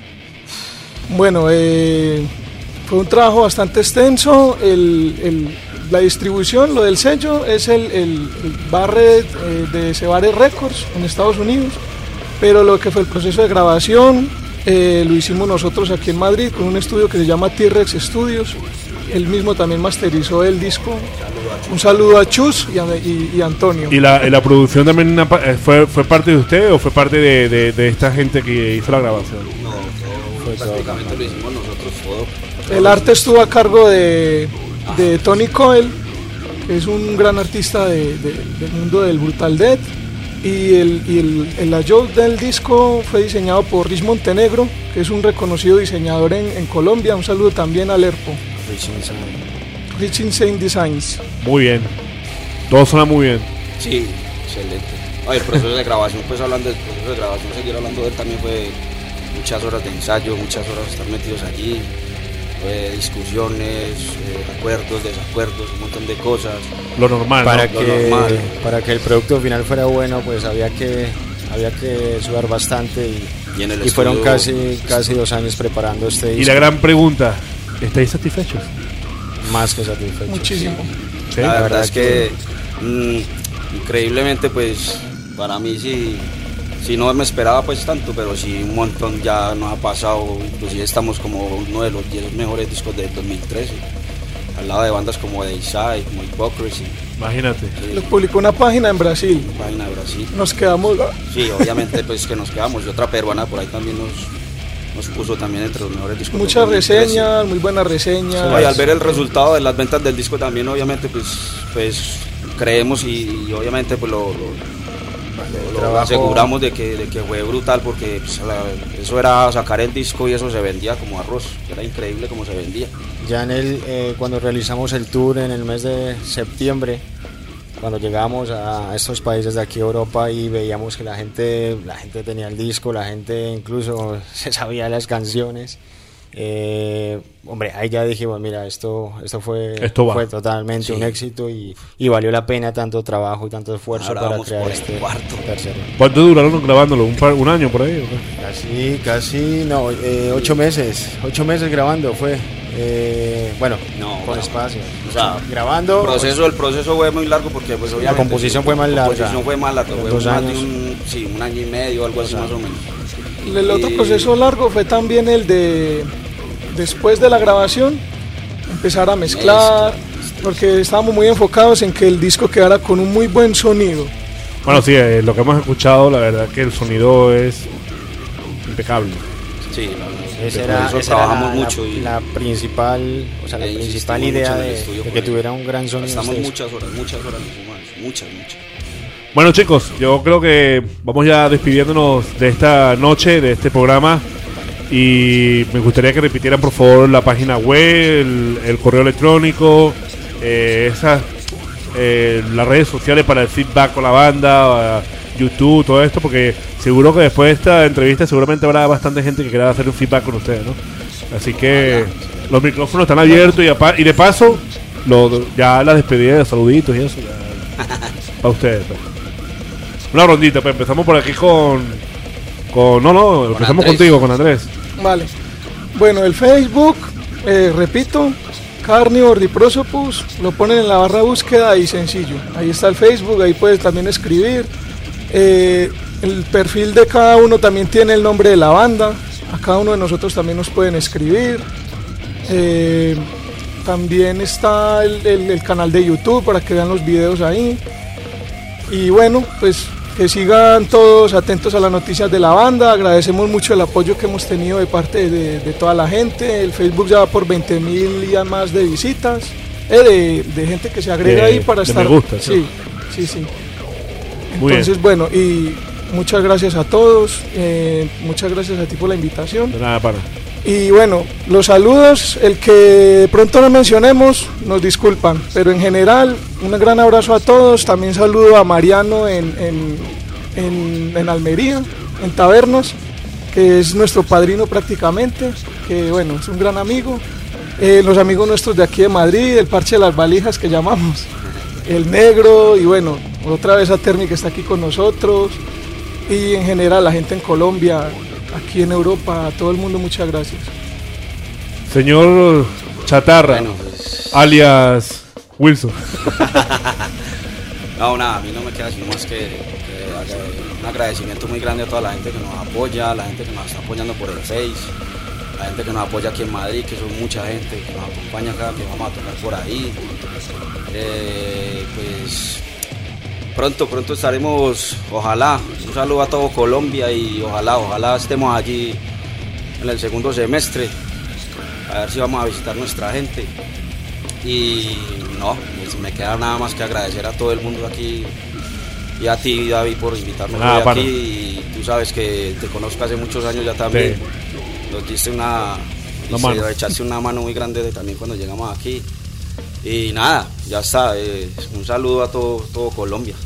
Bueno, eh, fue un trabajo bastante extenso. El, el- la distribución, lo del sello, es el, el, el Barrett eh, de Sebare Records en Estados Unidos. Pero lo que fue el proceso de grabación eh, lo hicimos nosotros aquí en Madrid con un estudio que se llama T-Rex Studios. Él mismo también masterizó el disco. Un saludo a Chus y, a, y, y Antonio. ¿Y la, y la producción también una pa- eh, fue, fue parte de usted o fue parte de, de- de esta gente que hizo la grabación? No, todo, prácticamente lo hicimos nosotros todo. El arte estuvo a cargo de, de Tony Coyle, que es un gran artista de- de- del mundo del Brutal Death. Y el, y el, el layout del disco fue diseñado por Rich Montenegro, que es un reconocido diseñador en, en Colombia. Un saludo también al ERPO. Rich Insane Designs. Muy bien. Todo suena muy bien. Sí, excelente. Ay, el proceso de grabación, pues hablando del proceso de grabación, seguir hablando de él también fue muchas horas de ensayo, muchas horas de estar metidos allí, fue discusiones, eh, acuerdos, desacuerdos, un montón de cosas. Lo normal, para ¿no? que Lo normal. para que el producto final fuera bueno, pues había que había que sudar bastante y, Y en el y fueron estudio- casi casi dos años preparando este disco. Y la gran pregunta, ¿estáis satisfechos? Más que satisfechos. Muchísimo. Sí, la la verdad verdad es que mm, increíblemente pues para mí sí, sí no me esperaba pues tanto, pero sí un montón ya nos ha pasado, inclusive estamos como uno de los diez mejores discos del dos mil trece, al lado de bandas como Dayside, como Hypocrisy. Imagínate. Lo publicó una página en Brasil. Una página de Brasil. Nos quedamos. Sí, obviamente pues que nos quedamos, y otra peruana por ahí también nos, nos puso también entre los mejores discos. Muchas del dos mil trece. reseñas, muy buenas reseñas. No, y al ver el resultado de las ventas del disco también obviamente pues, pues creemos y, y obviamente pues lo, lo, lo- lo Trabajo- aseguramos de que, de que fue brutal porque pues, la- eso era sacar el disco y eso se vendía como arroz, era increíble como se vendía. Ya en el eh, cuando realizamos el tour en el mes de septiembre, cuando llegamos a estos países de aquí Europa y veíamos que la gente la gente tenía el disco, la gente incluso se sabía las canciones. Eh, hombre, ahí ya dijimos, mira, esto esto fue, Esto va. fue totalmente Sí. un éxito y, y valió la pena tanto trabajo y tanto esfuerzo Ahora para vamos crear por el este cuarto. tercero. ¿Cuánto duraron grabándolo? ¿Un, par- un año por ahí? ¿o qué? Casi, casi, no, eh, ocho meses, ocho meses grabando fue, eh, bueno, No, con no. espacio, O sea, grabando. El proceso, el proceso fue muy largo porque pues obviamente composición fue más La larga. composición fue más larga, Fueron fue dos más de años. un, sí, un año y medio, algo así más o menos. El otro Y- proceso largo fue también el de, después de la grabación, empezar a mezclar, porque estábamos muy enfocados en que el disco quedara con un muy buen sonido. Bueno, sí, eh, lo que hemos escuchado, la verdad que el sonido es impecable. Sí, la- Esa por era, eso esa era trabajamos la, mucho y la principal, o sea, la eh, principal insistimos idea mucho en el de, estudio de por que eso. tuviera un gran sonido. Estamos este disco. muchas horas, muchas horas encima de eso, muchas, muchas. Bueno, chicos, yo creo que vamos ya despidiéndonos de esta noche, de este programa. Y me gustaría que repitieran, por favor, la página web, el, el correo electrónico, eh, esas, eh, las redes sociales para el feedback con la banda, YouTube, todo esto, porque seguro que después de esta entrevista seguramente habrá bastante gente que quiera hacer un feedback con ustedes, ¿no? Así que los micrófonos están abiertos y, apa- y de paso, lo, ya la despedida de saluditos y eso. Para ustedes. Pues. Una rondita, pues empezamos por aquí con. con no, no, Con empezamos Andrés. contigo, con Andrés. Vale. Bueno, el Facebook, eh, repito, Carnivore Diprosopus, lo ponen en la barra de búsqueda y sencillo. Ahí está el Facebook, ahí puedes también escribir. Eh, el perfil de cada uno también tiene el nombre de la banda. A cada uno de nosotros también nos pueden escribir. Eh, también está el, el, el canal de YouTube para que vean los videos ahí. Y bueno, pues que sigan todos atentos a las noticias de la banda. Agradecemos mucho el apoyo que hemos tenido de parte de, de toda la gente. El Facebook ya va por veinte mil y más de visitas, eh, de, de gente que se agrega De- ahí para de estar. me gusta, sí, sí, sí. Muy Entonces, bueno, y muchas gracias a todos. Eh, muchas gracias a ti por la invitación. De nada, para. Y bueno, los saludos, el que de pronto no mencionemos, nos disculpan, pero en general, un gran abrazo a todos. También saludo a Mariano en, en, en, en Almería, en Tabernas, que es nuestro padrino prácticamente, que bueno, es un gran amigo. Eh, los amigos nuestros de aquí de Madrid, el parche de las valijas que llamamos, el negro, y bueno, otra vez a Termi que está aquí con nosotros, y en general la gente en Colombia, aquí en Europa, a todo el mundo, muchas gracias. Señor Chatarra, Bueno, pues- alias Wilson. No, nada, a mí no me queda sino más que, que haga- un agradecimiento muy grande a toda la gente que nos apoya, a la gente que nos está apoyando por el Face, la gente que nos apoya aquí en Madrid, que son mucha gente que nos acompaña acá, que vamos a tocar por ahí. Eh, pues pronto, pronto estaremos, ojalá, un saludo a todo Colombia y ojalá, ojalá estemos allí en el segundo semestre, a ver si vamos a visitar nuestra gente. Y no, pues me queda nada más que agradecer a todo el mundo aquí y a ti, David, por invitarnos Nada, hoy pana. aquí. Y tú sabes que te conozco hace muchos años ya también. Nos diste una, Una y mano. se- echaste una mano muy grande de- también cuando llegamos aquí. Y nada, ya está. eh, un saludo a todo, todo Colombia.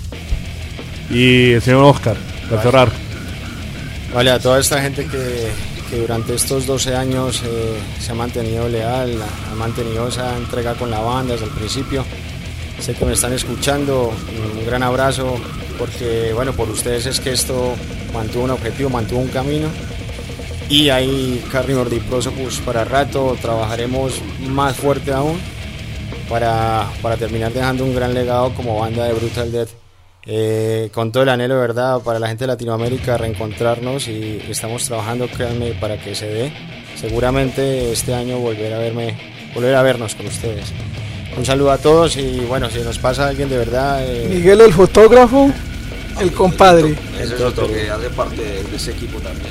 Y el señor Oscar, para cerrar. Vale, a toda esta gente que, que durante estos doce años eh, se ha mantenido leal, ha mantenido esa entrega con la banda desde el principio. Sé que me están escuchando, un gran abrazo, porque bueno, por ustedes es que esto mantuvo un objetivo, mantuvo un camino. Y ahí Carnivore Diprosopus para rato, trabajaremos más fuerte aún para, para terminar dejando un gran legado como banda de Brutal Death. Eh, con todo el anhelo, de verdad, para la gente de Latinoamérica reencontrarnos, y estamos trabajando, créanme, para que se dé. Seguramente este año volver a verme, volver a vernos con ustedes. Un saludo a todos y bueno, si nos pasa alguien de verdad. Eh, Miguel, el fotógrafo, el compadre. Ese es otro que hace parte de, de ese equipo también.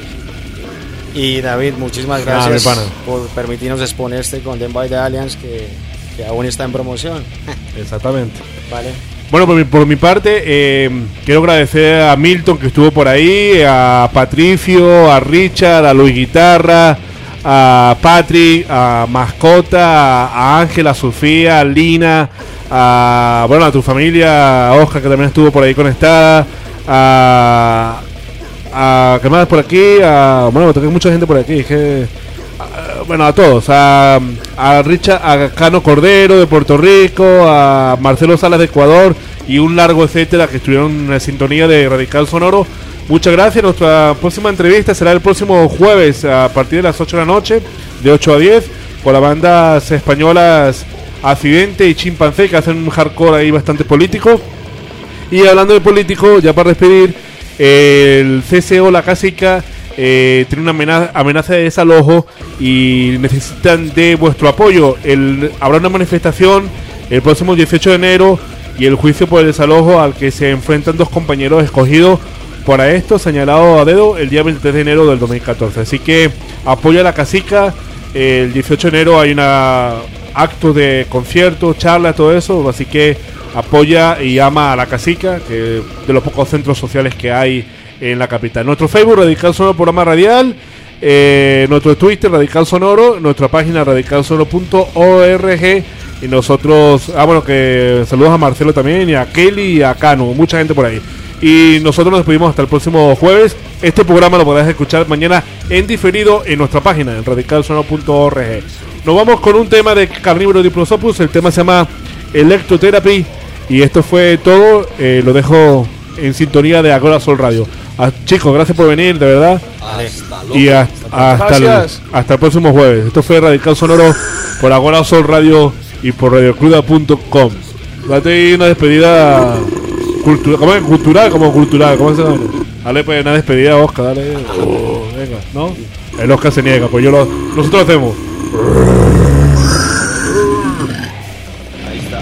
Y David, muchísimas Nada, gracias mi pana. por permitirnos exponer este con Them by the Alliance que, que aún está en promoción. Exactamente. Vale. Bueno, por mi, por mi parte, eh, quiero agradecer a Milton que estuvo por ahí, a Patricio, a Richard, a Luis Guitarra, a Patrick, a Mascota, a Ángela, a Sofía, a Lina, a, bueno, a tu familia, a Oscar que también estuvo por ahí conectada, a, a ¿qué más por aquí? A, bueno, tengo mucha gente por aquí, es que, a- bueno, a todos, a, a Richard, a Cano Cordero de Puerto Rico, a Marcelo Salas de Ecuador y un largo etcétera que estuvieron en sintonía de Radical Sonoro. Muchas gracias. Nuestra próxima entrevista será el próximo jueves a partir de las ocho de la noche, de ocho a diez, con las bandas españolas Accidente y Chimpancé, que hacen un hardcore ahí bastante político. Y hablando de político, ya para despedir, el C C O La Casica eh, tiene una amenaza, amenaza de desalojo y necesitan de vuestro apoyo. El, habrá una manifestación el próximo dieciocho de enero y el juicio por el desalojo al que se enfrentan dos compañeros escogidos para esto, señalado a dedo, el día veintitrés de enero del dos mil catorce. Así que apoya a La Casica. El dieciocho de enero hay una actos de conciertos, charlas, todo eso. Así que apoya y ama a La Casica, que de los pocos centros sociales que hay en la capital. Nuestro Facebook, Radical Sonoro Programa Radial. Eh, nuestro Twitter, Radical Sonoro. Nuestra página, radical sonoro punto org. Y nosotros, ah bueno, que saludos a Marcelo también, y a Kelly y a Cano, mucha gente por ahí. Y nosotros nos despedimos hasta el próximo jueves. Este programa lo podrás escuchar mañana en diferido en nuestra página, en radical sonoro punto org. Nos vamos con un tema de Carnívoro Diplosopus. El tema se llama Electrotherapy. Y esto fue todo. Eh, lo dejo en sintonía de Agora Sol Radio. Ah, chicos, gracias por venir, de verdad. Hasta y a, hasta, el, hasta el próximo jueves. Esto fue Radical Sonoro por Agora Sol Radio y por radiocruda punto com. Date ahí una despedida cultural, ¿cómo es? Cultural, como cultural, ¿cómo se llama? Dale pues una despedida a Oscar, dale. Oh, venga, ¿no? El Oscar se niega, pues yo lo, nosotros lo hacemos. Ahí está.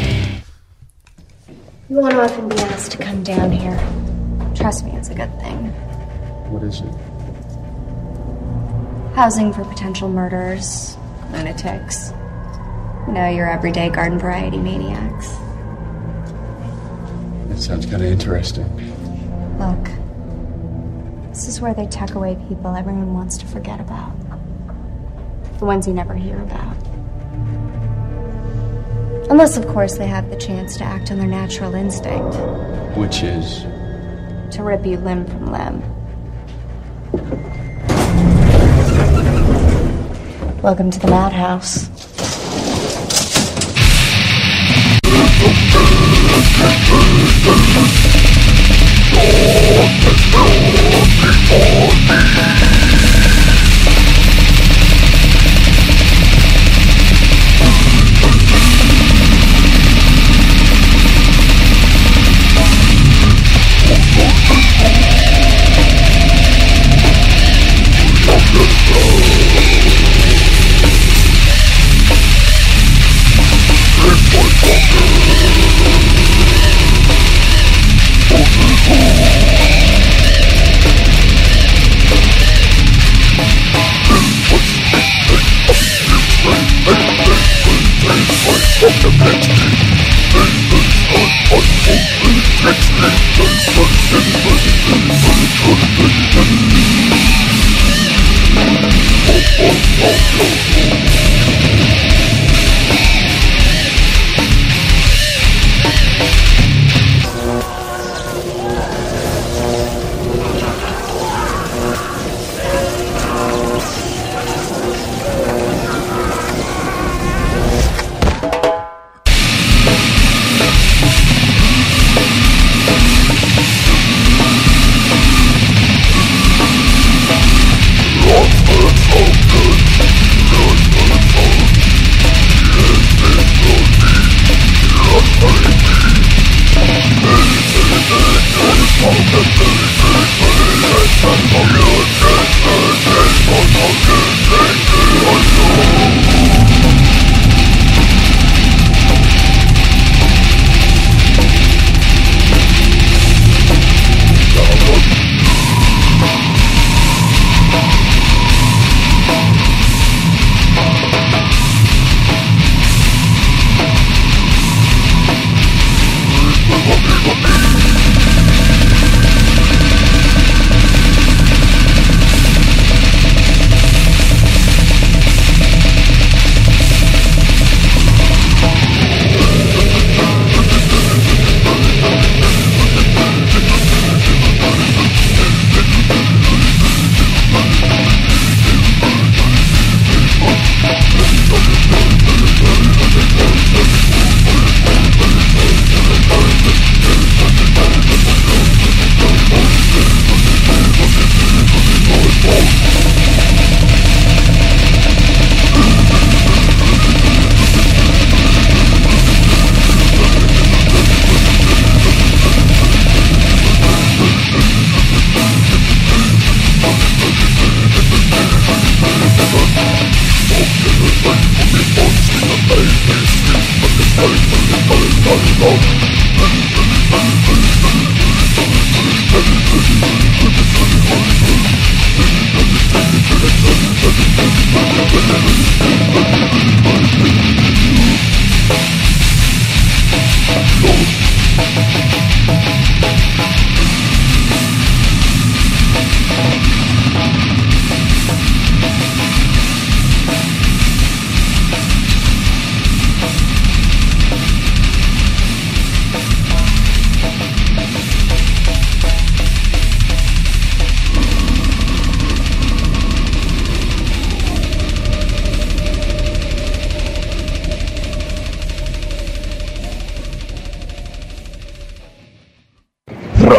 You won't often be asked to come down here. Trust me, it's a good thing. What is it? Housing for potential murderers, lunatics. You know, your everyday garden variety maniacs. That sounds kind of interesting. Look, this is where they tuck away people everyone wants to forget about. The ones you never hear about. Unless, of course, they have the chance to act on their natural instinct. Which is? To rip you limb from limb. Welcome to the madhouse.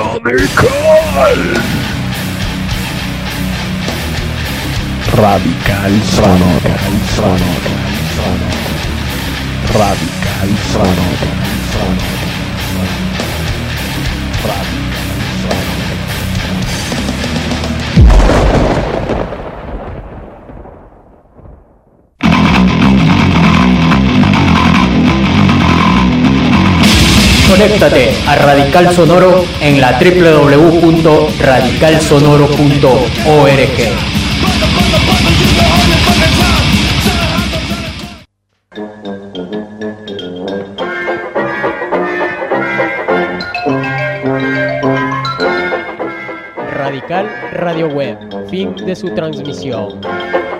Radical Sonoro. Sonoro. Radical Sonoro. Conéctate a Radical Sonoro en la doble u doble u doble u punto radical sonoro punto org. Radical Radio Web, fin de su transmisión.